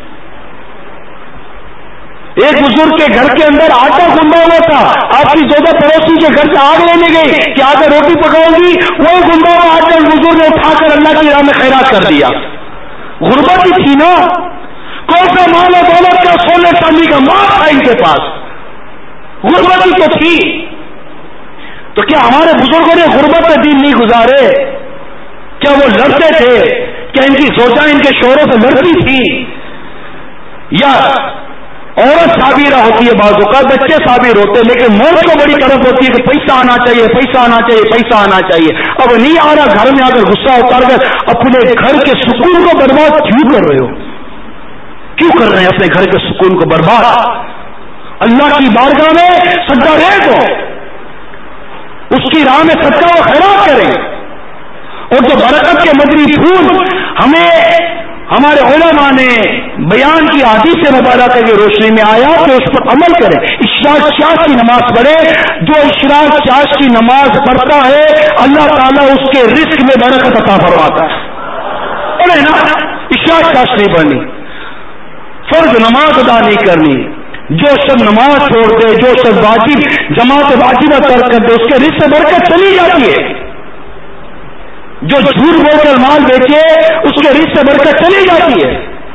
ایک بزرگ کے گھر کے اندر آٹا گندا ہوا تھا, آپ کی زوجہ پڑوسی کے گھر سے آگ لینے گئی کہ آ کر روٹی پکاؤ گی, وہ گندا ہوا آٹا بزرگ نے اٹھا کر اللہ کی راہ میں خیرات کر دیا. غربت ہی تھی نا. کون سا مال و دولت کا, سونے چاندی کا مال تھا ان کے پاس, غربت ہی تو تھی. تو کیا ہمارے بزرگوں نے غربت میں دین نہیں گزارے؟ کیا وہ لڑتے تھے؟ کیا ان کی زوجہ ان کے شوہروں سے لڑتی تھی؟ یا عورت صابرہ ہوتی ہے, بعض اوقات بچے صابر ہوتے ہیں, لیکن مرد کو بڑی طرف ہوتی ہے کہ پیسہ آنا چاہیے, پیسہ آنا چاہیے, پیسہ آنا چاہیے. اب نہیں آ رہا, گھر میں آ کر غصہ اتار کر اپنے گھر کے سکون کو برباد کیوں کر رہے ہو؟ کیوں کر رہے ہیں اپنے گھر کے سکون کو برباد؟ اللہ کی بارگاہ میں صدقہ ریز ہو, اس کی راہ میں صدقہ و خیرات کریں, اور جو برکت کے مدنی پھول ہمیں ہمارے علماء نے بیان کی حدیث مبارکہ کی روشنی میں آیا کہ اس پر عمل کریں. اشراق چاش کی نماز پڑھے, جو اشراق چاش کی نماز پڑھتا ہے اللہ تعالیٰ اس کے رزق میں برکت عطا فرماتا ہے. پڑھے نا, اشراق چاش نہیں پڑھنی, فرض نماز ادا نہیں کرنی, جو شب نماز چھوڑ دے, جو شب واجب جماعت واجبہ ترک کر دے, اس کے رزق سے برکت چلی جاتی ہے. جو جھوٹ بول کر مال بیچے اس کے رزق سے برکت چلی جاتی ہے.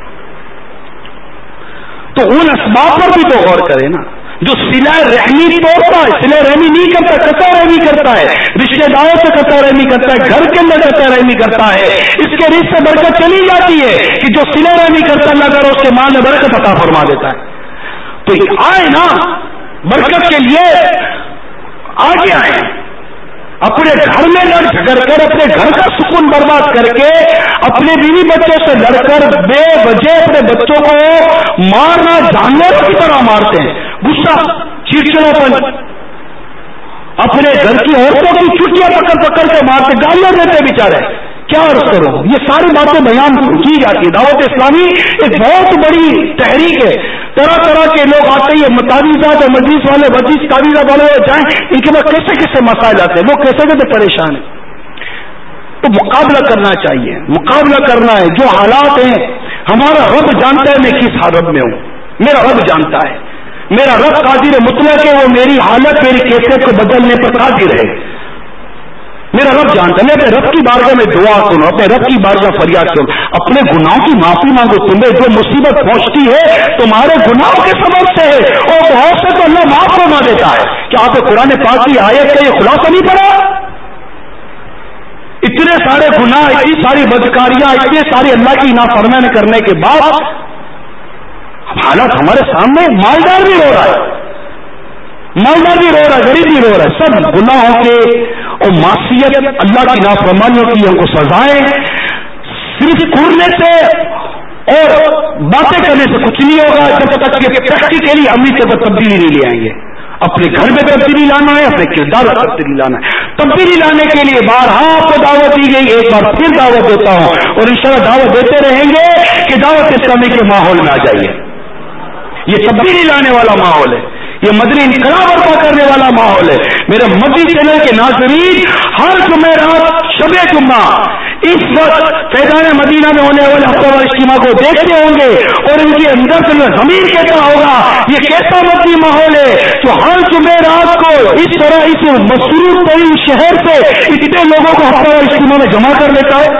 تو ان اسباب پر بھی تو غور کرے نا. جو صلہ رحمی توڑتا ہے, صلہ رحمی نہیں کرتا, قطع رحمی کرتا ہے, رشتے داروں سے قطع رحمی کرتا ہے, گھر کے اندر قطع رحمی کرتا ہے, اس کے رزق سے برکت چلی جاتی ہے. کہ جو صلہ رحمی کرتا ہے اللہ تعالیٰ اس کے مال میں برکت عطا فرما دیتا ہے. تو آئے نا برکت کے لیے آگے آئے, اپنے گھر میں لڑ جھگڑ کر اپنے گھر کا سکون برباد کر کے اپنے بیوی بچوں سے لڑ کر بے وجہ اپنے بچوں کو مارنا جانوروں کی طرح مارتے ہیں. غصہ, چڑچڑاپن, اپنے گھر کی عورتوں کی چٹیاں پکڑ پکڑ کے مارتے, گالیاں دیتے بیچارے. کیا عرض کرو, یہ ساری باتیں بیان کی جاتی ہے. دعوت اسلامی ایک بہت بڑی تحریک ہے. طرح طرح کے لوگ آتے ہیں, تعویذات اور مجلس والے مجلس تعویذات والے جائیں, ان کے بعد کیسے کیسے مسائل آتے ہیں, لوگ کیسے کیسے پریشان ہیں. تو مقابلہ کرنا چاہیے, مقابلہ کرنا ہے. جو حالات ہیں ہمارا رب جانتا ہے میں کس حالت میں ہوں, میرا رب جانتا ہے. میرا رب قادر مطلق ہے, وہ میری حالت میری کیفیت کو بدلنے پر قادر ہے. میرا رب جانتا ہے. میں اپنے رب کی بارگاہ میں دعا کروں, اپنے رب کی بارگاہ فریاد کروں, اپنے گناہوں کی معافی مانگو. تمہیں جو مصیبت پہنچتی ہے تمہارے گناہوں کے سبب سے ہے, اور بہت سے تو اللہ معاف فرما دیتا ہے. کہ آپ قرآن پاک کی آیت کا یہ خلاصہ نہیں پڑا؟ اتنے سارے گناہ, اتنی ساری بدکاریاں, اتنے ساری اللہ کی نافرمانی کرنے کے بعد حالات ہمارے سامنے. مالدار بھی رو رہا ہے, مالدار بھی رو رہا ہے, غریب بھی رو رہا ہے. سب گناہوں کے اور معصیت اللہ کی نافرمانیوں کی ہم کو سزائیں. صرف کورنے سے اور باتیں کرنے سے کچھ نہیں ہوگا جب تک کہ پریکٹیکلی عملی طور پر تبدیلی نہیں لے آئیں گے. اپنے گھر میں تبدیلی لانا ہے, اپنے کردار میں تبدیلی لانا ہے. تبدیلی لانے کے لیے بارہا آپ کو دعوت دی گئی, ایک بار پھر دعوت دیتا ہوں, اور انشاءاللہ دعوت دیتے رہیں گے کہ دعوت اسلامی کے ماحول میں آ جائیے. یہ تبدیلی لانے والا ماحول ہے, یہ مدنی انقلاب برپا کرنے والا ماحول ہے. میرے مدنی چینل کے ناظرین, ہر جمعرات شب جمعہ اس وقت فیضان مدینہ میں ہونے والے ہفتہ وار اجتماع کو دیکھتے ہوں گے, اور ان کے اندر سے ضمیر کہتا ہوگا یہ کیسا مدنی ماحول ہے جو ہر جمعرات کو اس طرح اس مسرور ترین شہر سے اتنے لوگوں کو ہفتہ وار اجتماع میں جمع کر لیتا ہے.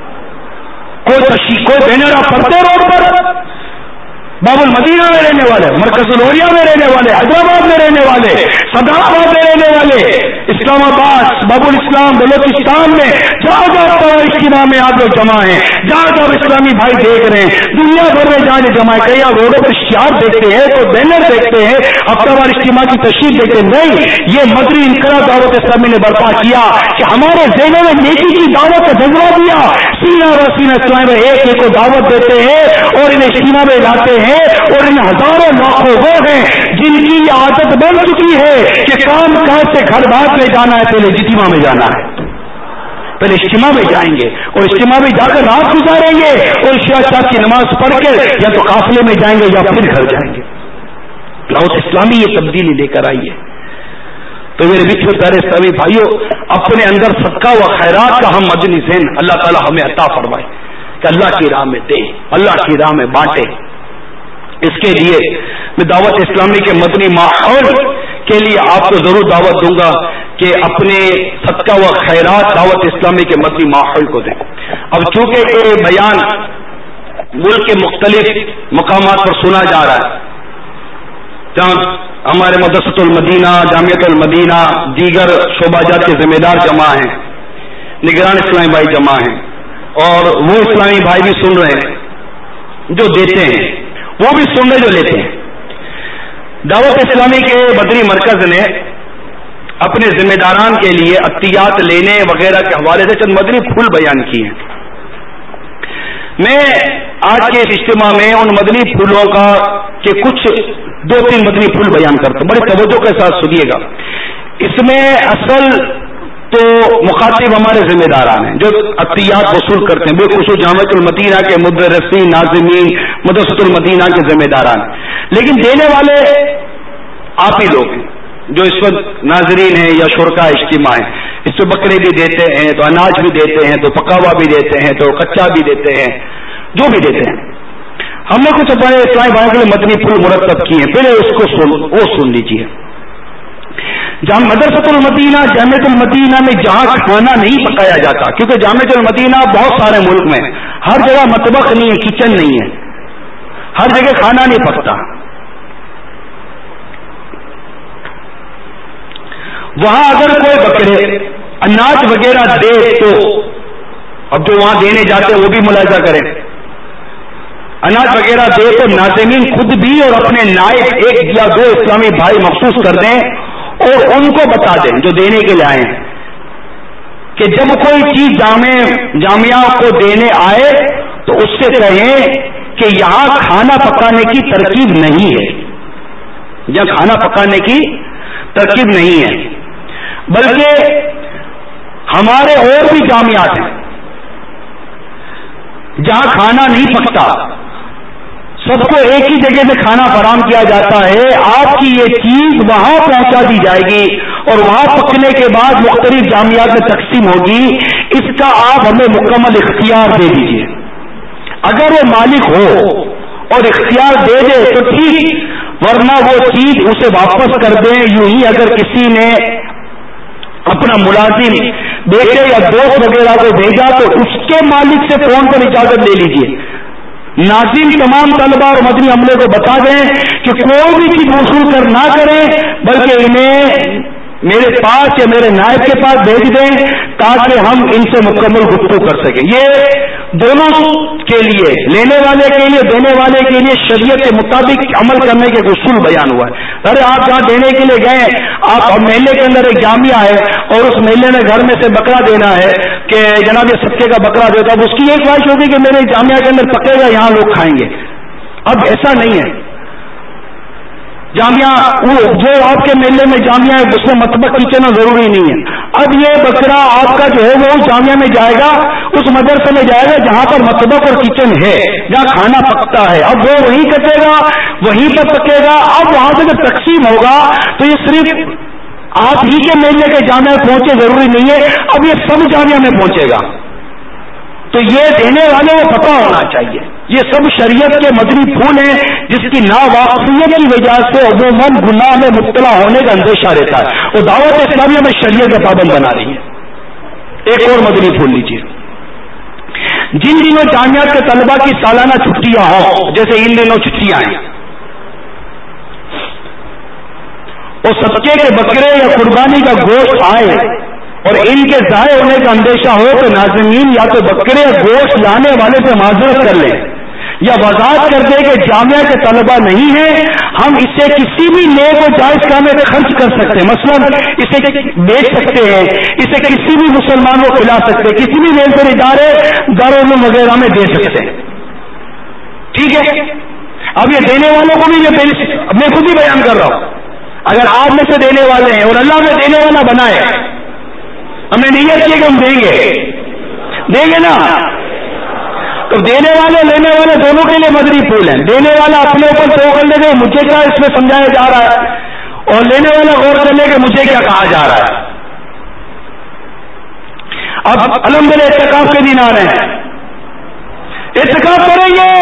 کوئی تشریح, کوئی بینر آپ پڑھتے روڈ پر, باب المدینہ میں رہنے والے, مرکز الوریا میں رہنے والے, حیدرآباد میں رہنے والے, صدر آباد میں رہنے والے, اسلام آباد, باب الاسلام, بلوچستان میں جہاں جہاں اجتماع میں آپ لوگ جمع ہیں, جہاں جہاں اسلامی بھائی دیکھ رہے ہیں, دنیا بھر میں جہاں جمع ہے, کئی آپ روڈوں پر اشتہار دیکھتے ہیں, تو بینر دیکھتے ہیں, ہفتہ وار اجتماع کی تشریح دیکھتے ہیں. نہیں, یہ مدنی انقلاب دعوت اسلامی نے برپا کیا کہ ہمارے ذہنوں میں نیکی کی دعوت کا جذبہ دیا, سینہ و سینہ اسلام میں ایک ایک کو دعوت دیتے ہیں اور انہیں اجتماع میں لاتے ہیں. اور ان ہزاروں لاکھوں وہ ہیں جن کی یہ عادت بن چکی ہے کہ کام کاج سے گھر بھاگ میں جانا ہے, پہلے اجتماع میں جانا ہے, پہلے اجتماع میں جائیں گے اور اجتماع میں جا کر رات گزاریں گے, اور شاہ صاحب کی نماز پڑھ کے یا تو قافلے میں جائیں گے یا پھر گھر جائیں گے. دعوت اسلامی یہ تبدیلی لے کر آئی ہے. تو میرے بچوں پیارے اسلامی بھائیوں, اپنے اندر صدقہ و خیرات کا ہم مدنی ذہن اللہ تعالی ہمیں عطا فرمائے کہ اللہ کی راہ میں دے, اللہ کی راہ میں بانٹے. اس کے لیے میں دعوت اسلامی کے مدنی ماحول کے لیے آپ کو ضرور دعوت دوں گا کہ اپنے صدقہ و خیرات دعوت اسلامی کے مدنی ماحول کو دیں. اب چونکہ یہ بیان ملک کے مختلف مقامات پر سنا جا رہا ہے, جہاں ہمارے مدرسۃ المدینہ, جامعۃ المدینہ, دیگر شعبہ جات کے ذمہ دار جمع ہیں, نگران اسلامی بھائی جمع ہیں, اور وہ اسلامی بھائی بھی سن رہے ہیں جو دیتے ہیں, وہ بھی سن رہے جو لیتے ہیں. دعوت اسلامی کے مدنی مرکز نے اپنے ذمہ داران کے لیے عطیات لینے وغیرہ کے حوالے سے چند مدنی پھول بیان کیے ہیں. میں آج کے اس اجتماع میں ان مدنی پھولوں کا کہ کچھ دو تین مدنی پھول بیان کرتا ہوں, بڑے توجہ کے ساتھ سنیے گا. اس میں اصل تو مخاطب ہمارے ذمہ داران ہیں جو عطیات وصول کرتے ہیں, بالخصوص جامعۃ المدینہ کے مدرسین, ناظمین, مدرسۃ المدینہ کے ذمہ داران. لیکن دینے والے آپ ہی لوگ ہیں جو اس وقت ناظرین ہیں یا شرکاء اجتماع ہیں. اس میں بکرے بھی دیتے ہیں, تو اناج بھی دیتے ہیں, تو پکا ہوا بھی دیتے ہیں, تو کچا بھی دیتے ہیں, جو بھی دیتے ہیں. ہم نے کچھ اپنے اسلامی بھائیوں کے لیے مدنی پھول مرتب کیے ہیں, پہلے اس کو سن وہ سن لیجیے. جام مدرسۃ المدینہ جامعۃ المدینہ میں جہاں کھانا نہیں پکایا جاتا، کیونکہ جامعۃ المدینہ بہت سارے ملک میں ہر جگہ مطبخ نہیں ہے، کچن نہیں ہے، ہر جگہ کھانا نہیں پکتا. وہاں اگر کوئی بکرے اناج وغیرہ دے تو اب جو وہاں دینے جاتے ہیں وہ بھی ملاحظہ کریں، اناج وغیرہ دے تو ناظرین خود بھی اور اپنے نائب ایک یا دو اسلامی بھائی مخصوص کر دیں اور ان کو بتا دیں جو دینے کے لیے آئے ہیں کہ جب کوئی چیز جامع جامعہ کو دینے آئے تو اس سے کہیں کہ یہاں کھانا پکانے کی ترکیب نہیں ہے، یہاں کھانا پکانے کی ترکیب نہیں ہے، بلکہ ہمارے اور بھی جامعات ہیں جہاں کھانا نہیں پکتا، سب کو ایک ہی جگہ سے کھانا فراہم کیا جاتا ہے. آپ کی یہ چیز وہاں پہنچا دی جائے گی اور وہاں پکنے کے بعد مختلف جامعات میں تقسیم ہوگی. اس کا آپ ہمیں مکمل اختیار دے دیجیے. اگر وہ مالک ہو اور اختیار دے دے تو ٹھیک، ورنہ وہ چیز اسے واپس کر دیں. یوں ہی اگر کسی نے اپنا ملازم بیٹے یا دوست وغیرہ کو بھیجا تو اس کے مالک سے فون پر اجازت لے لیجیے. ناظرین تمام طلبہ اور مدنی عملے کو بتا دیں کہ کوئی بھی چیز وصول کر نہ کریں، بلکہ انہیں میرے پاس یا میرے نائب کے پاس بھیج دیں تاکہ ہم ان سے مکمل گفتگو کر سکیں. یہ دونوں کے لیے، لینے والے کے لیے دینے والے کے لیے شریعت کے مطابق عمل کرنے کے اصول بیان ہوا ہے. ارے آپ جہاں دینے کے لیے گئے، آپ محلے کے اندر ایک جامعہ ہے اور اس محلے میں گھر میں سے بکرا دینا ہے کہ جناب یہ صدقے کا بکرا دیتا، اب اس کی ایک خواہش ہوگی کہ میرے جامعہ کے اندر پکے گا، یہاں لوگ کھائیں گے. اب ایسا نہیں ہے. جامعہ وہ جو آپ کے میلے میں جامعہ ہے اس میں مطبخ کچن ضروری نہیں ہے. اب یہ بکرا آپ کا جو ہے وہ اس جامعہ میں جائے گا، اس مدرسے میں جائے گا جہاں پر مطبخ اور کچن ہے، جہاں کھانا پکتا ہے. اب وہ وہیں کٹے گا، وہیں پر پکے گا. اب وہاں سے جب تقسیم ہوگا تو یہ صرف آپ ہی کے میلے کے جامعہ پہنچے ضروری نہیں ہے، اب یہ سب جامعہ میں پہنچے گا. تو یہ دینے والے کو پتہ ہونا چاہیے. یہ سب شریعت کے مدنی پھول ہیں جس کی ناواقفیت کی وجہ سے عموماً گناہ میں مبتلا ہونے کا اندیشہ رہتا ہے. اور دعوت اسلامیہ میں شریعت کا پابند بنا رہی ہے. ایک اور مدنی پھول لیجیے. جن دنوں جامعات کے طلبہ کی سالانہ چھٹیاں ہوں، جیسے ان دنوں چھٹیاں ہیں، اور صدقے کے بکرے یا قربانی کا گوشت آئے اور ان کے ضائع ہونے کا اندیشہ ہو تو ناظرین یا تو بکرے یا گوشت لانے والے سے معذرت کر لیں یا وضاحت کر دیں کہ جامعہ کے طلبہ نہیں ہیں، ہم اسے کسی بھی نیک و جائز کام میں خرچ کر سکتے ہیں. مثلا اسے بیچ سکتے ہیں، اسے کسی بھی مسلمان کو کھلا سکتے ہیں، کسی بھی ویلفیئر ادارے دارالعلوم وغیرہ میں دے سکتے ہیں. ٹھیک ہے. اب یہ دینے والوں کو بھی میں خود ہی بیان کر رہا ہوں. اگر آپ میں سے دینے والے ہیں اور اللہ میں دینے والا بنائے، ہم نے نیت کی کہ ہم دیں گے دیں گے نا، تو دینے والے لینے والے دونوں کے لیے مدنی پھول ہیں. دینے والا اپنے اوپر تو کر لے گا مجھے کیا اس میں سمجھایا جا رہا ہے، اور لینے والا غور کر لے کہ مجھے کیا کہا جا رہا ہے. اب الحمدللہ اعتکاف کے دن آ رہے ہیں، اعتکاف کریں گے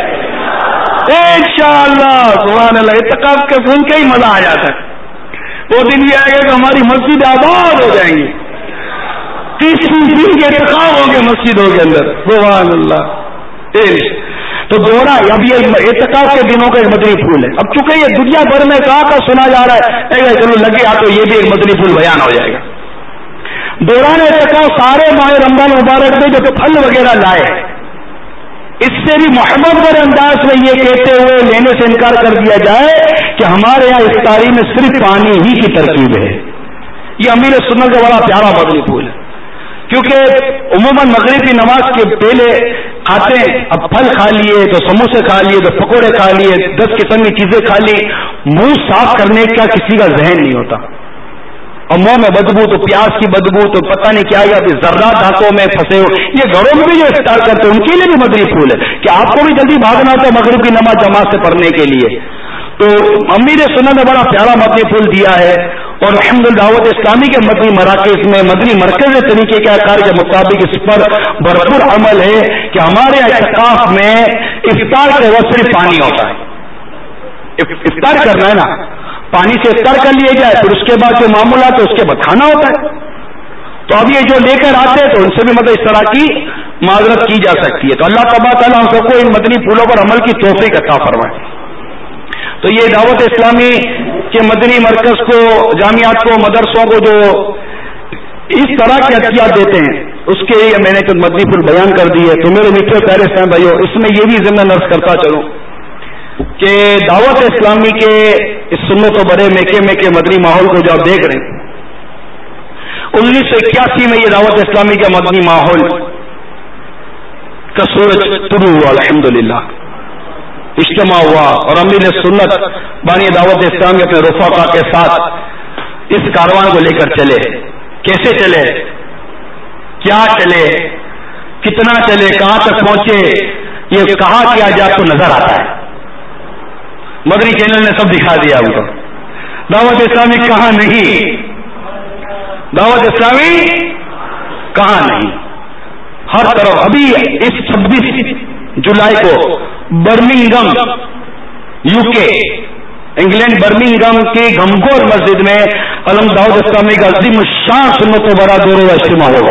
انشاءاللہ. سبحان اللہ. اعتکاف کے سن کے ہی مزہ آ جاتا ہے. وہ دن بھی آئے گا کہ ہماری مسجد آباد ہو جائیں گی، تیس تیس دن کے اعتکاف ہوں گے مسجدوں کے اندر. سبحان اللہ. تو دوڑا اب یہ اعتکاف کے دنوں کا ایک مدنی پھول ہے. اب چونکہ یہ دنیا بھر میں کہاں کا سنا جا رہا ہے، چلو لگے آ تو یہ بھی ایک مدنی پھول بیان ہو جائے گا. دوران اعتکاف سارے ماہ رمضان مبارک میں جو پھل وغیرہ لائے، اس سے بھی محبت بھرے انداز میں یہ کہتے ہوئے لینے سے انکار کر دیا جائے کہ ہمارے یہاں افطاری میں صرف پانی ہی کی ترکیب ہے. یہ امیر سنت کا بڑا پیارا مدنی پھول ہے، کیونکہ عموماً مغرب کی نماز کے پہلے کھاتے ہیں. اب پھل کھا لیے تو سموسے کھا لیے تو پکوڑے کھا لیے، دس قسم کی چیزیں کھا لی، منہ صاف کرنے کا کسی کا ذہن نہیں ہوتا. اور منہ میں بدبو تو پیاز کی بدبو تو پتہ نہیں کیا یا ذرات دھاتوں میں پھنسے ہو. یہ گھروں میں بھی جو افطار کرتے ہیں ان کے لیے بھی مدنی پھول ہے کہ آپ کو بھی جلدی بھاگنا ہوتا ہے مغرب کی نماز جماعت سے پڑھنے کے لیے. تو امیر سنت نے بڑا پیارا مدنی پھول دیا ہے. اور الحمدللہ دعوت اسلامی کے مدنی مراکز میں مدنی مرکز طریقے کے کار کے مطابق اس پر بھرپور عمل ہے کہ ہمارے اعتکاف میں افطار کے وقت صرف پانی ہوتا ہے. افطار کرنا ہے نا پانی سے افطار کر لیے جائے، پھر اس کے بعد جو معمولات ہے اس کے بعد کھانا ہوتا ہے. تو اب یہ جو لے کر آتے ہیں تو ان سے بھی مطلب اس طرح کی معذرت کی جا سکتی ہے. تو اللہ تبارک تعالیٰ ہم سب کو ان مدنی پھولوں پر عمل کی توفیق عطا فرمائے. تو یہ دعوت اسلامی کے مدنی مرکز کو، جامعات کو، مدرسوں کو جو اس طرح کے عطیات دیتے ہیں اس کے لیے میں نے تو مدنی پھول بیان کر دی ہے. تو میرے میٹھے پیارے اسلام بھائیوں، اس میں یہ بھی ضمن عرض کرتا چلوں کہ دعوت اسلامی کے اس سنت و برے میکے میں کے مدنی ماحول کو جو آپ دیکھ رہے ہیں، انیس سو اکیاسی میں یہ دعوت اسلامی کا مدنی ماحول کا سورج طلوع ہوا، الحمدللہ اجتماع ہوا، اور امیر سنت بانی دعوت اسلامی اپنے رفقا کے ساتھ اس کاروان کو لے کر چلے. کیسے چلے، کیا چلے، کتنا چلے، کہاں تک پہنچے، یہ کہا کیا جائے آپ کو نظر آتا ہے. مدنی چینل نے سب دکھا دیا ہم کو. دعوت اسلامی کہاں نہیں، دعوت اسلامی کہاں نہیں، ہر طرف. ابھی اس چھبیس جولائی کو Birmingham U K England Birmingham کی گھمگور مسجد میں علم دعوت اسلامی کا عظیم الشان سنت و برا دو روزہ اجتماع ہوگا.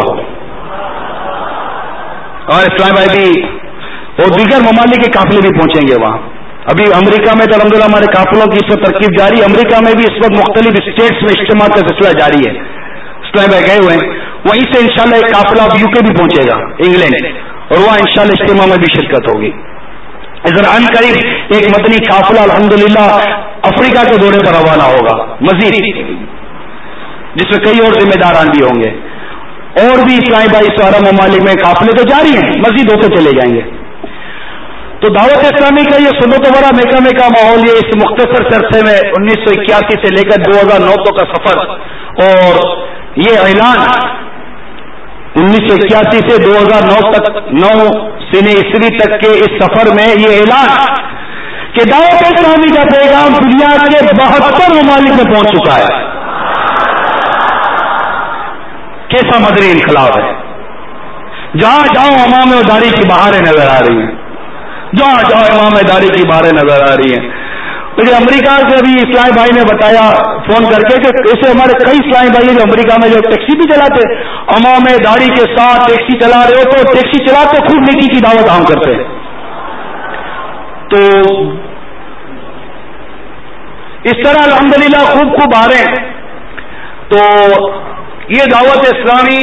اور اسلام بھائی بھی اور دیگر ممالک کے قافلے بھی پہنچیں گے وہاں. ابھی امریکہ میں تو الحمدللہ ہمارے قافلوں کی اس وقت ترکیب جاری. امریکہ میں بھی اس وقت مختلف اسٹیٹس میں اجتماع کا سلسلہ جاری ہے. اسلام بھائی گئے ہوئے ہیں، وہیں سے انشاءاللہ ایک قافلہ یو کے بھی پہنچے گا انگلینڈ، اور وہاں انشاءاللہ اجتماع میں بھی شرکت ہوگی. ذرا ان قریب ایک مدنی قافلہ الحمدللہ افریقہ کے دورے پر روانہ ہوگا مزید، جس میں کئی اور ذمہ داران بھی ہوں گے. اور بھی اسلامی بھائی سارا ممالک میں قافلے تو جاری ہیں، مزید ہوتے چلے جائیں گے. تو دعوت اسلامی کا یہ سنت و برا میکا میں کا ماحول، یہ اس مختصر عرصے میں انیس سو اکیاسی سے لے کر دو ہزار نو تک کا سفر، اور یہ اعلان انیس سو اکیاسی سے دو ہزار نو تک نو سنے عیسوی تک کے اس سفر میں یہ اعلان کہ دعوت اسلامی کا پیغام دنیا کے بہتر ممالک میں پہنچ چکا ہے. کیسا مدنی انقلاب ہے. جہاں جاؤ امام داری کی بہاریں نظر آ رہی ہیں، جہاں جاؤ امام داری کی بہاریں نظر آ رہی ہیں. مجھے امریکہ سے ابھی اسلامی بھائی نے بتایا فون کر کے کہ ایسے ہمارے کئی اسلامی بھائی جو امریکہ میں جو ٹیکسی بھی چلاتے، امام داری کے ساتھ ٹیکسی چلا رہے ہو تو ٹیکسی چلاتے خوب نیکی کی دعوت عام کرتے ہیں. تو اس طرح الحمدللہ خوب خوب آ رہے ہیں. تو یہ دعوت اسلامی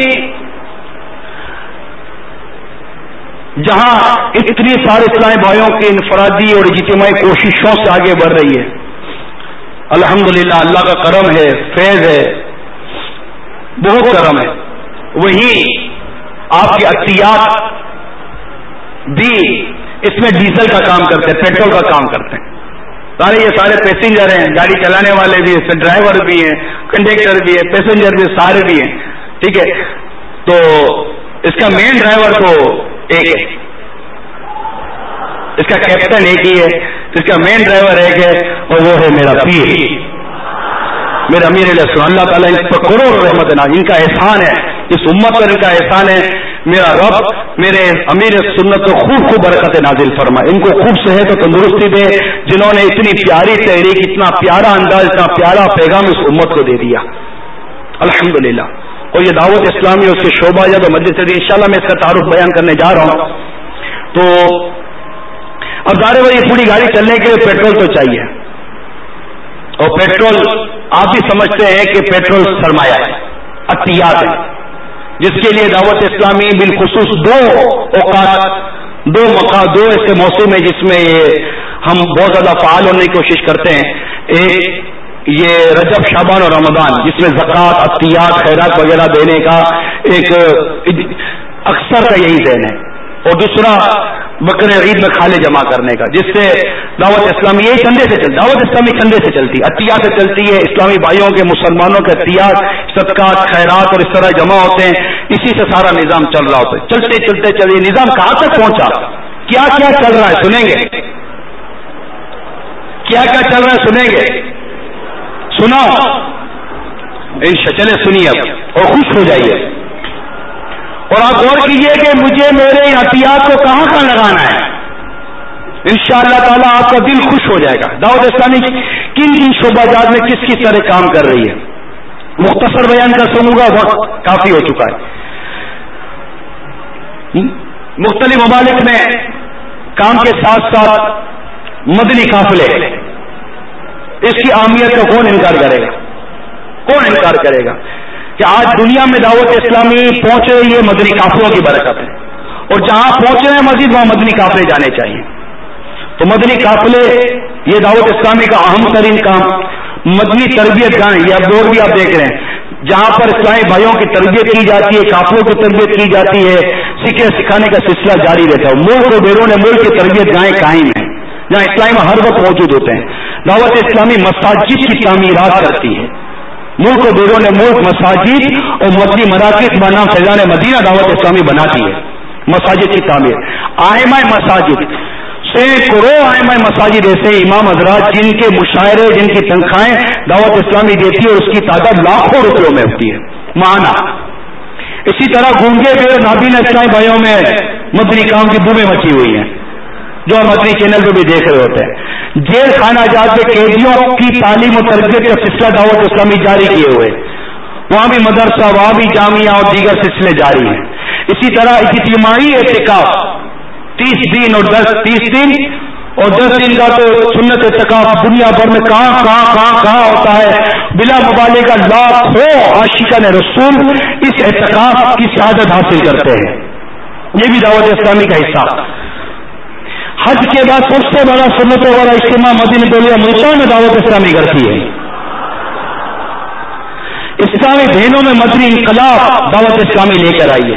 جہاں اتنی سارے اسلامی بھائیوں کی انفرادی اور اجتماعی کوششوں سے آگے بڑھ رہی ہے، الحمدللہ اللہ کا کرم ہے، فیض ہے، بہت کرم ہے. وہیں آپ کے عطیات بھی اس میں ڈیزل کا کام کرتے ہیں، پیٹرول کا کام کرتے ہیں. سارے یہ سارے پیسنجر ہیں، گاڑی چلانے والے بھی ہیں، ڈرائیور بھی ہیں، کنڈکٹر بھی ہیں، پیسنجر بھی سارے بھی ہیں. ٹھیک ہے. تو اس کا مین ڈرائیور تو ایک ہے، اس کا کیپٹن ایک ہی ہے، اس کا مین ڈرائیور ایک ہے، اور وہ ہے میرا پیر، میرا امیر علیہ السلام. اللہ تعالیٰ ان پر کروڑ رحمت ہے، ان کا احسان ہے، اس امت پر ان کا احسان ہے. میرا رب میرے امیر سنت کو خوب خوب برکت نازل فرمائے، ان کو خوب صحت و تندرستی دے، جنہوں نے اتنی پیاری تحریک، اتنا پیارا انداز، اتنا پیارا پیغام اس امت کو دے دیا الحمدللہ. اور یہ دعوت اسلامی اس کے شعبہ جات و مجلس سے انشاءاللہ میں اس کا تعارف بیان کرنے جا رہا ہوں. تو اب ظاہر ہے یہ پوری گاڑی چلنے کے لیے پیٹرول تو چاہیے، اور پیٹرول آپ بھی سمجھتے ہیں کہ پیٹرول سرمایہ ہے، عطیات ہے، جس کے لیے دعوت اسلامی بالخصوص دو اوقات، دو مقام، دو ایسے موسم ہیں جس میں یہ ہم بہت زیادہ فعال ہونے کی کوشش کرتے ہیں. ایک یہ رجب، شعبان اور رمضان، جس میں زکوٰۃ، عطیات، خیرات وغیرہ دینے کا ایک اکثر کا یہی ذہن ہے. اور دوسرا بقر عید میں کھالے جمع کرنے کا، جس سے دعوت اسلامی یہی چندے سے چلتی، دعوت اسلامی چندے سے چلتی، عطیات سے چلتی ہے. اسلامی بھائیوں کے، مسلمانوں کے عطیات، صدقات، خیرات اور اس طرح جمع ہوتے ہیں، اسی سے سارا نظام چل رہا ہوتا ہے. چلتے چلتے چلے نظام کہاں تک پہنچا، کیا کیا چل رہا ہے سنیں گے، کیا کیا چل رہا ہے سنیں گے. سناؤ چلے سنیے اب اور خوش ہو جائیے. اور آپ غور کیجئے کہ مجھے میرے عطیات کو کہاں کہاں لگانا ہے. انشاءاللہ تعالی آپ کا دل خوش ہو جائے گا. دعوت اسلامی کن کن شعبہ جات میں کس کس طرح کام کر رہی ہے, مختصر بیان کر سکوں گا, وقت کافی ہو چکا ہے. مختلف ممالک میں کام کے ساتھ ساتھ مدنی قافلے, اس کی اہمیت کا کون انکار کرے گا؟ کون انکار کرے گا کہ آج دنیا میں دعوت اسلامی پہنچ رہی ہے مدنی قافلوں کی برکت ہے, اور جہاں پہنچ رہے ہیں مزید وہاں مدنی قافلے جانے چاہیے. تو مدنی قافلے یہ دعوت اسلامی کا اہم ترین کام. مدنی تربیت گاہیں, یہ اب دور بھی آپ دیکھ رہے ہیں جہاں پر اسلامی بھائیوں کی تربیت کی جاتی ہے, قافلوں کی تربیت کی جاتی ہے, سیکھنے سکھانے کا سلسلہ جاری رہتا ہے. ملک و بیرون ملک کی تربیت گاہیں قائم ہیں جہاں اسلامی ہر وقت موجود ہوتے ہیں. دعوت اسلامی مساجد کی تعمیرات کرتی ہے, ملک و بیرون ملک مساجد اور مدنی مراکز بنا فیضان مدینہ دعوت اسلامی بناتی ہے. مساجد کی تعمیر, آئمہ مساجد, سینکڑوں آئمہ مساجد ایسے امام حضرات جن کے مشاعرے, جن کی تنخواہیں دعوت اسلامی دیتی ہے, اور اس کی تعداد لاکھوں روپیوں میں ہوتی ہے ماہانہ. اسی طرح گونگے بے نابینا اسلامی بھائیوں میں مدنی کام کی بومیں مچی ہوئی ہیں جو ہم مدنی چینل پہ بھی دیکھ رہے ہوتے ہیں. جیل خانہ جات کے قیدیوں کی تعلیم و تربیت کا سلسلہ دعوت اسلامی جاری کیے ہوئے, وہاں بھی مدرسہ, وہاں بھی جامعہ اور دیگر سلسلے جاری ہیں. اسی طرح اجتماعی اعتکاف تیس دن اور دس تیس دن اور دس دن کا تو سنت اعتکاف دنیا بھر میں کہاں کہاں کہاں کہاں ہوتا ہے. بلا مبالغہ لاکھوں عاشقان رسول اس اعتکاف کی سعادت حاصل کرتے ہیں. یہ بھی دعوت اسلامی کا حصہ. حج کے بعد سب سے بڑا سنتوں والا اجتماع مدینہ دولیا ملتان میں دعوت اسلامی کرتی ہے. اسلامی بہنوں میں مدنی انقلاب دعوت اسلامی لے کر آئی ہے.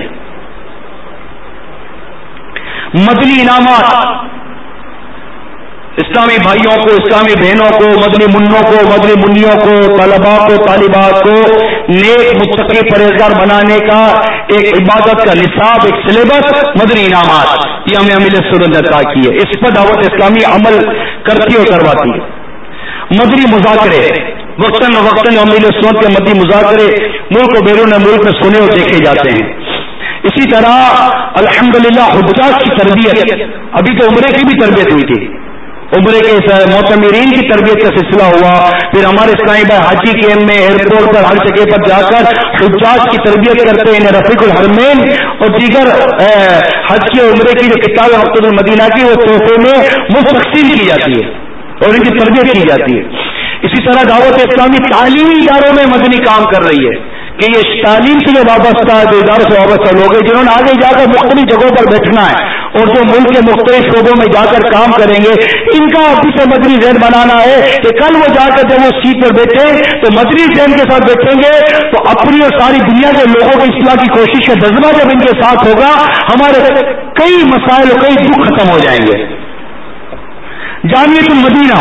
مدنی انعامات اسلامی بھائیوں کو, اسلامی بہنوں کو, مدنی منوں کو, مدنی منیوں کو, طلباء کو, طالبات کو نیک متقی پرہیزگار بنانے کا ایک عبادت کا نصاب, ایک سلیبس مدنی انعامات, یہ ہمیں امیل سنت عطا کی ہے. اس پر دعوت اسلامی عمل کرتی اور کرواتی ہے. مدنی مذاکرے, وقتاً وقتاً امیل سنت کے مدنی مذاکرے ملک و بیرون ملک میں سنے اور دیکھے جاتے ہیں. اسی طرح الحمدللہ حجاج کی تربیت, ابھی تو عمرے کی بھی تربیت ہوئی تھی, عمرے کے معتمرین کی تربیت کا سلسلہ ہوا. پھر ہمارے اسلامی بھائی حاجی کیمپ میں, ایئرپورٹ پر, ہر جگہ پر جا کر حجاج کی تربیت کرتے ہیں. رفیق الحرمین اور دیگر حج کی عمرے کی جو کتاب مکتوب المدینہ کی وہ تحفے میں مفت تقسیم کی جاتی ہے اور ان کی تربیت کی جاتی ہے. اسی طرح دعوت اسلامی تعلیمی اداروں میں مدنی کام کر رہی ہے کہ یہ تعلیم سے جو وابستہ ہے, جو اداروں سے وابستہ لوگ ہیں جنہوں نے آگے جا کر مختلف جگہوں پر بیٹھنا ہے اور جو ملک کے مختلف شعبوں میں جا کر کام کریں گے, ان کا ابھی سے مدنی ذہن بنانا ہے کہ کل وہ جا کر جب وہ سیٹ پر بیٹھے تو مدنی ذہن کے ساتھ بیٹھیں گے تو اپنی اور ساری دنیا کے لوگوں کی اصلاح کی کوشش کا جذبہ جب ان کے ساتھ ہوگا, ہمارے کئی مسائل اور کئی دکھ ختم ہو جائیں گے. جامعۃ المدینہ,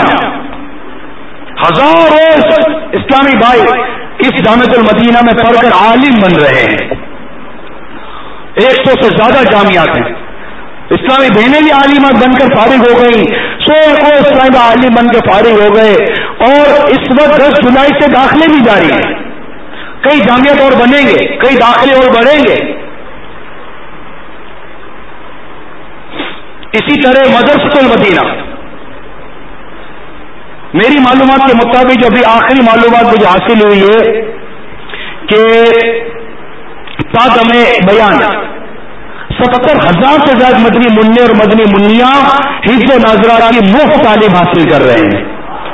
ہزاروں اسلامی بھائی اس جامعۃ المدینہ میں پڑھ کر عالم بن رہے ہیں. ایک سو سے زیادہ جامعات ہیں. اسلامی بہنیں بھی عالمات بن کر فارغ ہو گئی, سو کو اسلامی عالم بن کے فارغ ہو گئے, اور اس وقت دس جولائی سے داخلے بھی جاری ہیں. کئی جامعات اور بنیں گے, کئی داخلے اور بڑھیں گے. اسی طرح مدرسۃ المدینہ, میری معلومات کے مطابق جو ابھی آخری معلومات مجھے حاصل ہوئی ہے کہ تادم بیان ستر ہزار سے زیادہ مدنی منع اور مدنی منیاں حفظ و ناظرہ کی مفت تعلیم حاصل کر رہے ہیں.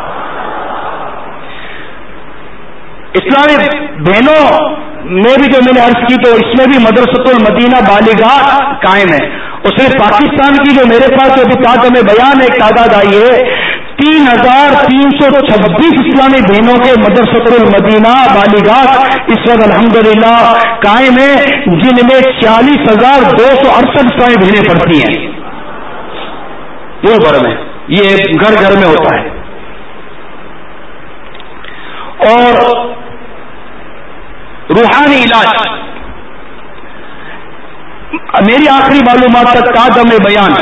اسلامی بہنوں میں بھی جو میں نے عرض کی تو اس میں بھی مدرسۃ المدینہ بالغات قائم ہے. اور صرف پاکستان کی جو میرے پاس ابھی تادم بیان ایک تعداد آئی ہے, تین ہزار تین سو چھبیس اسلامی بہنوں کے مدرسۃ المدینہ بالغات اس وقت الحمدللہ قائم ہے, جن میں چھیالیس ہزار دو سو اڑسٹھ اسلامی بہنیں پڑھتی ہیں. وہ بھر میں یہ گھر گھر میں ہوتا ہے. اور روحانی علاج, میری آخری معلومات تک تادم بیان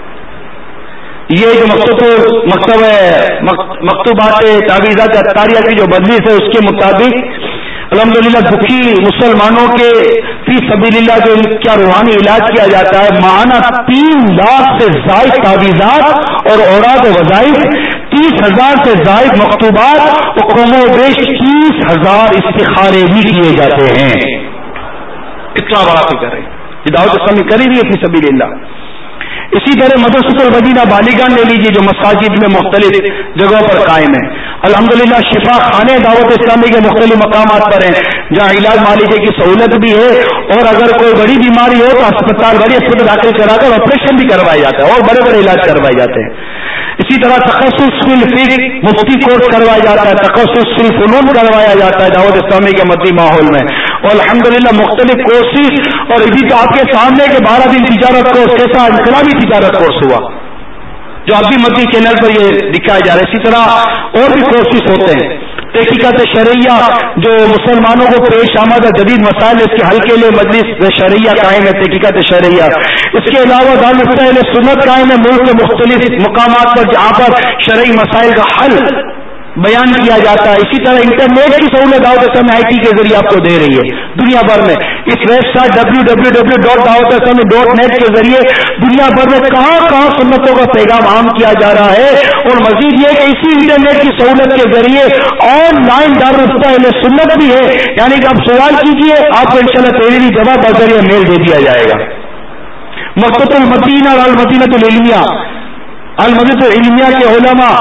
یہ جو مکتوب مکتب مکتوبات تعویذات اطاریہ کی جو مجلس ہے اس کے مطابق الحمدللہ بھوکی مسلمانوں کے فی سبیل اللہ جو ان کا روحانی علاج کیا جاتا ہے، ماہانہ تین لاکھ سے زائد تعویذات اور اوراد و وظائف، تیس ہزار سے زائد مکتوبات اور کم و بیش تیس ہزار استخارے بھی کیے جاتے ہیں. اتنا بڑا فکر ہے یہ دعوت اسلامی کری رہی ہے فی سبیل اللہ. اسی طرح مدرسۃ المدینہ بالیگان لے لیجیے جو مساجد میں مختلف جگہوں پر قائم ہے. الحمدللہ شفا خانے دعوت اسلامی کے مختلف مقامات پر ہیں جہاں علاج معالجے کی سہولت بھی ہے، اور اگر کوئی بڑی بیماری ہو تو اسپتال بڑی اسپتال داخل کرا کر آپریشن بھی کروایا جاتا ہے اور بڑے بڑے علاج کروائے جاتے ہیں. اسی طرح تخصص فی الفقہ مفتی کورس کروایا جاتا ہے، تخصص فی الفنون کروایا جاتا ہے دعوت اسلامی کے مدنی ماحول میں. اور الحمدللہ مختلف کورسز، اور ابھی تو آپ کے سامنے کے بارہ دن تجارت کورس کیسا انقلابی تجارت کورس ہوا جو ابھی مدنی چینل پر یہ دکھایا جا رہا ہے. اسی طرح اور بھی کورسز ہوتے ہیں. تحقیقات شرعیہ جو مسلمانوں کو پیش آمدہ جدید مسائل اس کے حل کے لیے مجلس شرعیہ قائم ہے، تحقیقات شرعیہ. اس کے علاوہ دارالفتہ اہل سنت قائم ہے ملک کے مختلف مقامات پر جہاں پر شرعی مسائل کا حل بیان کیا جاتا ہے. اسی طرح انٹرنیٹ کی سہولت دعوت اسلامی آئی ٹی کے ذریعے آپ کو دے رہی ہے دنیا بھر میں. اس website W W W dot Dawat Islami dot net کے ذریعے دنیا بھر میں کہاں کہاں سنتوں کا پیغام عام کیا جا رہا ہے. اور مزید یہ کہ اسی انٹرنیٹ کی سہولت کے ذریعے آن لائن دارالفتہ اہل سنت بھی ہے، یعنی کہ آپ سوال کیجئے آپ کو انشاءاللہ تحریری جواب بذریعہ میل دے دیا جائے گا. مکتبۃ المدینہ اور المدینۃ العلمیہ، المدینۃ العلمیہ کے علماء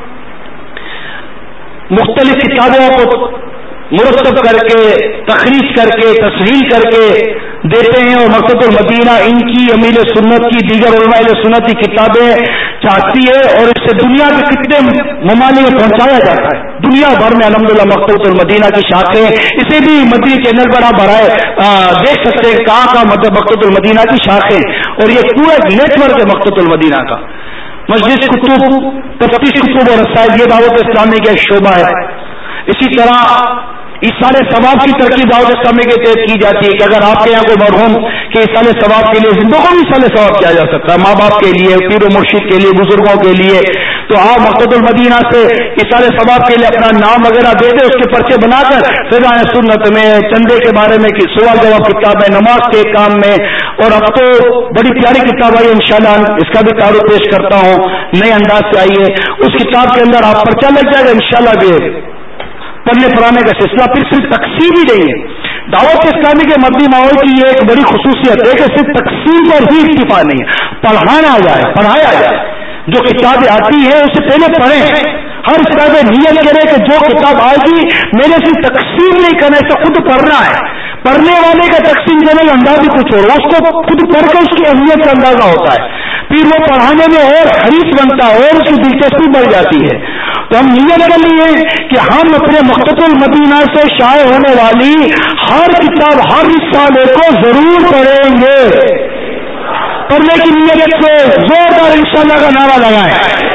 مختلف کتابوں کو مرتب کر کے تخریج کر کے تصحیح کر کے دیتے ہیں، اور مکتبۃ المدینہ ان کی امیل سنت کی دیگر علماء اہل سنت کی کتابیں چاہتی ہے اور اس سے دنیا کے کتنے ممالک میں پہنچایا جاتا ہے. دنیا بھر میں الحمدللہ مکتبۃ المدینہ کی شاخیں، اسے بھی مدنی چینل پر آپ برائے دیکھ سکتے ہیں کہاں کہاں مطلب مکتبۃ المدینہ کی شاخیں، اور یہ پورا نیٹ ورک ہے مکتبۃ المدینہ کا. مجلس کتب، تفتیش کتب اور رسائل یہ دعوت اسلامی کا ایک شعبہ ہے. اسی طرح ایصال ثواب کی ترقی دعوت اسلامی کے تحت کی جاتی ہے کہ اگر آپ کے یہاں کوئی مرحوم کہ ایصال ثواب کے لیے زندوں کو بھی ایصال ثواب کیا جا سکتا ہے، ماں باپ کے لیے، پیر و مرشد کے لیے، بزرگوں کے لیے، تو آپ مکتبۃ المدینہ سے ایصال ثواب کے لیے اپنا نام وغیرہ دے دیں، اس کے پرچے بنا کر فضائل سنت میں، چندے کے بارے میں سوال جواب کتاب ہے، نماز کے کام میں. اور اب تو بڑی پیاری کتاب آئی ہے انشاءاللہ، اس کا بھی تعارف پیش کرتا ہوں، نئے انداز سے آئی ہے. اس کتاب کے اندر آپ پرچہ لگ جائے گا انشاءاللہ بھی پڑھنے پڑھانے کا سلسلہ. پھر صرف تقسیم ہی نہیں ہے، دعوت اسلامی کے مدنی ماحول کی یہ ایک بڑی خصوصیت ہے کہ صرف تقسیم پر ہی اکتفا نہیں ہے، پڑھانا جائے، پڑھایا جائے. جو کتابیں آتی ہیں اسے پہلے پڑھیں، ہر کتاب نیت کرے کہ جو کتاب آئے گی میرے صرف تقسیم نہیں کرنا، اسے خود پڑھنا ہے. پڑھنے والے کا تقسیم دینے کا انداز بھی کچھ اور، اس کو خود پڑھ کر اس کی اہمیت کا اندازہ ہوتا ہے، پھر وہ پڑھانے میں اور حریص بنتا ہے اور اس کی دلچسپی بڑھ جاتی ہے. تو ہم نیت کر لیے کہ ہم اپنے مکتبۃ المدینہ سے شائع ہونے والی ہر کتاب، ہر رسالے کو ضرور پڑھیں گے. پڑھنے کی نیت سے زوردار انشاءاللہ کا نعرہ لگائیں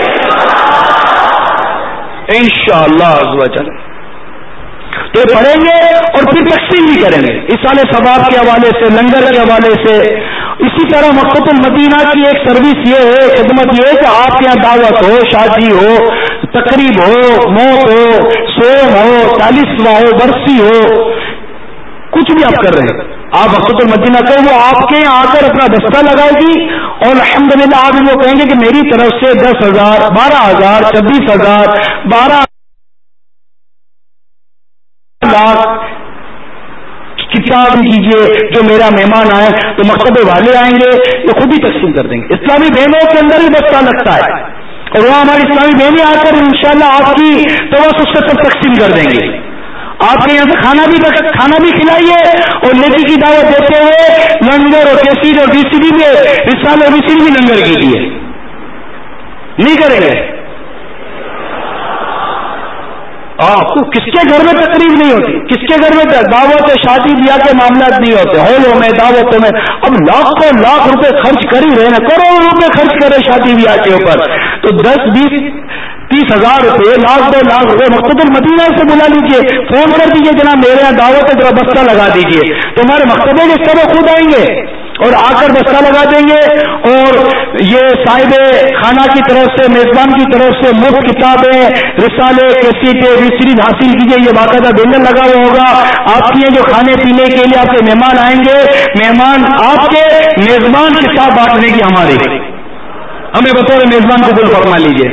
انشاءاللہ عز و جل. تو پڑھیں گے اور پھر تقسیم بھی کریں گے ایصال ثواب کے حوالے سے، لنگر کے حوالے سے. اسی طرح مکتبۃ المدینہ کی ایک سروس یہ ہے، خدمت یہ ہے کہ آپ کے یہاں دعوت ہو، شادی ہو، تقریب ہو، موت ہو، سوم ہو، چالیسواں ہو، برسی ہو، کچھ بھی آپ کر رہے ہیں، آپ مکتبۃ المدینہ کریں، وہ آپ کے یہاں آ کر اپنا دستہ لگائے گی اور الحمدللہ آپ وہ کہیں گے کہ میری طرف سے دس ہزار بارہ ہزار چھبیس ہزار بارہ لاکھ کتاب دیجیے جو میرا مہمان آئے تو مکتبے والے آئیں گے یہ خود ہی تقسیم کر دیں گے. اسلامی بہنوں کے اندر ہی بستہ لگتا ہے اور وہ ہماری اسلامی بہنیں آ کر انشاءاللہ آپ کی توسط سے سب تقسیم کر دیں گے. آپ کے یہاں سے کھانا بھی کھانا بھی کھلائیے اور نیکی کی دعوت دیتے ہوئے لنگر اور کیسیر اور ڈی سی ڈی میں رسالہ اور ڈی سی ڈی بھی لنگر کیجیے. نہیں کریں گے آپ کو کس کے گھر میں تقریب نہیں ہوتی، کس کے گھر میں دعوت شادی بیاہ کے معاملات نہیں ہوتے، ہولوں میں دعوتوں میں اب لاکھوں لاکھ روپے خرچ کر ہی رہے نا، کروڑوں روپے خرچ کرے شادی بیاہ کے اوپر، تو دس بیس تیس ہزار روپے لاکھ دو لاکھ روپے مکتبۃ المدینہ سے بلا لیجیے، فون کر دیجیے جناب میرے یہاں دعوت ہے ذرا بستہ لگا دیجیے، تو ہمارے مکتبے کے سب خود آئیں گے اور آ کر بستہ لگا دیں گے اور یہ صاحب خانہ کی طرف سے میزبان کی طرف سے مفت کتابیں رسالے کیسٹیں ویب سیریز حاصل کیجیے. یہ باقاعدہ بینر لگا ہوا ہوگا. آپ کے جو کھانے پینے کے لیے آپ کے مہمان آئیں گے, مہمان آپ کے میزبان کتاب بانٹنے کی ہماری, ہمیں بطور میزبان قبول فرما لیجیے.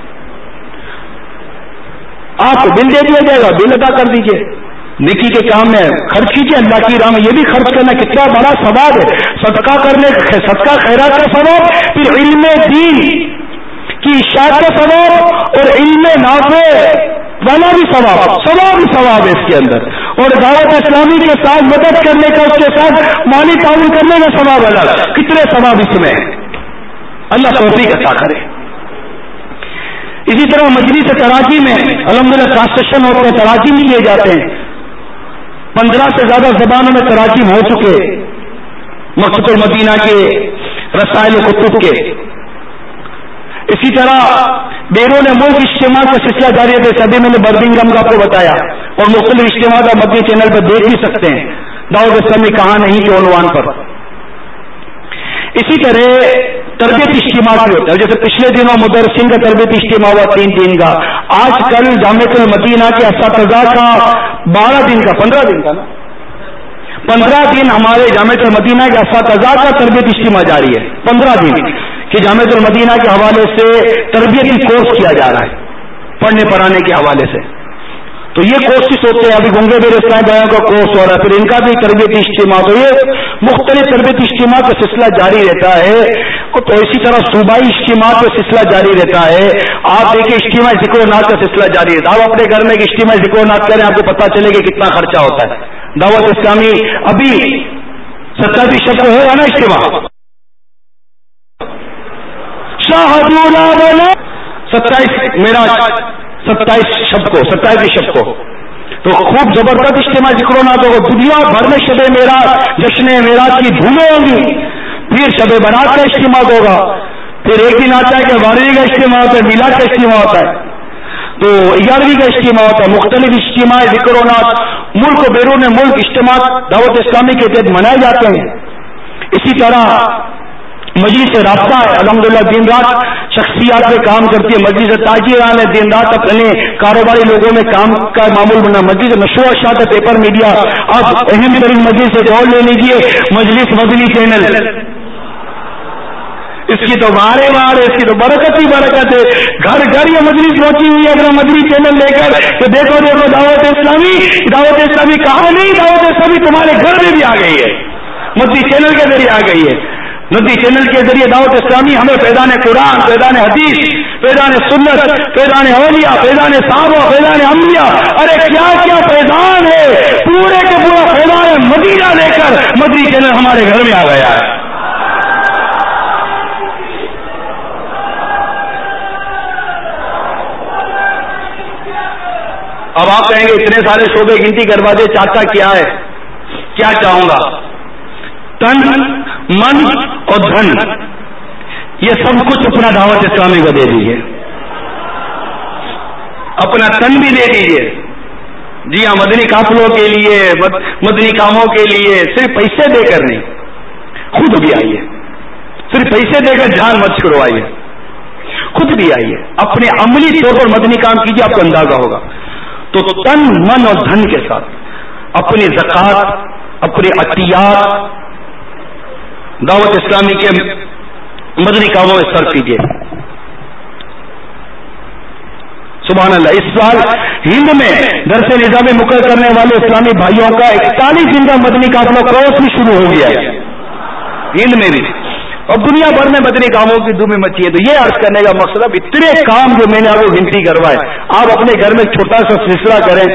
آپ کو بل دے دیا جائے گا, بل ادا کر دیجیے. نیکی کے کام میں خرچ کیجیے اللہ کی راہ میں. یہ بھی خرچ کرنا کتنا بڑا ثواب ہے. صدقہ کرنے صدقہ خیرات کا ثواب, پھر علم دین کی اشاعت کا ثواب اور علم نافع والا بھی ثواب, ثواب ہی ثواب ہے اس کے اندر. اور دعوت اسلامی کے ساتھ مدد کرنے کا, اس کے ساتھ مالی تعاون کرنے کا ثواب الگ. کتنے ثواب اس میں, اللہ توفیق عطا کرے. اسی طرح مجلس تراجی میں الحمدللہ ٹرانسلیشن ہوتے ہیں, تراجی بھی لیے جاتے ہیں. پندرہ سے زیادہ زبانوں میں تراجم ہو چکے مکتبۃ المدینہ کے رسائل و کتب کے. اسی طرح بیرون ملک اجتماع کا سلسلہ جاری ہے. صدی میں نے برمنگھم کا آپ کو بتایا, اور مختلف اجتماعات آپ مدنی چینل پر دیکھ بھی سکتے ہیں دعوت اسلامی کہاں نہیں کے عنوان پر. اسی طرح تربیت اجتماع بھی ہوتا ہے. جیسے پچھلے دنوں مدرسین کا تربیت اجتماع ہوا تین دن کا. آج کل جامعۃ المدینہ کے اساتذہ کا بارہ دن کا پندرہ دن کا نا پندرہ دن ہمارے جامعۃ المدینہ کے اساتذہ کا تربیت اجتماع جاری ہے. پندرہ دن کہ جامعۃ المدینہ کے حوالے سے تربیتی کورس کیا جا رہا ہے پڑھنے پڑھانے کے حوالے سے. تو یہ کورسز ہوتے ہیں. ابھی گنگے بیر اسلام بیان کا کورس ہو رہا ہے, پھر ان کا بھی تربیتی اجتماع. تو یہ مختلف تربیتی اجتماع کا سلسلہ جاری رہتا ہے. تو اسی طرح صوبائی اجتماع کا سلسلہ جاری رہتا ہے. آپ دیکھیں اجتماع ذکر و نات کا سلسلہ جاری رہتا ہے. آپ اپنے گھر میں ایک اجتماع ذکر و نات کریں, آپ کو پتہ چلے گا کتنا خرچہ ہوتا ہے. دعوت اسلامی ابھی ستائیس شب کو ہوگا نا اجتماع, ستائیس میرا ستائیس شب کو ستائیس شب کو تو خوب زبردست اجتماع ذکر و نات ہوگا. دنیا بھر میں شب معراج جشن معراج کی دھومیں ہوں گی. پھر شب برات کا اجتماع ہوگا. پھر ایک دن آتا ہے کہ بارہویں کا اجتماع ہوتا ہے, میلاد کا اجتماع ہوتا ہے, تو گیارہویں کا اجتماع ہوتا ہے. مختلف اجتماع ذکر و نات ملک و بیرون ملک اجتماع دعوت اسلامی کے تحت منائے جاتے ہیں. اسی طرح مجلس رابطہ ہے الحمدللہ دن رات شخصیات پہ کام کرتی ہے. مجلس تاجران ہے دن رات اپنے کاروباری لوگوں میں کام کا معمول بنا. مجلس نشو و اشاعت ہے پیپر میڈیا. آپ اہم ترین مجلس سے اور لے لیجیے مجلس مدنی چینل, اس کی تو بارے بار اس کی تو برکت ہی برکت ہے. گھر گھر یہ مجلس پہنچی ہوئی ہے اپنا مدنی چینل لے کر. تو دیکھو دیکھو دعوت اسلامی دعوت اسلامی کہاں نہیں, دعوت اسلامی تمہارے گھر میں بھی آ گئی ہے, مدنی چینل کے ذریعے آ گئی ہے. مدنی چینل کے ذریعے دعوت اسلامی ہمیں فیضان قرآن, فیضان حدیث, فیضان سنت, فیضان اولیاء, فیضان صحابہ, فیضان انبیاء, ارے کیا کیا فیضان ہے, پورے کے پورا فیضان مدینہ لے کر مدنی چینل ہمارے گھر میں آ گیا ہے. اب آپ کہیں گے اتنے سارے شعبے گنتی کروا دے, چاہتا کیا ہے, کیا چاہوں گا؟ تن من اور دھن یہ سب کچھ اپنا دعوت اسلامی کو دے دیجیے. اپنا تن بھی دے دیجیے. جی ہاں, مدنی قافلوں کے لیے, مدنی کاموں کے لیے صرف پیسے دے کر نہیں, خود بھی آئیے. صرف پیسے دے کر جان مت چھڑوائیے, خود بھی آئیے, اپنے عملی طور پر مدنی کام کیجیے, آپ کو اندازہ ہوگا. تو تن من اور دھن کے ساتھ اپنی زکوٰۃ, اپنے عطیات دعوت اسلامی کے مدنی کاموں میں صرف کیجیے. سبحان اللہ. اس سال ہند میں درس نظام مقرر کرنے والے اسلامی بھائیوں کا اکتالیس دن کا مدنی قافلہ کورس بھی شروع ہو گیا ہے ہند میں بھی, اور دنیا بھر میں مدنی کاموں کی دھوم مچی ہے. تو یہ عرض کرنے کا مقصد اب اتنے کام جو میں نے آپ کو گنتی کروائے, آپ اپنے گھر میں چھوٹا سا سلسلہ کریں,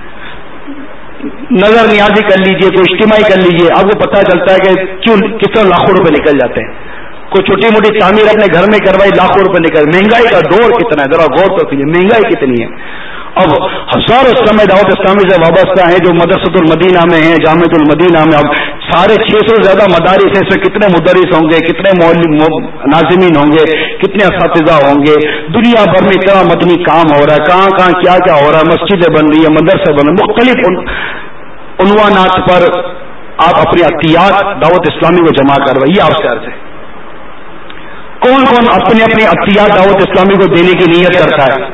نظر نیازی کر لیجئے, کوئی اجتماعی کر لیجئے, آپ کو پتہ چلتا ہے کہ کیوں کس طرح لاکھوں روپے نکل جاتے ہیں. کوئی چھوٹی موٹی تعمیر اپنے گھر میں کروائی, لاکھوں روپے نکل. مہنگائی کا دور کتنا ہے, ذرا غور تو کیجیے مہنگائی کتنی ہے. اب ہزاروں اسلامی دعوت اسلامی سے وابستہ ہیں جو مدرسۃ المدینہ میں ہیں, جامعۃ المدینہ میں. اب سارے چھ سو سے زیادہ مدارس ہیں, اس میں کتنے مدرس ہوں گے, کتنے ناظمین ہوں گے, کتنے اساتذہ ہوں گے. دنیا بھر میں اتنا مدنی کام ہو رہا ہے, کہاں کہاں کیا کیا ہو رہا ہے. مسجدیں بن رہی ہیں, مدرسے بن رہے ہیں, مختلف عنوانات پر آپ اپنی عطیات دعوت اسلامی کو جمع کروائیے. آپ سے عرض ہے کون کون اپنی اپنی عطیات دعوت اسلامی کو دینے کی نیت کرتا ہے؟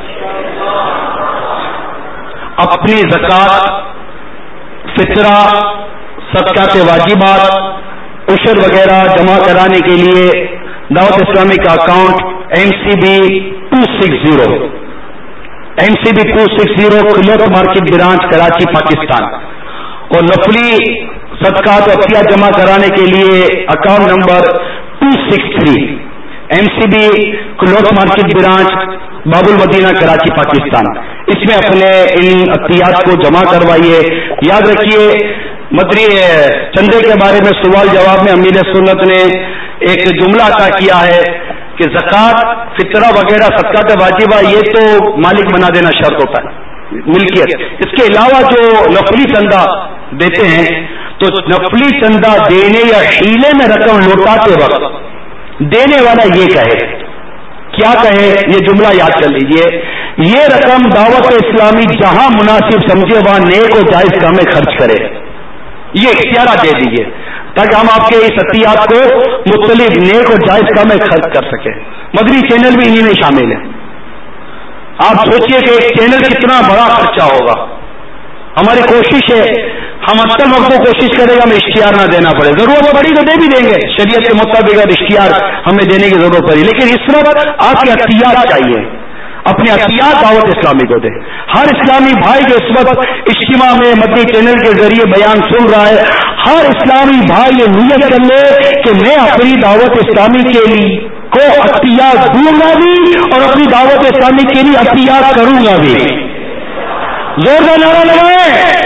اپنی زکوٰۃ، فطرہ، صدقات واجبات، عشر وغیرہ جمع کرانے کے لیے دعوت اسلامی کا account M C B two six zero M C B two six zero cloth market branch Karachi Pakistan, اور نفلی صدقات و عطیات جمع کرانے کے لیے account number two six three M C B cloth market branch Bab ul Madina Karachi Pakistan. اس میں اپنے ان عطیات کو جمع کروائیے. یاد رکھیے مدری چندے کے بارے میں سوال جواب میں امیر سنت نے ایک جملہ عطا کیا ہے کہ زکوٰۃ، فطرہ وغیرہ صدقات واجبہ یہ تو مالک بنا دینا شرط ہوتا ہے، ملکیت. اس کے علاوہ جو نفلی چندہ دیتے ہیں تو نفلی چندہ دینے یا حیلے میں رقم لوٹاتے وقت دینے والا یہ کہے، کیا کہے یہ جملہ یاد کر لیجئے، یہ رقم دعوت اسلامی جہاں مناسب سمجھے وہاں نیک و جائز کامیں خرچ کرے. یہ اختیارات دے دیجئے تاکہ ہم آپ کے اس عطیات کو مختلف نیک و جائز کامیں خرچ کر سکیں. مدری چینل بھی انہی میں شامل ہے. آپ سوچئے کہ ایک چینل کتنا بڑا خرچہ ہوگا. ہماری کوشش ہے ہم اکثر وقت کو کوشش کرے گا ہمیں اشتہار نہ دینا پڑے. ضرورت پڑی تو دے بھی دیں گے، شریعت کے مطابق اگر اشتہار ہمیں دینے کی ضرورت پڑی، لیکن اس وقت آپ کے عطیات چاہیے. اپنے عطیات دعوت اسلامی کو دے. ہر اسلامی بھائی جو اس وقت اجتماع میں مدنی چینل کے ذریعے بیان سن رہا ہے، ہر اسلامی بھائی یہ نیت کر لے کہ میں اپنی دعوت اسلامی کے لیے کو عطیات دوں گا بھی اور اپنی دعوت اسلامی کے لیے عطیات کروں گا بھی. زور کا نعرہ لگائیں.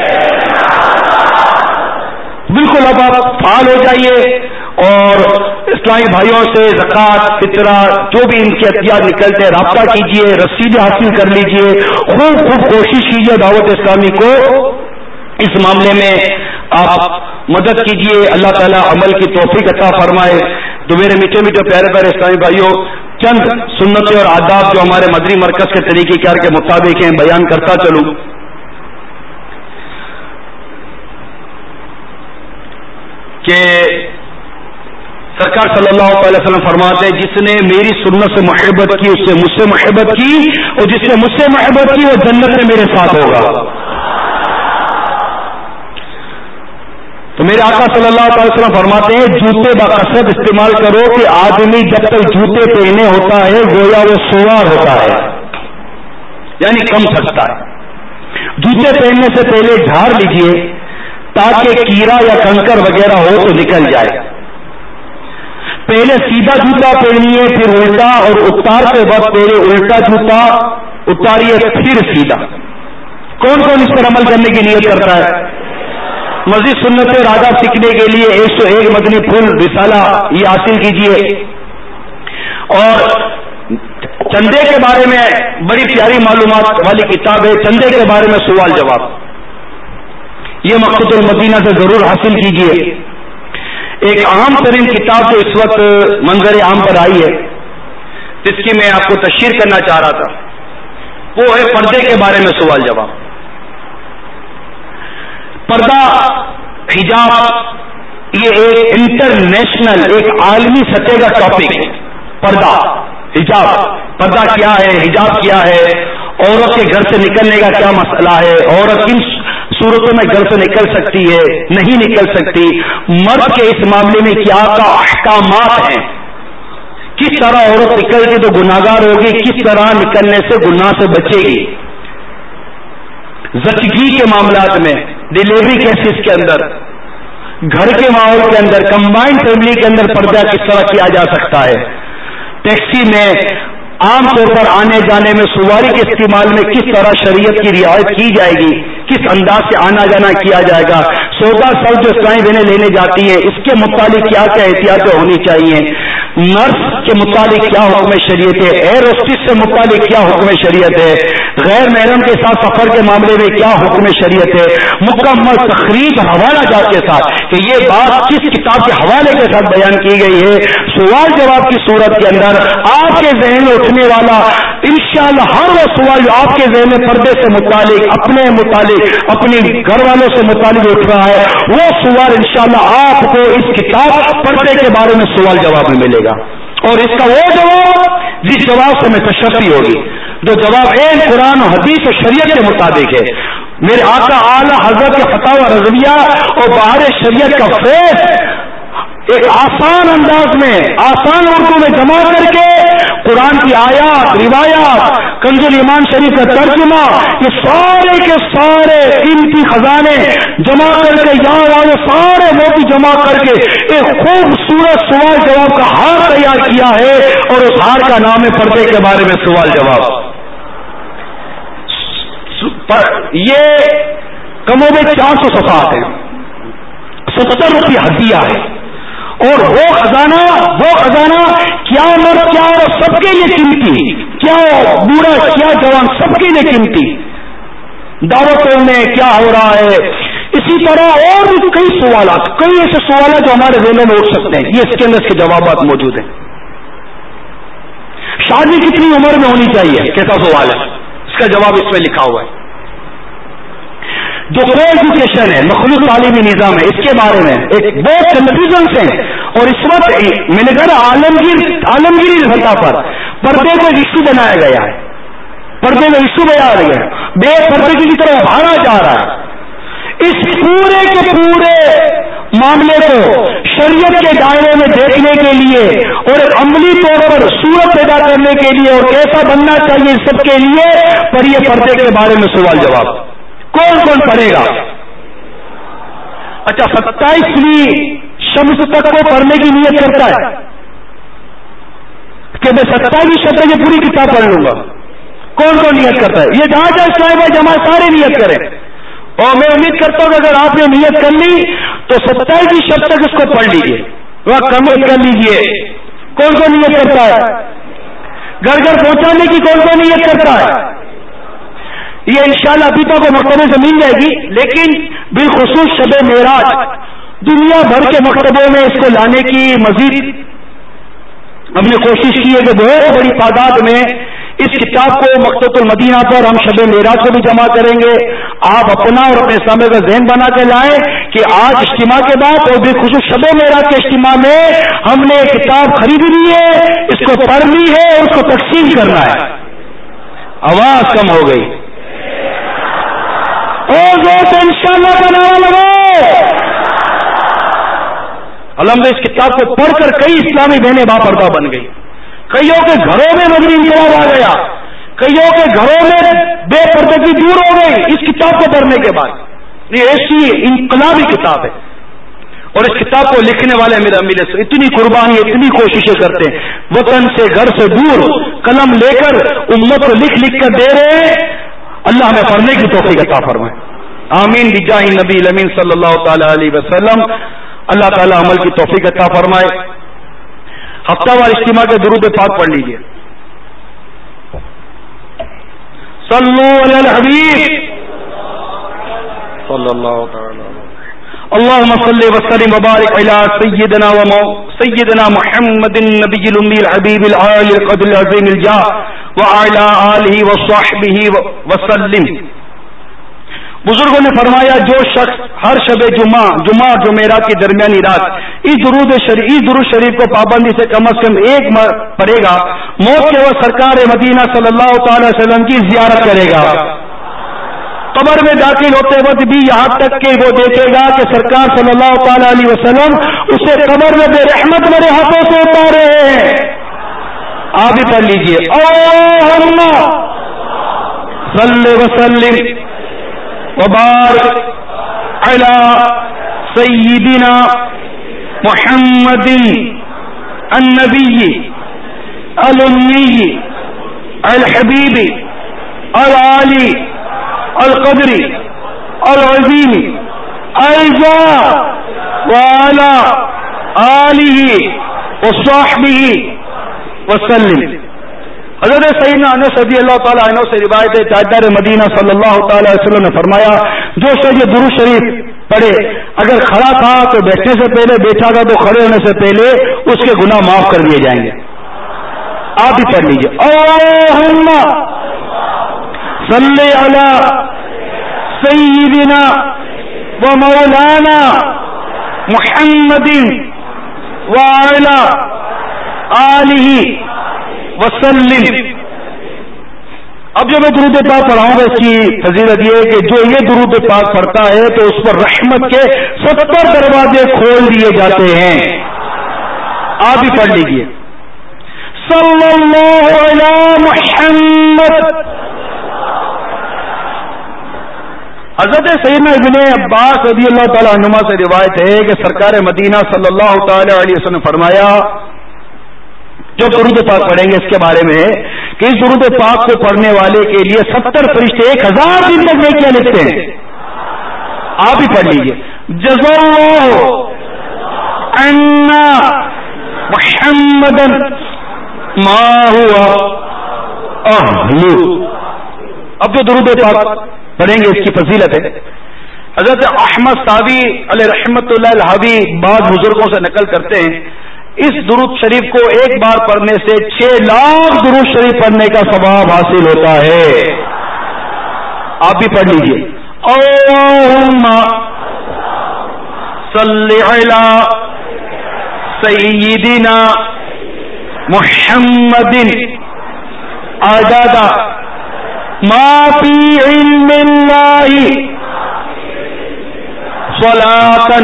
بالکل اب آپ فعال ہو جائیے اور اسلامی بھائیوں سے زکوٰۃ، فطرہ جو بھی ان کے عطیات نکلتے ہیں رابطہ کیجیے، رسیدیں حاصل کر لیجیے، خوب خوب کوشش کیجیے دعوت اسلامی کو اس معاملے میں آپ مدد کیجیے. اللہ تعالیٰ عمل کی توفیق عطا فرمائے. تو میرے میٹھے میٹھے پیارے پیارے اسلامی بھائیوں، چند سنتیں اور آداب جو ہمارے مدری مرکز کے طریقہ کار کے مطابق ہیں بیان کرتا چلوں. کہ سرکار صلی اللہ علیہ وسلم فرماتے ہیں جس نے میری سنت سے محبت کی اس سے مجھ سے محبت کی، اور جس نے مجھ سے محبت کی وہ جنت میں میرے ساتھ ہوگا. تو میرے آقا صلی اللہ علیہ وسلم فرماتے ہیں جوتے بکثرت استعمال کرو کہ آدمی جب تک جوتے پہنے ہوتا ہے گویا وہ سوار ہوتا ہے، یعنی کم سکتا ہے. جوتے پہننے سے پہلے جھاڑ لیجئے تاکہ کیڑا یا کنکر وغیرہ ہو تو نکل جائے. پہلے سیدھا جوتا پہنیے پھر الٹا، اور اتارتے وقت پہلے الٹا جوتا اتاریے پھر سیدھا. کون کون اس پر عمل کرنے کی نیت کرتا ہے؟ مزید سنت راجہ سیکھنے کے لیے ایک سو ایک مدنی پھول رسالہ یہ حاصل کیجیے. اور چندے کے بارے میں بڑی پیاری معلومات والی کتاب ہے، چندے کے بارے میں سوال جواب، یہ مقصد المدینہ سے ضرور حاصل کیجیے. ایک عام ترین کتاب جو اس وقت منظر عام پر آئی ہے جس کی میں آپ کو تشہیر کرنا چاہ رہا تھا، وہ ہے پردے کے بارے میں سوال جواب. پردہ، حجاب یہ ایک انٹرنیشنل ایک عالمی سطح کا ٹاپک ہے. پردہ، حجاب، پردہ کیا ہے، حجاب کیا ہے، عورت کے گھر سے نکلنے کا کیا مسئلہ ہے، عورت کن صورتوں میں گھر سے نکل سکتی ہے، نہیں نکل سکتی، مرد کے اس معاملے میں کیا کا احکامات ہیں، کس طرح عورت نکل گی تو گناہگار ہوگی، کس طرح نکلنے سے گناہ سے بچے گی. زچگی کے معاملات میں، ڈیلیوری کیسز کے اندر، گھر کے ماحول کے اندر، کمبائنڈ فیملی کے اندر پردہ کس طرح کیا جا سکتا ہے، ٹیکسی میں عام طور پر آنے جانے میں سواری کے استعمال میں کس طرح شریعت کی رعایت کی جائے گی، کس انداز سے آنا جانا کیا جائے گا، سودا سب جو اسلامی بہنیں لینے جاتی ہیں اس کے متعلق کیا کیا احتیاطیں ہونی چاہیے، نرس کے متعلق کیا حکم شریعت ہے، ایئر ہوسٹس سے متعلق کیا حکم شریعت ہے، غیر محرم کے ساتھ سفر کے معاملے میں کیا حکم شریعت ہے، مکمل تخریج حوالہ جات کے ساتھ کہ یہ بات کس کتاب کے حوالے کے ساتھ بیان کی گئی ہے. سوال جواب کی صورت کے اندر آپ کے ذہن میں اٹھنے والا انشاءاللہ ہر وہ سوال جو آپ کے ذہن میں پردے سے متعلق، اپنے متعلق، متعلق اپنی گھر والوں سے متعلق اٹھ رہا ہے، وہ سوال انشاءاللہ آپ کو اس کتاب پردے کے بارے میں سوال جواب میں ملے گا، اور اس کا وہ جواب جس جواب سے میں تشفی ہوگی، جو جواب عین قرآن و حدیث و شریعت کے مطابق ہے۔ میرے آقا اعلی حضرت کے فتاوی رضویہ اور بہار شریعت کا فیض ایک آسان انداز میں، آسان اردو میں جمع کر کے قرآن کی آیات، روایات، کنز الایمان شریف کا ترجمہ، یہ سارے کے سارے قیمتی خزانے جمع کر کے، یہاں والے سارے موتی جمع کر کے ایک خوبصورت سوال جواب کا ہار تیار کیا ہے، اور اس ہار کا نام ہے پردے کے بارے میں سوال جواب۔ یہ کموں میں چار سو صفحات ہیں، ستر روپیہ ہدیہ ہے، اور وہ خزانہ وہ خزانہ کیا مرد کیا اور سب کے لیے قیمتی، کیا بوڑھا کیا جوان سب کے لیے قیمتی، دعوتوں میں کیا ہو رہا ہے، اسی طرح اور بھی کئی سوالات، کئی ایسے سوالات جو ہمارے ذہنوں میں اٹھ سکتے ہیں، یہ اس کے اندر اس کے جوابات موجود ہیں۔ شادی کتنی عمر میں ہونی چاہیے، کیسا سوال ہے، اس کا جواب اس میں لکھا ہوا ہے۔ جو کو ایجوکیشن ہے، مخلوط تعلیمی نظام ہے، اس کے بارے میں ایک بہت کنفیوژنس ہیں، اور اس وقت میں نے کہا عالمگیر عالمگیری سطح پر پردے کو ایک ایشو بنایا گیا ہے، پردے میں ایشو بنایا گیا ہے، بے پردگی کی طرف ابھارا جا رہا ہے۔ اس پورے کے پورے معاملے کو شریعت کے دائرے میں دیکھنے کے لیے اور ایک عملی طور پر صورت پیدا کرنے کے لیے اور کیسا بننا چاہیے اس سب کے لیے، پر یہ پردے کے بارے میں سوال جواب کون کون پڑھے گا؟ اچھا، ستائیسویں شمس تک کو پڑھنے کی نیت کرتا ہے کہ میں ستائیس شب تک یہ پوری کتاب پڑھ لوں گا، کون کون نیت کرتا ہے؟ یہ جہاں جہاں صاحب ہے جماعت سارے نیت کریں، اور میں امید کرتا ہوں کہ اگر آپ نے نیت کر لی تو ستائیس شب تک اس کو پڑھ لیجیے، وہ کمل کر لیجیے۔ کون کون نیت کرتا ہے؟ گھر گھر پہنچانے کی کون کون نیت کرتا ہے؟ یہ انشاءاللہ ابھی تو کو مکتبے سے مل جائے گی، لیکن بالخصوص شب معراج دنیا بھر کے مکتبوں میں اس کو لانے کی مزید ہم نے کوشش کی ہے کہ بہت بڑی تعداد میں اس کتاب کو مکتبۃ المدینہ پر ہم شب معراج کو بھی جمع کریں گے۔ آپ اپنا اور اپنے سامنے کا ذہن بنا کے لائیں کہ آج اجتماع کے بعد اور بالخصوص شب معراج کے اجتماع میں ہم نے کتاب خرید لی ہے، اس کو پڑھ لی ہے اور اس کو تقسیم کرنا ہے۔ آواز کم ہو گئی، اور زور سے انشاءاللہ کا نعرہ لگاؤ۔ الحمد اس کتاب کو پڑھ کر کئی اسلامی بہنیں باپردہ بن گئی، کئیوں کے گھروں میں مدنی انقلاب آ گیا، کئیوں کے گھروں میں بے پردگی دور ہو گئی اس کتاب کو پڑھنے کے بعد۔ یہ ایسی انقلابی کتاب ہے، اور اس کتاب کو لکھنے والے میرے امیر سے اتنی قربانی، اتنی کوششیں کرتے ہیں، وطن سے گھر سے دور قلم لے کر امت کو لکھ لکھ کر دے رہے ہیں۔ اللہ ہمیں پڑھنے کی توفیق عطا فرمائے، آمین بجاہ نبی الامین صلی اللہ تعالی علیہ وسلم۔ اللہ تعالی عمل کی توفیق عطا فرمائے۔ ہفتہ وار اجتماع کے درود پاک پڑھ لیجیے۔ صلو علی الحبیب صلی اللہ تعالی اللهم صل وسلم وبارك على سيدنا ومو سيدنا محمد النبي الأمي الحبيب العالي القدر العظيم الجاه وعلى آله وصحبه وسلم۔ بزرگوں نے فرمایا جو شخص ہر شب جمعہ جمعہ جمعرات کی درمیانی رات اس درود شریف اس درود شریف کو پابندی سے کم از کم ایک پڑھے گا، موت کے وقت سرکار مدینہ صلی اللہ تعالی وسلم کی زیارت کرے گا۔ قبر میں داخل ہوتے وقت بھی یہاں تک کہ وہ دیکھے گا کہ سرکار صلی اللہ تعالی علیہ وسلم اسے قبر میں بے رحمت بڑے ہاتھوں سے اتارے ہیں۔ آپ بھی پڑھ لیجیے، اللہم صلی وسلم وبارک علی سیدنا محمد النبی الامی الحبیب العالی القدر العظیم الجاہ وعلی آلہ وصحبہ وسلم۔ حضرت سیدنا انس رضی اللہ تعالی عنہ سے روایت ہے، تاجدار مدینہ صلی اللہ تعالی علیہ وسلم نے فرمایا جو شخص یہ درود شریف پڑھے اگر کھڑا تھا تو بیٹھنے سے پہلے، بیٹھا تھا تو کھڑے ہونے سے پہلے اس کے گناہ معاف کر دیے جائیں گے۔ آپ بھی پڑھ لیجیے، اللہم صلی علی سیدنا و مولانا محمد وعلی آلہ وسلم. اب جو میں درود پاک پڑھاؤں گا اس کی فضیلت یہ ہے کہ جو یہ درود پاک پڑھتا ہے تو اس پر رحمت کے ستر دروازے کھول دیے جاتے ہیں. آپ ہی پڑھ لیجیے. صلی اللہ علی محمد. حضرت سیدنا ابن عباس رضی اللہ تعالی عنہما سے روایت ہے کہ سرکار مدینہ صلی اللہ تعالی علیہ وسلم نے فرمایا، جو درود پاک پڑھیں گے اس کے بارے میں کہ اس درود پاک کو پڑھنے والے کے لیے ستر فرشتے ایک ہزار دن تک نیکیاں لکھتے ہیں. آپ ہی پڑھ لیجیے. جزا اللہ عنا محمدا ما هو اہلہ. اب جو درود پاک پڑھیں گے اس کی فضیلت ہے. حضرت احمد صاوی علیہ رحمت اللہ الحاوی بعض بزرگوں سے نقل کرتے ہیں اس درود شریف کو ایک بار پڑھنے سے چھ لاکھ درود شریف پڑھنے کا ثواب حاصل ہوتا ہے. آپ بھی پڑھ لیجیے. اللہم صلی علی سیدنا محمد عدد ما فی علم اللہ صلاۃ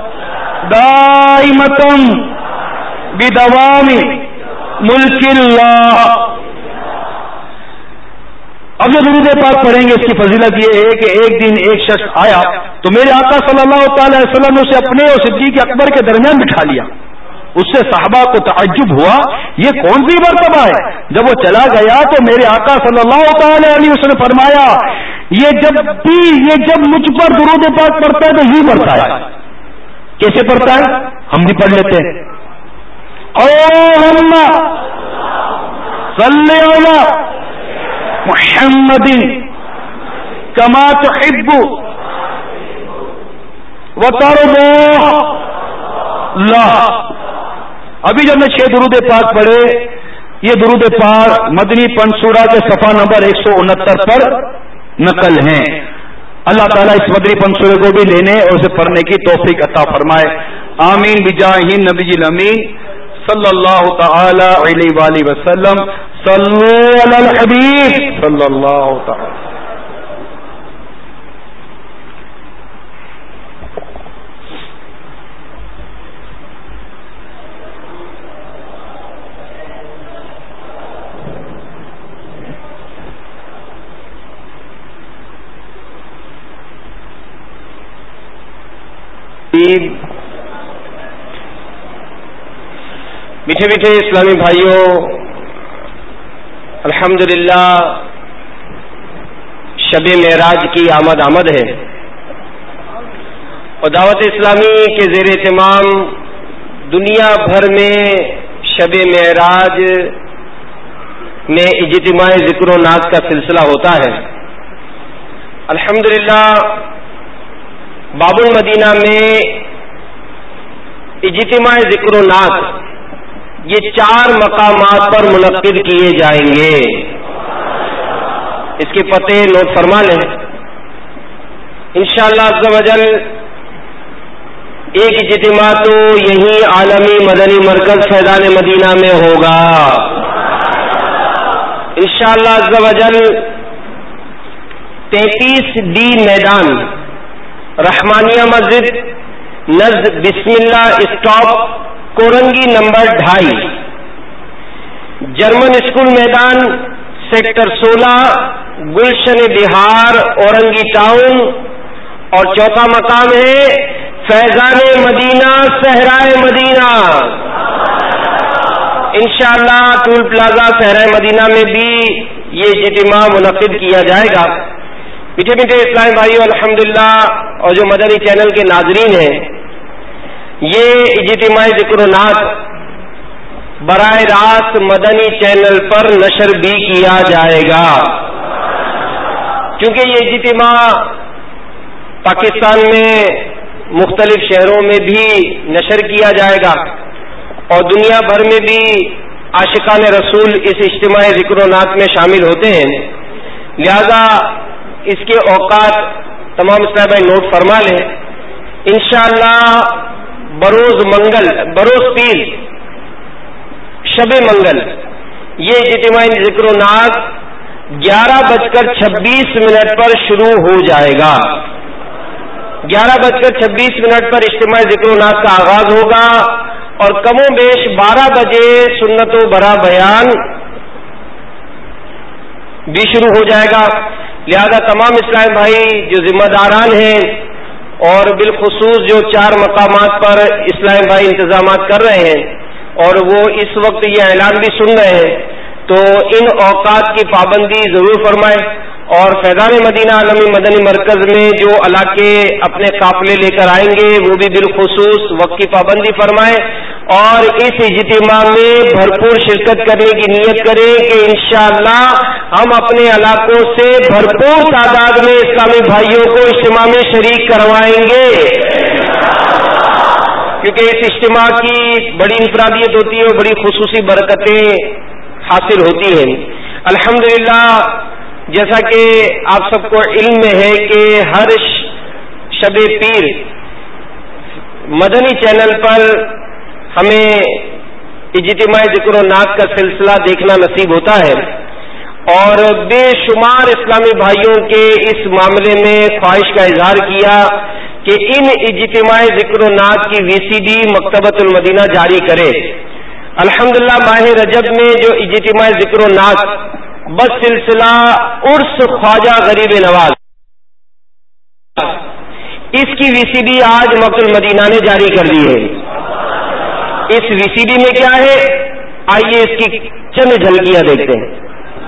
دائمۃ بدوام ملک اللہ. اب جو درود پاک پڑھیں گے اس کی فضیلت یہ ہے کہ ایک دن ایک شخص آیا تو میرے آقا صلی اللہ تعالی علیہ وسلم نے اسے اپنے اور صدیق اکبر کے درمیان بٹھا لیا. اس سے صحابہ کو تعجب ہوا یہ کون سی مرتبہ ہے. جب وہ چلا گیا تو میرے آقا صلی اللہ تعالی علیہ وسلم نے فرمایا یہ جب بھی یہ جب مجھ پر درود پاک پڑھتا ہے تو یوں پڑھتا ہے. کیسے پڑھتا ہے ہم بھی پڑھ لیتے ہیں. اللہم صلی علی محمد کما تحب وترضى. اللہ. ابھی جب میں چھ درود پاک پڑھے یہ درود پاک مدنی پنسورہ کے صفحہ نمبر ایک سو انہتر پر نقل ہیں. اللہ تعالیٰ اس مدنی پنسورے کو بھی لینے اور اسے پڑھنے کی توفیق عطا فرمائے. آمین بجاہ النبی الامین صلی اللہ تعالی علیہ وآلہ وسلم. صلو علی الحبیب صلی اللہ تعالی. میٹھے میٹھے اسلامی بھائیوں، الحمدللہ شب معراج کی آمد آمد ہے اور دعوت اسلامی کے زیر اہتمام دنیا بھر میں شب معراج میں اجتماع ذکر و نعت کا سلسلہ ہوتا ہے. الحمدللہ باب المدینہ میں اجتماع ذکر و نعت یہ چار مقامات پر منعقد کیے جائیں گے. اس کے پتے نوٹ فرما لیں. انشاءاللہ عز و جل ایک اجتماع تو یہی عالمی مدنی مرکز فیضان مدینہ میں ہوگا انشاءاللہ عز و جل. تینتیس ڈی میدان رحمانیہ مسجد نزد Bismillah stop Korangi number ڈھائی، جرمن اسکول میدان سیکٹر سولہ گلشن بہار اورنگی ٹاؤن، اور چوتھا مقام ہے فیضان مدینہ صحرائے مدینہ. انشاءاللہ ٹول پلازا صحرائے مدینہ میں بھی یہ اجتماع منعقد کیا جائے گا. میٹھے میٹھے اسلامی بھائیوں، الحمدللہ اور جو مدنی چینل کے ناظرین ہیں، یہ اجتماع ذکر و نعت براہ راست مدنی چینل پر نشر بھی کیا جائے گا، کیونکہ یہ اجتماع پاکستان میں مختلف شہروں میں بھی نشر کیا جائے گا اور دنیا بھر میں بھی عاشقان رسول اس اجتماع ذکر و نعت میں شامل ہوتے ہیں. لہذا اس کے اوقات تمام اسلام بھائی نوٹ فرما لیں، انشاءاللہ بروز منگل بروز پیر شب منگل یہ اجتماعی ذکر و نعت گیارہ بج کر چھبیس منٹ پر شروع ہو جائے گا. گیارہ بج کر چھبیس منٹ پر اجتماعی ذکر و نعت کا آغاز ہوگا اور کم و بیش بارہ بجے سنت و برا بیان بھی شروع ہو جائے گا. لہذا تمام اسلام بھائی جو ذمہ داران ہیں اور بالخصوص جو چار مقامات پر اسلام بھائی انتظامات کر رہے ہیں اور وہ اس وقت یہ اعلان بھی سن رہے ہیں، تو ان اوقات کی پابندی ضرور فرمائیں اور فیضان مدینہ عالمی مدنی مرکز میں جو علاقے اپنے قافلے لے کر آئیں گے وہ بھی بالخصوص وقت کی پابندی فرمائیں اور اس اجتماع میں بھرپور شرکت کرنے کی نیت کریں کہ انشاءاللہ ہم اپنے علاقوں سے بھرپور تعداد میں اسلامی بھائیوں کو اجتماع میں شریک کروائیں گے، کیونکہ اس اجتماع کی بڑی انفرادیت ہوتی ہے اور بڑی خصوصی برکتیں حاصل ہوتی ہیں. الحمدللہ جیسا کہ آپ سب کو علم میں ہے کہ ہر شب پیر مدنی چینل پر ہمیں اجتماعی ذکر و نعت کا سلسلہ دیکھنا نصیب ہوتا ہے اور بے شمار اسلامی بھائیوں کے اس معاملے میں خواہش کا اظہار کیا کہ ان اجتماعی ذکر و نعت کی وی سی ڈی مکتبۃ المدینہ جاری کرے. الحمدللہ ماہ رجب میں جو اجتماعی ذکر و نعت بس سلسلہ عرس خواجہ غریب نواز اس کی وی سی ڈی آج مکتبۃ المدینہ نے جاری کر دی ہے. اس وی سی ڈی میں کیا ہے، آئیے اس کی چند جھلکیاں دیکھتے ہیں.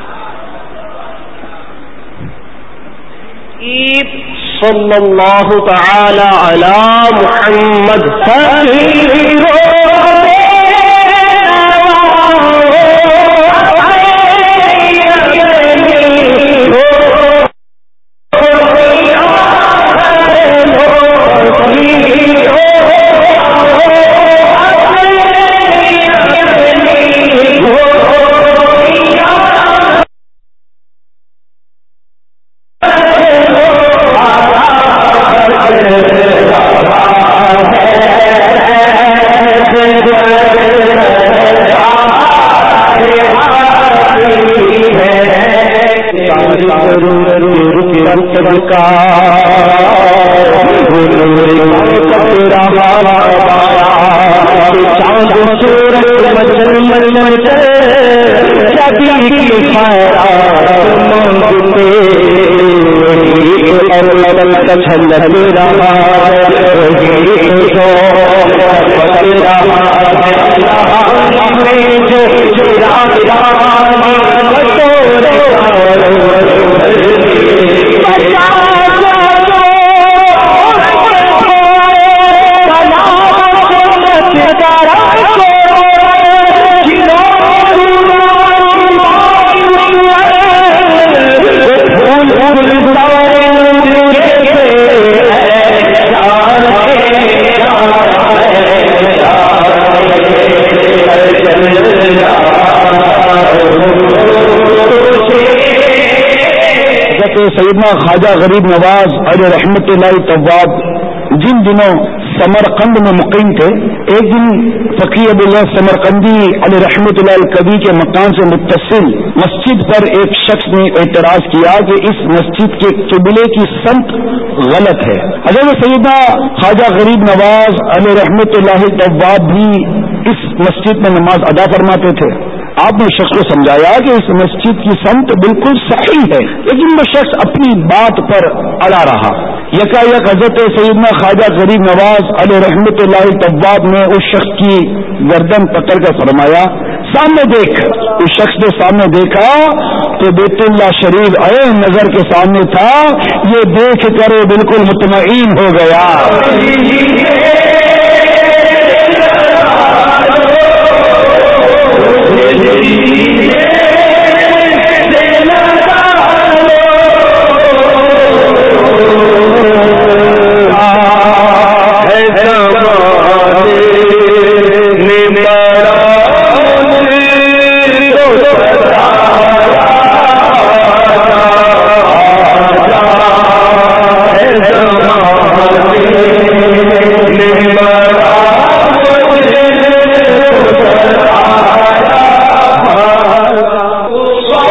صلی اللہ تعالی علی محمد سیدنا خواجہ غریب نواز علیہ رحمت اللہ طواب جن دنوں سمرقند میں مقیم تھے، ایک دن فقی ابواللہ سمرقندی علیہ رحمت اللہ الکبی کے مکان سے متصل مسجد پر ایک شخص نے اعتراض کیا کہ اس مسجد کے قبلے کی سمت غلط ہے. حضرت سیدنا خواجہ غریب نواز علیہ رحمت اللہ طواب بھی اس مسجد میں نماز ادا فرماتے تھے. آپ نے شخص کو سمجھایا کہ اس مسجد کی سمت بالکل صحیح ہے، لیکن وہ شخص اپنی بات پر اڑا رہا. یکا یک حضرت سیدنا خواجہ غریب نواز علیہ رحمت اللہ طواب نے اس شخص کی گردن پکڑ کر فرمایا، سامنے دیکھ. اس شخص نے سامنے دیکھا تو بیت اللہ شریف عین نظر کے سامنے تھا. یہ دیکھ کر بالکل مطمئن ہو گیا.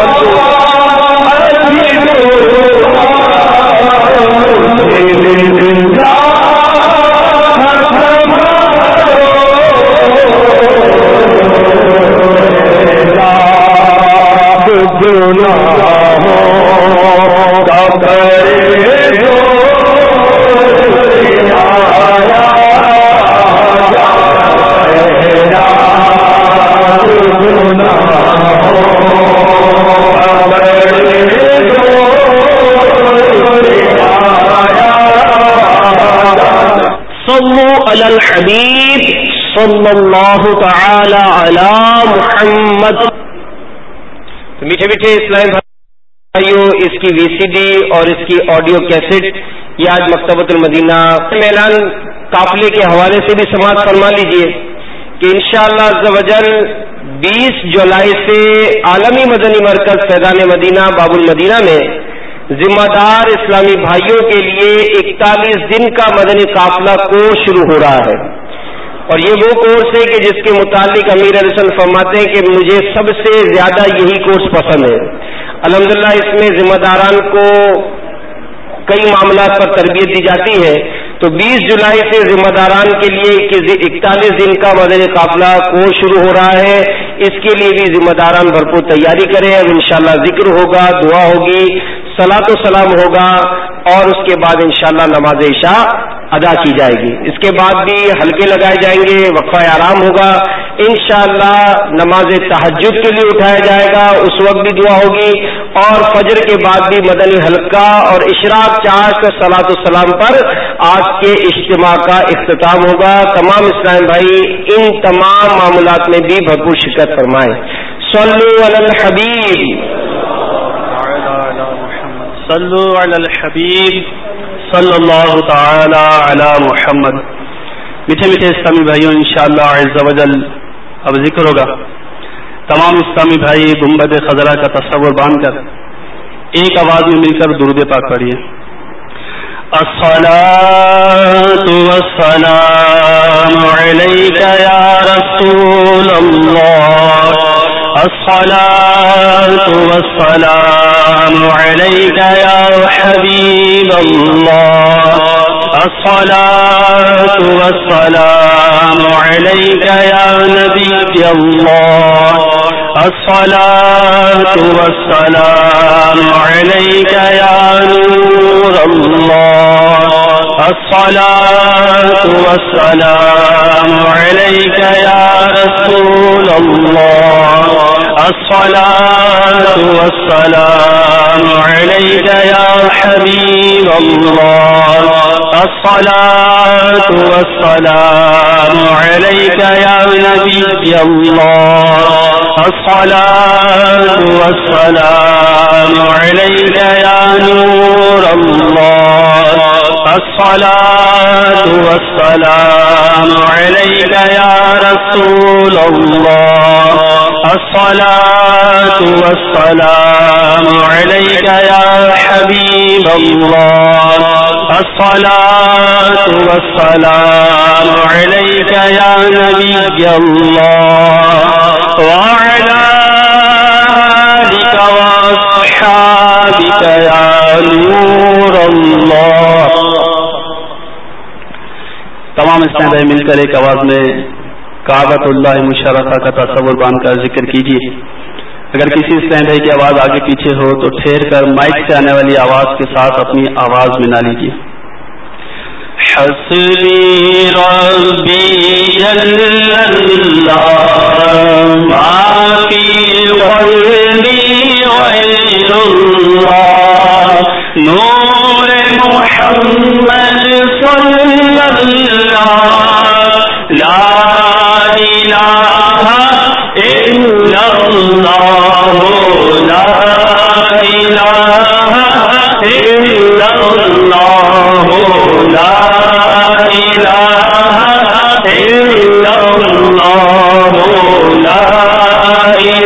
الحبیب صلی اللہ تعالی علی محمد. تو میٹھے میٹھے اسلام بھائیو، اس کی وی سی ڈی اور اس کی آڈیو کیسٹ یہ آج مکتبۃ المدینہ اعلان قافلے کے حوالے سے بھی سماعت فرما لیجئے کہ انشاءاللہ عز و جل بیس جولائی سے عالمی مدنی مرکز فیضان مدینہ باب المدینہ میں ذمہ دار اسلامی بھائیوں کے لیے اکتالیس دن کا مدنی قافلہ کورس شروع ہو رہا ہے. اور یہ وہ کورس ہے کہ جس کے متعلق امیر علیہ السلام فرماتے ہیں کہ مجھے سب سے زیادہ یہی کورس پسند ہے. الحمدللہ اس میں ذمہ داران کو کئی معاملات پر تربیت دی جاتی ہے. تو بیس جولائی سے ذمہ داران کے لیے اکتالیس دن کا مدنی قافلہ کورس شروع ہو رہا ہے. اس کے لیے بھی ذمہ داران بھرپور تیاری کریں. اب انشاءاللہ ذکر ہوگا، دعا ہوگی، صلاۃ و سلام ہوگا اور اس کے بعد انشاءاللہ نماز عشاء ادا کی جائے گی. اس کے بعد بھی حلقے لگائے جائیں گے، وقفہ آرام ہوگا. انشاءاللہ نماز تہجد کے لیے اٹھایا جائے گا، اس وقت بھی دعا ہوگی. اور فجر کے بعد بھی مدنی حلقہ اور اشراق چاش کا صلاۃ و سلام پر آج کے اجتماع کا اختتام ہوگا. تمام اسلام بھائی ان تمام معاملات میں بھی بھرپور شرکت فرمائیں. صلو علی الحبیب صلو علی الحبیب صلی اللہ تعالی علی محمد. میٹھے میٹھے اسلامی بھائیوں، انشاءاللہ عز و جل اب ذکر ہوگا. تمام اسلامی بھائی گنبد خضرا کا تصور باندھ کر ایک آواز میں مل کر درود پاک پڑھیے. الصلاۃ والسلام علیک یا رسول اللہ، الصلاۃ والسلام علیک یا حبیب اللہ، الصلاۃ والسلام علیک یا نبی اللہ، الصلاۃ والسلام علیک یا نور اللہ، الصلاۃ والسلام علیک یا رسول اللہ، الصلاۃ والسلام علیک یا حبیب اللہ، الصلاۃ والسلام علیک یا نبی اللہ، الصلاۃ والسلام علیک یا نور اللہ، الصلاۃ والسلام علیک یا رسول اللہ، الصلاۃ والسلام علیک یا حبیب اللہ، الصلاۃ والسلام علیک یا نبی اللہ، وعلی آلک واصحابک یا نور اللہ. تمام اسلام بھائی مل کر ایک آواز میں کعبۃ اللہ مشرفہ کا تصور باندھ کر ذکر کیجیے. اگر کسی اسلام بھائی کی آواز آگے پیچھے ہو تو ٹھہر کر مائک سے آنے والی آواز کے ساتھ اپنی آواز ملا لیجیے. حسبی ربی جل اللہ ما فی قلبی غیر اللہ، نور محمد صلی اللہ، لا الہ الا اللہ، لا الہ الا اللہ، لا الہ الا اللہ، لا الہ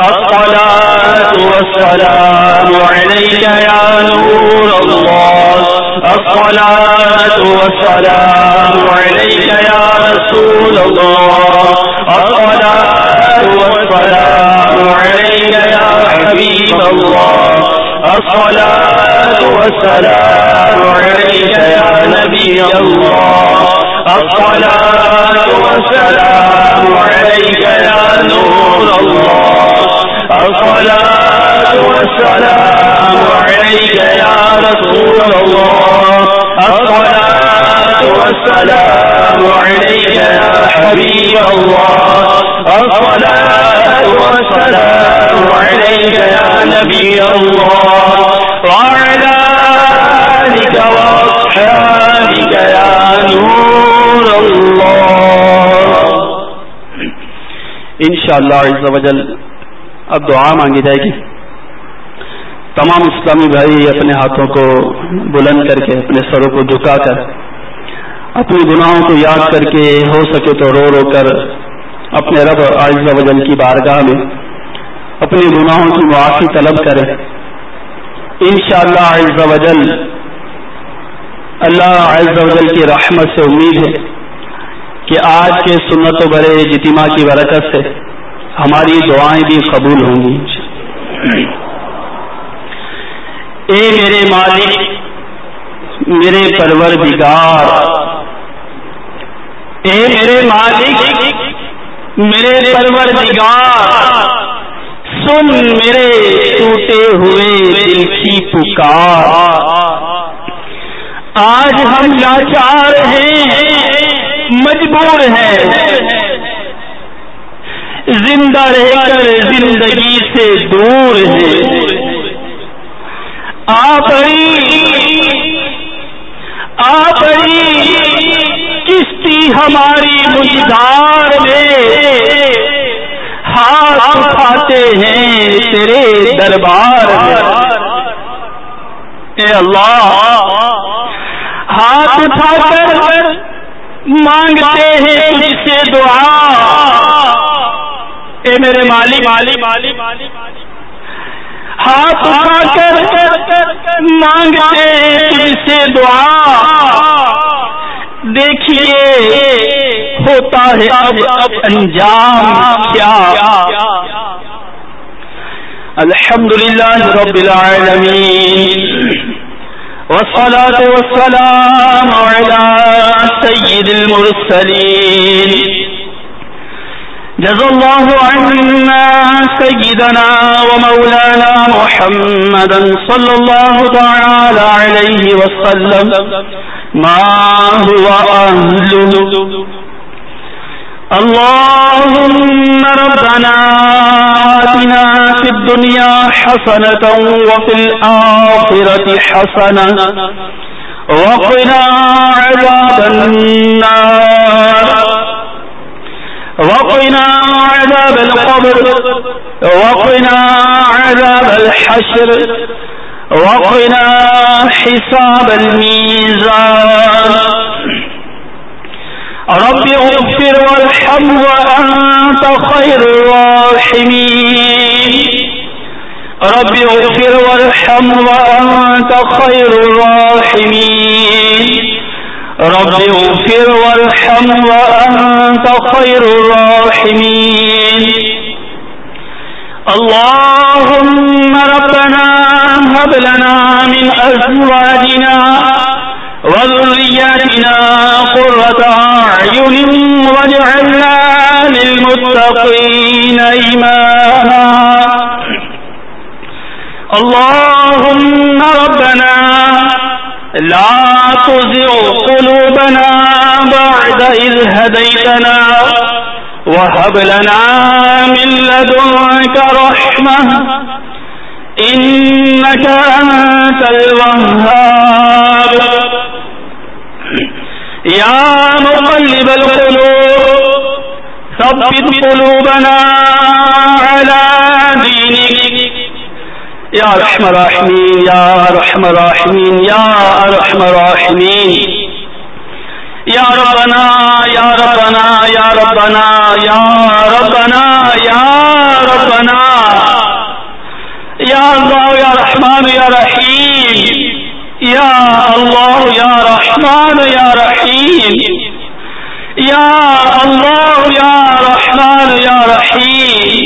الصلاة والسلام عليك يا نور الله الصلاة والسلام عليك يا رسول الله الصلاة والسلام عليك يا حبيب الله الصلاة والسلام عليك يا نبي الله الصلاة والسلام عليك يا نور الله الصلاة والسلام عليك يا رسول الله الصلاة والسلام عليك يا حبيب الله الصلاة والسلام عليك يا نبي الله وعلى آلك وأصحابك يا نور الله. انشاءاللہ عز و جل اب دعا مانگی جائے گی. تمام اسلامی بھائی اپنے ہاتھوں کو بلند کر کے اپنے سروں کو جھکا کر اپنے گناہوں کو یاد کر کے ہو سکے تو رو رو کر اپنے رب عز و جل کی بارگاہ میں اپنے گناہوں کی معافی طلب کریں. انشاءاللہ عز و جل اللہ عز و جل کی رحمت سے امید ہے کہ آج کے سنت و برے اجتماع کی برکت سے ہماری دعائیں بھی قبول ہوں گی. اے میرے مالک میرے پروردگار اے میرے مالک میرے پروردگار سن میرے ٹوٹے ہوئے دل کی پکار. آج ہم لاچار ہیں مجبور ہیں زندہ رہ کر زندگی سے دور ہیں. آپ آپ کشتی ہماری مجدار میں ہاتھ اٹھاتے ہیں تیرے دربار میں. اے اللہ ہاتھ اٹھا کر مانگتے ہیں تجھ سے دعا. اے میرے مالی مالی مالی مالی ہاتھ اٹھا کر مانگتے ہیں تجھ سے دعا. دیکھیے ہوتا ہے اب اب انجام کیا. الحمدللہ رب العالمین والصلاة والسلام على سید المرسلین. جزا اللہ عنا سیدنا ومولانا محمدا صلی اللہ تعالی علیہ وسلم ما هو أهله. اللهم ربنا آتنا في الدنيا حسنة وفي الآخرة حسنة وقنا عذاب النار وقنا عذاب القبر وقنا عذاب الحشر وقنا حساب الميزان. رب اغفر وارحم وأنت خير الراحمين. رب اغفر وارحم وأنت خير الراحمين. رب اغفر وارحم وأنت خير الراحمين. اللهم ربنا هب لنا من أزواجنا وذرياتنا قرة أعين واجعلنا للمتقين إماما. اللهم ربنا لا تزغ قلوبنا بعد إذ هديتنا وهب لنا من لدنك رحمة إنك أنت الوهاب. يا مقلب القلوب ثبت قلوبنا على دينك. یا ارحم الراحمین یا ارحم الراحمین یا ارحم الراحمین. یا ربنا یا ربنا یا ربنا یا ربنا یا ربنا یا اللہ یا رحمان یا رحیم،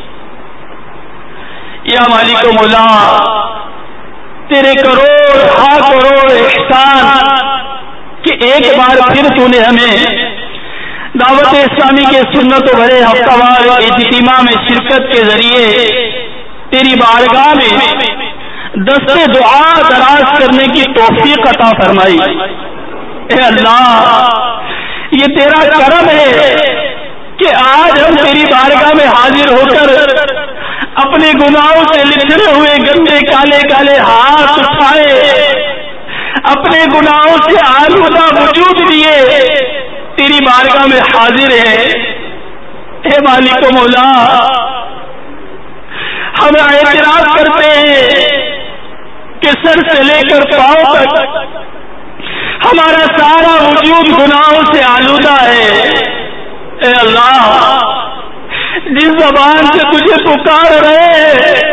یا مالک و مولا، تیرے کروڑ ہاں کروڑ احسان کہ ایک بار پھر تو نے ہمیں دعوت اسلامی کے سنت و بھرے ہفتہ وار اجتماع میں شرکت کے ذریعے تیری بارگاہ میں دست دعا دراز کرنے کی توفیق عطا فرمائی۔ اے اللہ، یہ تیرا کرم ہے کہ آج ہم تیری بارگاہ میں حاضر ہو کر اپنے گناہوں سے لچھڑے ہوئے گندے کالے کالے ہاتھ اٹھائے، اپنے گناہوں سے آلودہ وجود لیے تیری بارگاہ میں حاضر ہے۔ اے مالک و مولا، ہم اعتراف کرتے ہیں کہ سر سے لے کر پاؤں تک ہمارا سارا وجود گناہوں سے آلودہ ہے۔ اے اللہ، جس زبان سے تجھے پکار رہے ہیں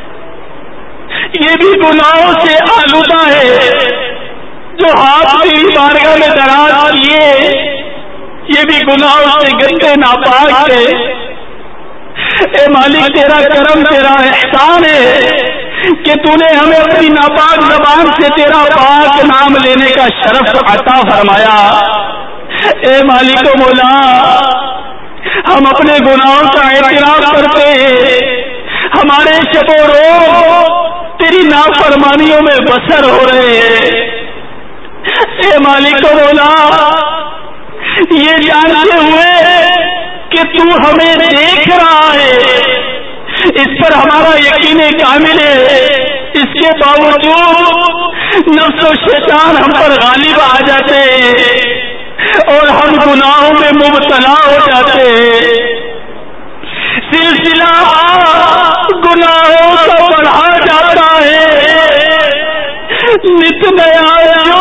یہ بھی گناہوں سے آلودہ ہے، جو ہاتھ تیری بارگاہ میں دراز کیے یہ بھی گناہوں سے گندے ناپاک ہے۔ اے مالک، تیرا کرم تیرا احسان ہے کہ تو نے ہمیں اپنی ناپاک زبان سے تیرا پاک نام لینے کا شرف عطا فرمایا۔ اے مالک و مولا، ہم اپنے گناہوں کا اعتراف کرتے ہیں، ہمارے شب و روز تیری نافرمانیوں میں بسر ہو رہے ہیں۔ اے مالک و مولا، یہ جانتے ہوئے کہ تو ہمیں دیکھ رہا ہے، اس پر ہمارا یقین کامل ہے، اس کے باوجود نفس و شیطان ہم پر غالب آ جاتے ہیں اور ہم گناہوں میں مبتلا ہو جاتے ہیں۔ سلسلہ گناہوں کا بڑھا جاتا ہے، نت نیا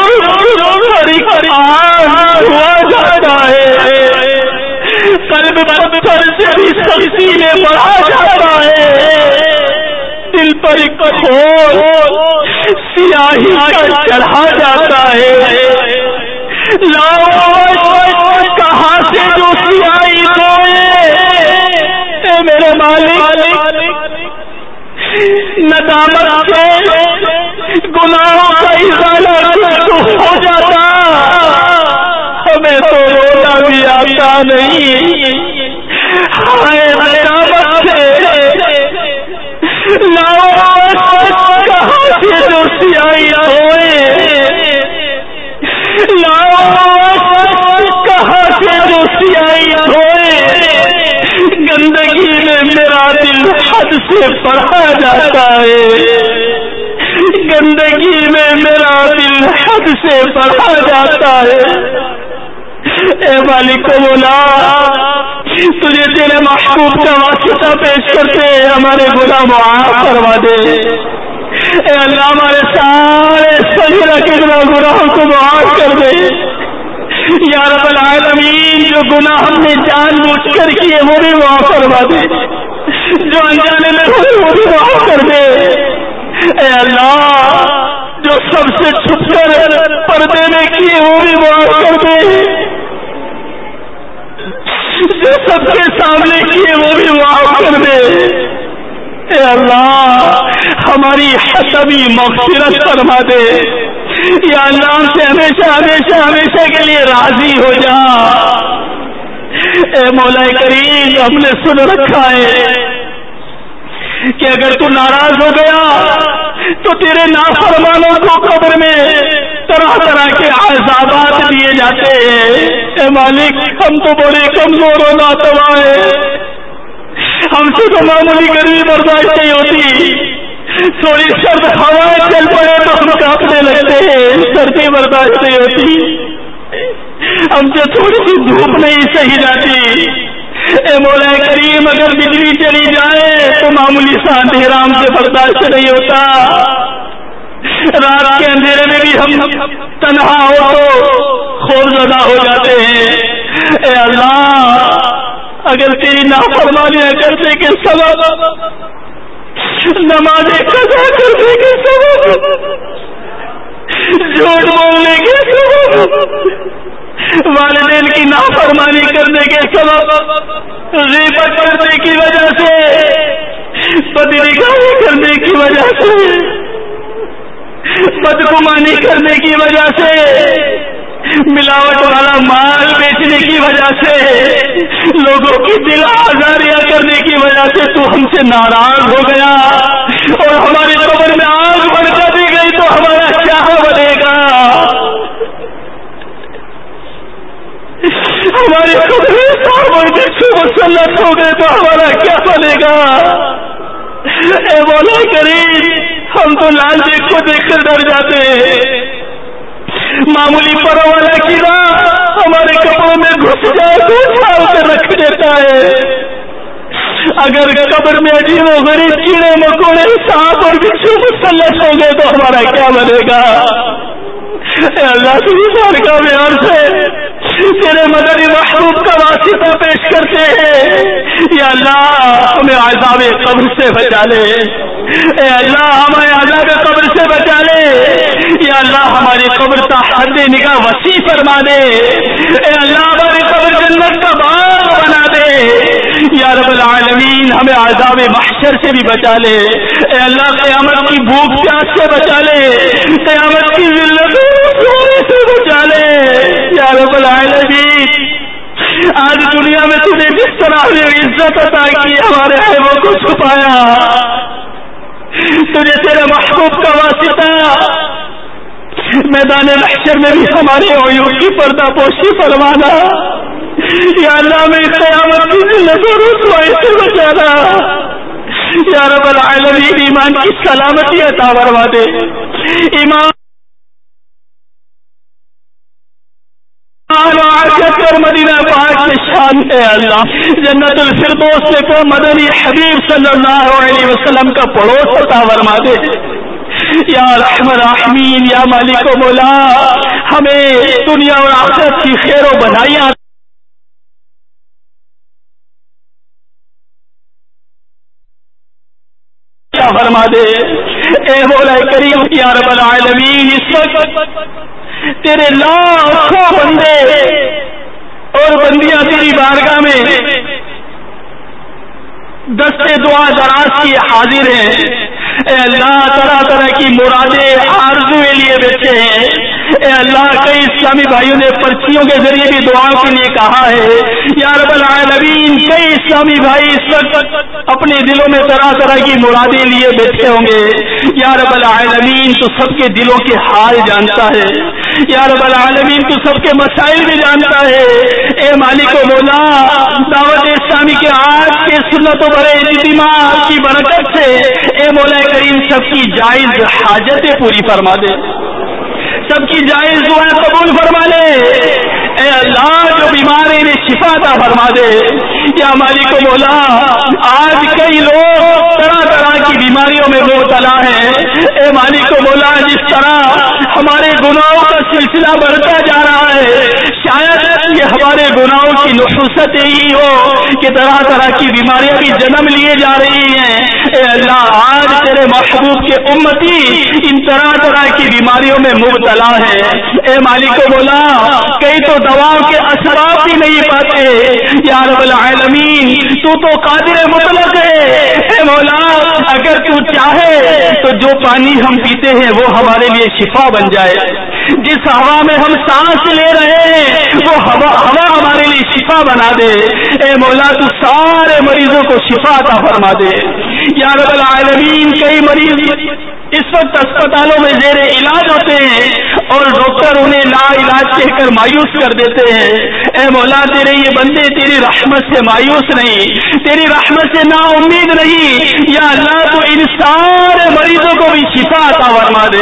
ہوا جاتا ہے، قلب پتھر سے بھی سختی میں بڑھا جاتا ہے، دل پر ایک کھول سیاہی کا چڑھا جاتا ہے۔ لاؤ کہاں سے جو سیاہی دھوئے، اے میرے مالک، ندامت سے گناہوں کا ازالہ تو ہو جاتا، ہمیں تو رونا بھی آتا نہیں۔ ہائے ندامت سے لاؤ کہاں سے جو سیاہی دھوئے، لاؤ کہاں سے جو سیاہی دھوئے، گندگی میں میرا دل حد سے بڑھا جاتا ہے، گندگی میں میرا دل حد سے بڑھا جاتا ہے۔ اے مالک و مولا، تجھے تیرے محبوب کا واسطہ پیش کرتے ہمارے گناہ معاف فرما دے۔ اے اللہ، ہمارے سارے صغیرہ کبیرہ گناہوں کو معاف کر دے۔ یا رب العالمین، جو گناہ ہم نے جان بوجھ کر کیے وہ بھی معاف فرما دے، جو انجانے میں ہوئے وہ بھی معاف کر دے۔ اے اللہ، جو سب سے چھپ کر پردے میں کیے وہ بھی معاف کر دے، جو سب کے سامنے کیے وہ بھی معاف کر دے۔ اے اللہ، ہماری حسبی مغفرت فرما دے۔ یا اللہ، ہم سے ہمیشہ ہمیشہ ہمیشہ کے لیے راضی ہو جا۔ اے مولا کریم، ہم نے سن رکھا ہے کہ اگر تو ناراض ہو گیا تو تیرے نافرمانوں کو قبر میں طرح طرح کے عذابات دیے جاتے ہیں۔ اے مالک، ہم تو بڑے کمزور و ناتواں ہیں، ہم سے تو معمولی گرمی برداشت نہیں ہوتی، تھوڑی سرد ہوائیں چل پڑے تو ہم کانپنے لگتے ہیں، سردی برداشت نہیں ہوتی، ہم سے تھوڑی سی دھوپ نہیں سہی جاتی۔ اے مولا کریم، اگر بجلی چلی جائے تو معمولی سا اندھیرا ہم سے برداشت نہیں ہوتا، رات کے اندھیرے میں بھی ہم تنہا ہو تو خوف زدہ ہو جاتے ہیں۔ اے اللہ، اگر تیری نافرمانیاں کرنے کے سبب، نمازیں قضا کرنے کے سبب، جھوٹ بولنے کے سبب، والدین کی نافرمانی کرنے کے سبب، غیبت کرنے کی وجہ سے، بدنگاہی کرنے کی وجہ سے، بدگمانی کرنے کی وجہ سے، ملاوٹ والا مال بیچنے کی وجہ سے، لوگوں کی دل آزاریاں کرنے کی وجہ سے تو ہم سے ناراض ہو گیا اور ہماری قبر میں آگ بڑھا دی گئی تو ہمارا کیا بنے گا؟ ہماری قبر میں مسلط ہو گئے تو ہمارا کیا بنے گا؟ اے مولا کریم، ہم تو لال دیکھ کو دیکھ کر ڈر جاتے ہیں، معمولی پرو والا کیڑا ہمارے کپڑوں میں گھس جائے تو اٹھا کر رکھ دیتا ہے، اگر قبر میں عجیب و غریب کیڑے مکوڑے سانپ اور بچھو مسلط ہو گئے تو ہمارا کیا بنے گا؟ اے اللہ تیری بارگاہ میں عرض ہے، تیرے مدنی محبوب کا واسطہ پیش کرتے ہیں، یا اللہ ہمیں عذاب قبر سے بچا لے، اے اللہ ہمیں عذاب قبر سے بچا لے، یا اللہ ہماری قبر تا حد نگاہ وسیع فرما دے، اے اللہ ہماری قبر جنت کا باغ بنا دے، یا رب العالمین ہمیں عذاب محشر سے بھی بچا لے، اے اللہ قیامت کی بھوک پیاس سے بچا لے، قیامت کی ذلت سے بچا لے، یا رب العالمین آج دنیا میں تجھے جس طرح نے عزت عطا کی، ہمارے عیبوں کو چھپایا، تجھے تیرے محبوب کا واسطہ میدان محشر میں بھی ہمارے عیوب کی پردہ پوشی فرمانا، یا اللہ میں قیامت کی ذلت و رسوائی سے بچانا، یا رب العالمین ایمان کی سلامتی عطا فرما دے، ایمان اور مدینہ پاک سے شان ہے اللہ، جنت الفردوس سے کو مدنی حبیب صلی اللہ علیہ وسلم کا پڑوس عطا فرما دے، یا رحم الراحمین، یا مالک و مولا ہمیں دنیا اور آخرت کی خیر و بھلائیاں فرما دے، اے مولا کریم یا رب العالمین، اس وقت تیرے لاکھوں بندے اور بندیاں تیری بارگاہ میں دستے دعا دراز کی حاضر ہیں، اے اللہ طرح طرح کی مرادیں آرزویں لیے بیٹھے ہیں، اے اللہ کئی اسلامی بھائیوں نے پرچیوں کے ذریعے بھی دعاؤں کے لیے کہا ہے، یا رب العالمین کئی اسلامی بھائی اس وقت اپنے دلوں میں طرح طرح کی مرادیں لیے بیٹھے ہوں گے، یا رب العالمین تو سب کے دلوں کے حال جانتا ہے، یا رب العالمین تو سب کے مسائل بھی جانتا ہے، اے مالک و مولا دعوت اسلامی کے آج کے سنت و بڑے اجتماع کی برکت سے اے مولا کریم سب کی جائز حاجتیں پوری فرما دے، سب کی جائز دعائیں قبول فرما لے، اے اللہ جو بیمار ہیں انہیں شفا عطا فرما دے، یا مالک و مولا آج کئی لوگ طرح طرح کی بیماریوں میں مبتلا ہیں، اے مالک و مولا جس طرح ہمارے گناہوں کا سلسلہ بڑھتا جا رہا ہے، شاید یہ ہمارے گناہوں کی نحوست ہی ہو کہ طرح طرح کی بیماریاں بھی جنم لیے جا رہی ہیں، اے اللہ آج تیرے محبوب کے امتی ان طرح طرح کی بیماریوں میں مبتلا ہے، اے مالک و مولا کئی تو دواؤں کے اسباب بھی نہیں پاتے، یا رب العالمین تو تو قادر مطلق ہے، اے مولا اگر تو چاہے تو جو پانی ہم پیتے ہیں وہ ہمارے لیے شفا بن جائے، جس ہوا میں ہم سانس لے رہے ہیں وہ ہوا ہوا ہمارے لیے شفا بنا دے، اے مولا تو سارے مریضوں کو شفا عطا فرما دے، یا رب العالمین کئی مریض اس وقت اسپتالوں میں زیر علاج ہوتے ہیں اور ڈاکٹر انہیں لا علاج کہہ کر مایوس کر دیتے ہیں، اے مولا تیرے یہ بندے تیری رحمت سے مایوس نہیں، تیری رحمت سے نا امید نہیں، یا اللہ تو ان سارے مریضوں کو بھی شفا عطا فرما دے،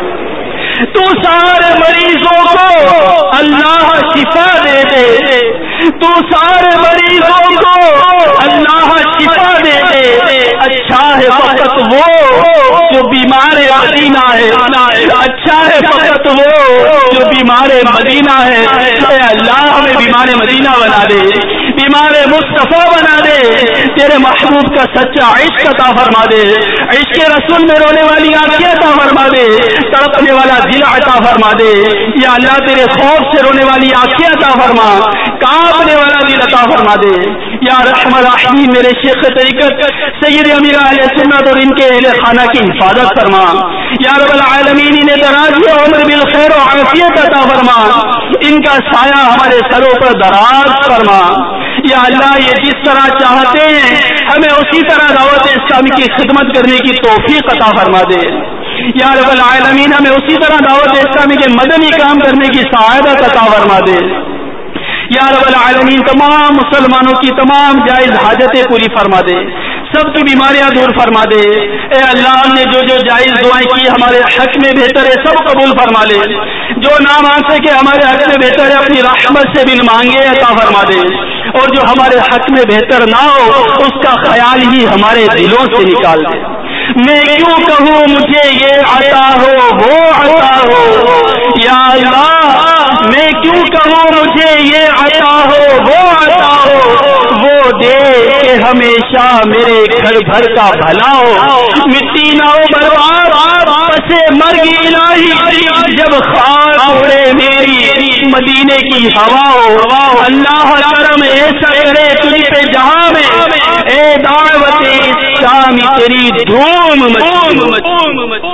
تو سارے مریضوں کو اللہ شفا دے دے، تو سارے مریضوں کو اللہ شفا دے دے، اچھا ہے فقط وہ جو بیمار مدینہ ہے، اچھا ہے فقط وہ جو بیمار مدینہ ہے، اے اللہ ہمیں بیمار مدینہ بنا دے، بیمار مصطفیٰ بنا دے، تیرے محبوب کا سچا عشق عطا فرما دے، عشق رسول میں رونے والی آنکھیں عطا فرما دے، تڑپنے والا دل عطا فرما دے، یا اللہ تیرے خوف سے رونے والی آنکھیں عطا فرما، کانپنے والا دل عطا فرما دے، یا رحم الرحیم میرے شیخ طریقت سید امیر اہل سنت اور ان کے اہل خانہ کی حفاظت فرما، یا رب العالمین انہیں دراز عمر بالخیر و عافیت عطا فرما، ان کا سایہ ہمارے سروں پر دراز فرما، یا اللہ یہ جس طرح چاہتے ہیں ہمیں اسی طرح دعوت اسلامی کی خدمت کرنے کی توفیق عطا فرما دے، یا رب العالمین ہمیں اسی طرح دعوت اسلامی کے مدنی کام کرنے کی سعادت عطا فرما دے، یا رب العالمین تمام مسلمانوں کی تمام جائز حاجتیں پوری فرما دے، سب کی بیماریاں دور فرما دے، اے اللہ ہم نے جو جو جائز دعائیں کی ہمارے حق میں بہتر ہے سب قبول فرما لے، جو نہ مانگ سکے ہمارے حق میں بہتر ہے اپنی رحمت سے بن مانگے عطا فرما دے، اور جو ہمارے حق میں بہتر نہ ہو اس کا خیال ہی ہمارے دلوں سے نکال دے، میں کیوں کہوں مجھے یہ عطا ہو وہ عطا ہو، یا اللہ میں کیوں کہوں مجھے یہ عطا ہو وہ عطا ہو، وہ دے کہ ہمیشہ میرے گھر بھر کا بھلا ہو، مٹی نہ ہو برباد پسے مرگ الہی جب خاک اڑے میری مدینے کی ہوا ہو، اللہ کرم ایسا کرے تجھ پہ جہاں میں اے دعوت اسلامی تیری دھوم مچے،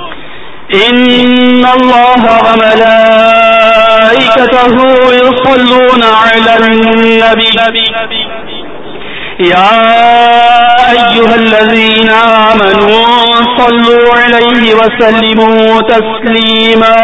ان اللہ وملائکتہ یصلون علی النبی یا ایھا الذین آمنوا صلوا علیہ وسلموا تسلیما،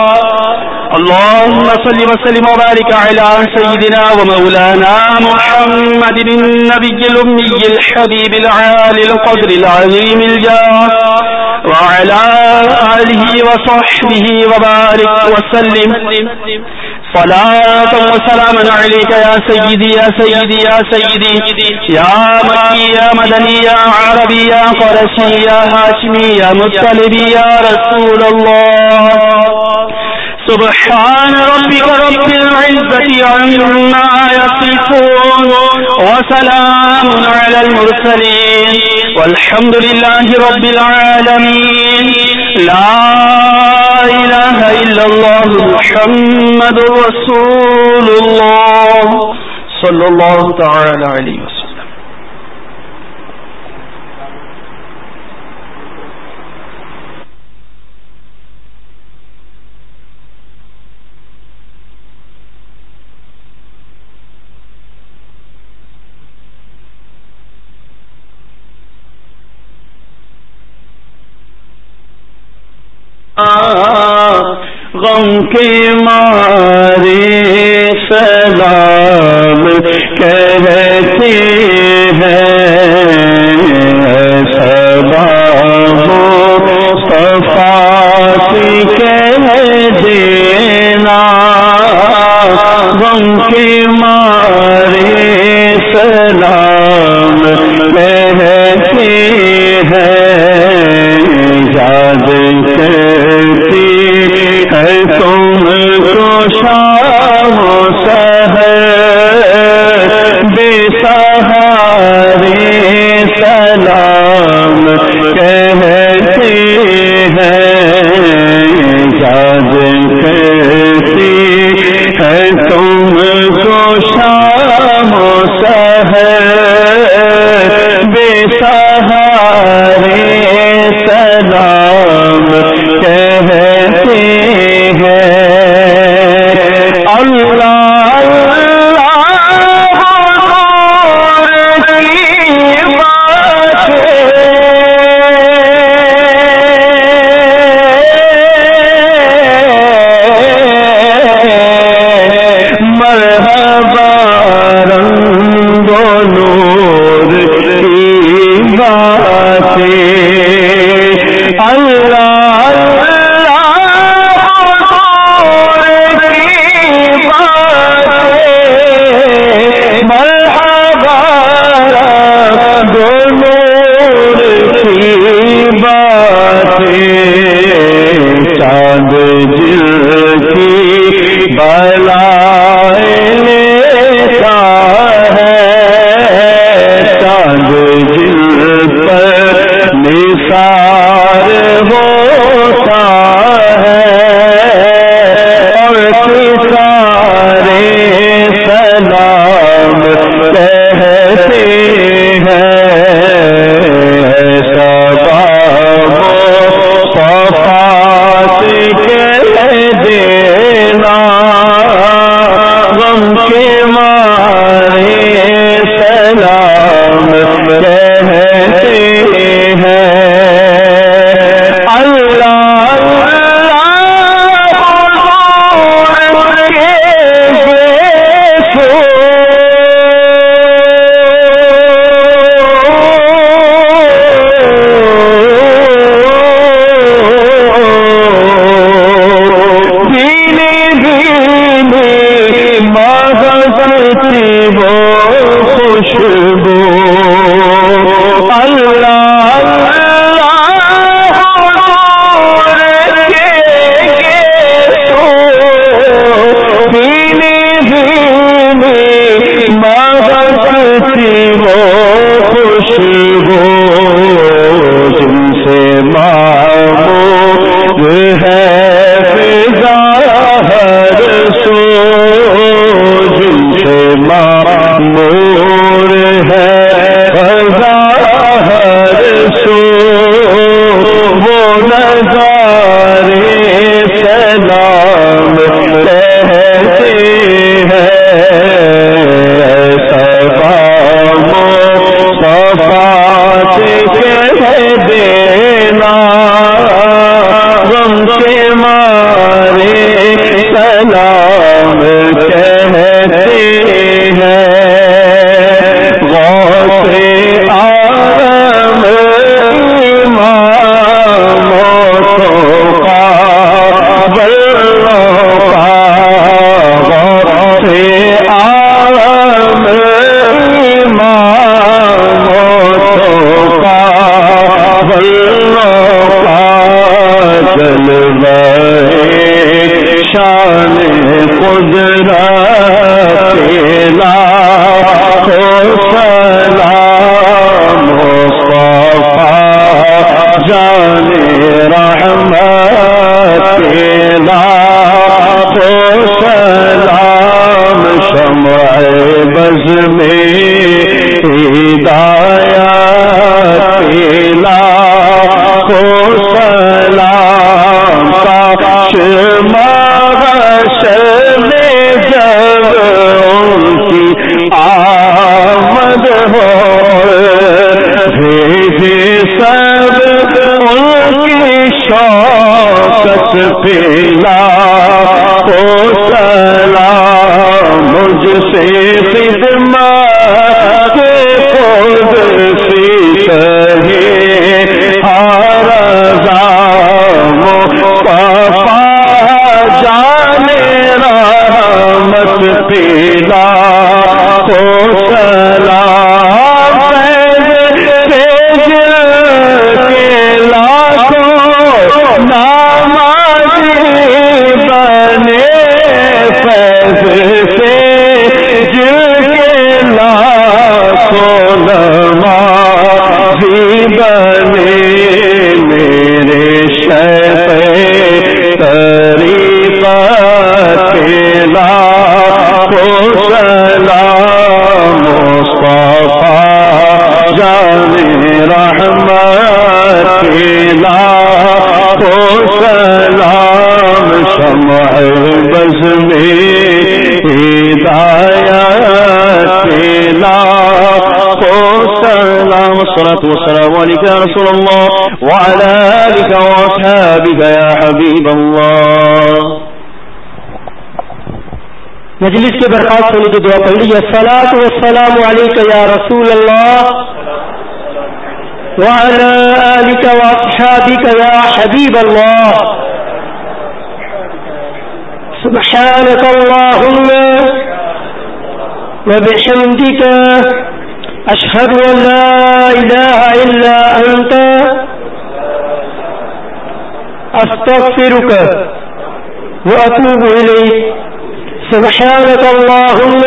اللهم صل وسلم وبارك على سيدنا ومولانا محمد النبي الأمي الحبيب العالي القدر العظيم الجاه وعلى آله وصحبه وبارك وسلم صلاة وسلام عليك يا سيدي يا سيدي يا سيدي يا مكي يا مدني يا عربي يا قرشي يا هاشمي يا مطلبي يا رسول الله، سبحان ربك رب العزة عما يصفون وسلام على المرسلين والحمد لله رب العالمين، لا إله إلا الله محمد رسول الله صلى الله تعالى عليه وسلم۔ غم کے مارے سلام کہتے ہیں، سلام صفاتی کہہ دینا، غم کے مارے سلام کہتے ہیں، یاد کرتی ہے تم کو شام و سحر، بے سہارے سلام کہتے ہیں، یاد کرتی ہے تم کو شام و سحر۔ بز میں ہدایت لاکھوں سلام کاش محشر میں جب ان کی آمد ہو بھیجے سب ان کی شوکت پہ لاکھوں سلام مجھ سے خدمت کے خود سی کہے ہر رضا مصطفیٰ جانے رحمت پہ لاکھوں سلام فیض فیض کے لاکھوں نمازی بنے فیض سے جن کے لاکھوں نمازی بنے میرے شیخ طریقت کے لاکھوں سلام مصطفیٰ جان رحمت کے لاکھوں سلام شمع بز میں ہدایت کے لاکھوں سلام الصلاة والسلام عليك يا رسول الله وعلى آلك وأصحابك يا حبيب الله. مجلس کے برکات ہونے کی دعا پڑھ لیجیے. الصلاۃ والسلام علیک یا رسول اللہ وعلى آلك وأصحابك يا حبيب الله. سبحانك اللهم وبحمدك أشهد أن لا إله إلا أنت أستغفرك وأتوب إليك. سبحانك اللهم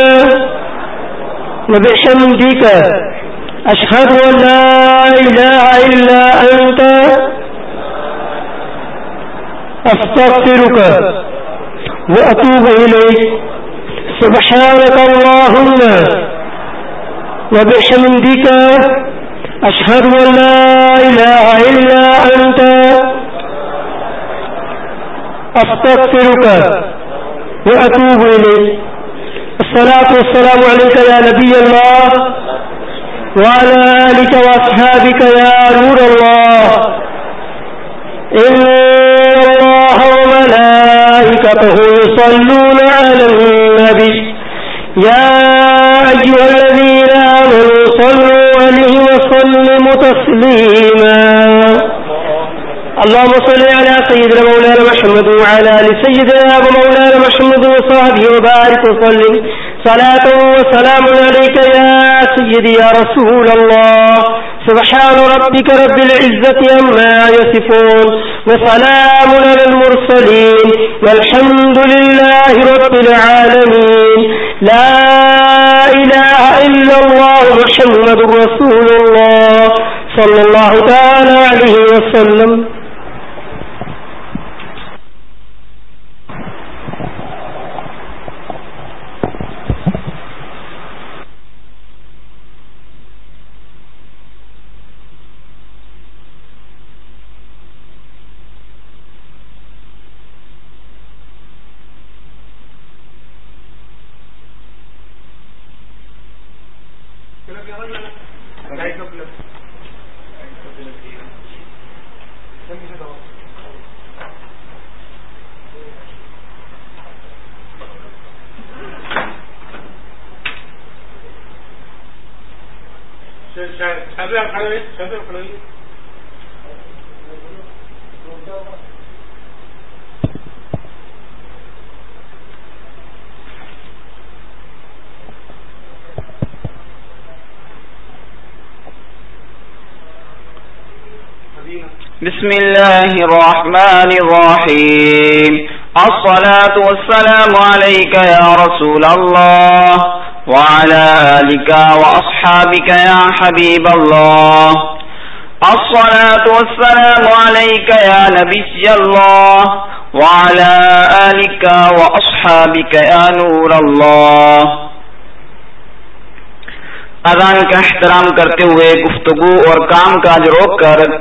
وبحمدك أشهد أن لا إله إلا أنت أستغفرك وأتوب إليك. سبحانك اللهم وبحمدك أشهد أن لا إله إلا أنت أستغفرك وأتوب إليك. الصلاة والسلام عليك يا نبي الله وعلى آلك وأصحابك يا نور الله. إن الله وملائكته يصلون على النبي يا أيها الذين آمنوا صلوا عليه وسلموا تسليما. اللهم صل على سيدنا مولانا محمد وعلى آل سيدنا ومولانا محمد وصحبه وبارك وسلم صلاة وسلام عليك يا سيدي يا رسول الله. سبحان ربك رب العزة عما يصفون وسلام على المرسلين والحمد لله رب العالمين. لا إله إلا الله محمد رسول الله صلى الله تعالى عليه وسلم. بسم الله الرحمن الرحيم. الصلاة والسلام عليك يا رسول الله وعلى آلك وأصحابك يا حبيب الله. الصلاة والسلام عليك يا نبي الله وعلى آلك وأصحابك يا نور الله. اذان کا احترام کرتے ہوئے گفتگو اور کام کاج روک کر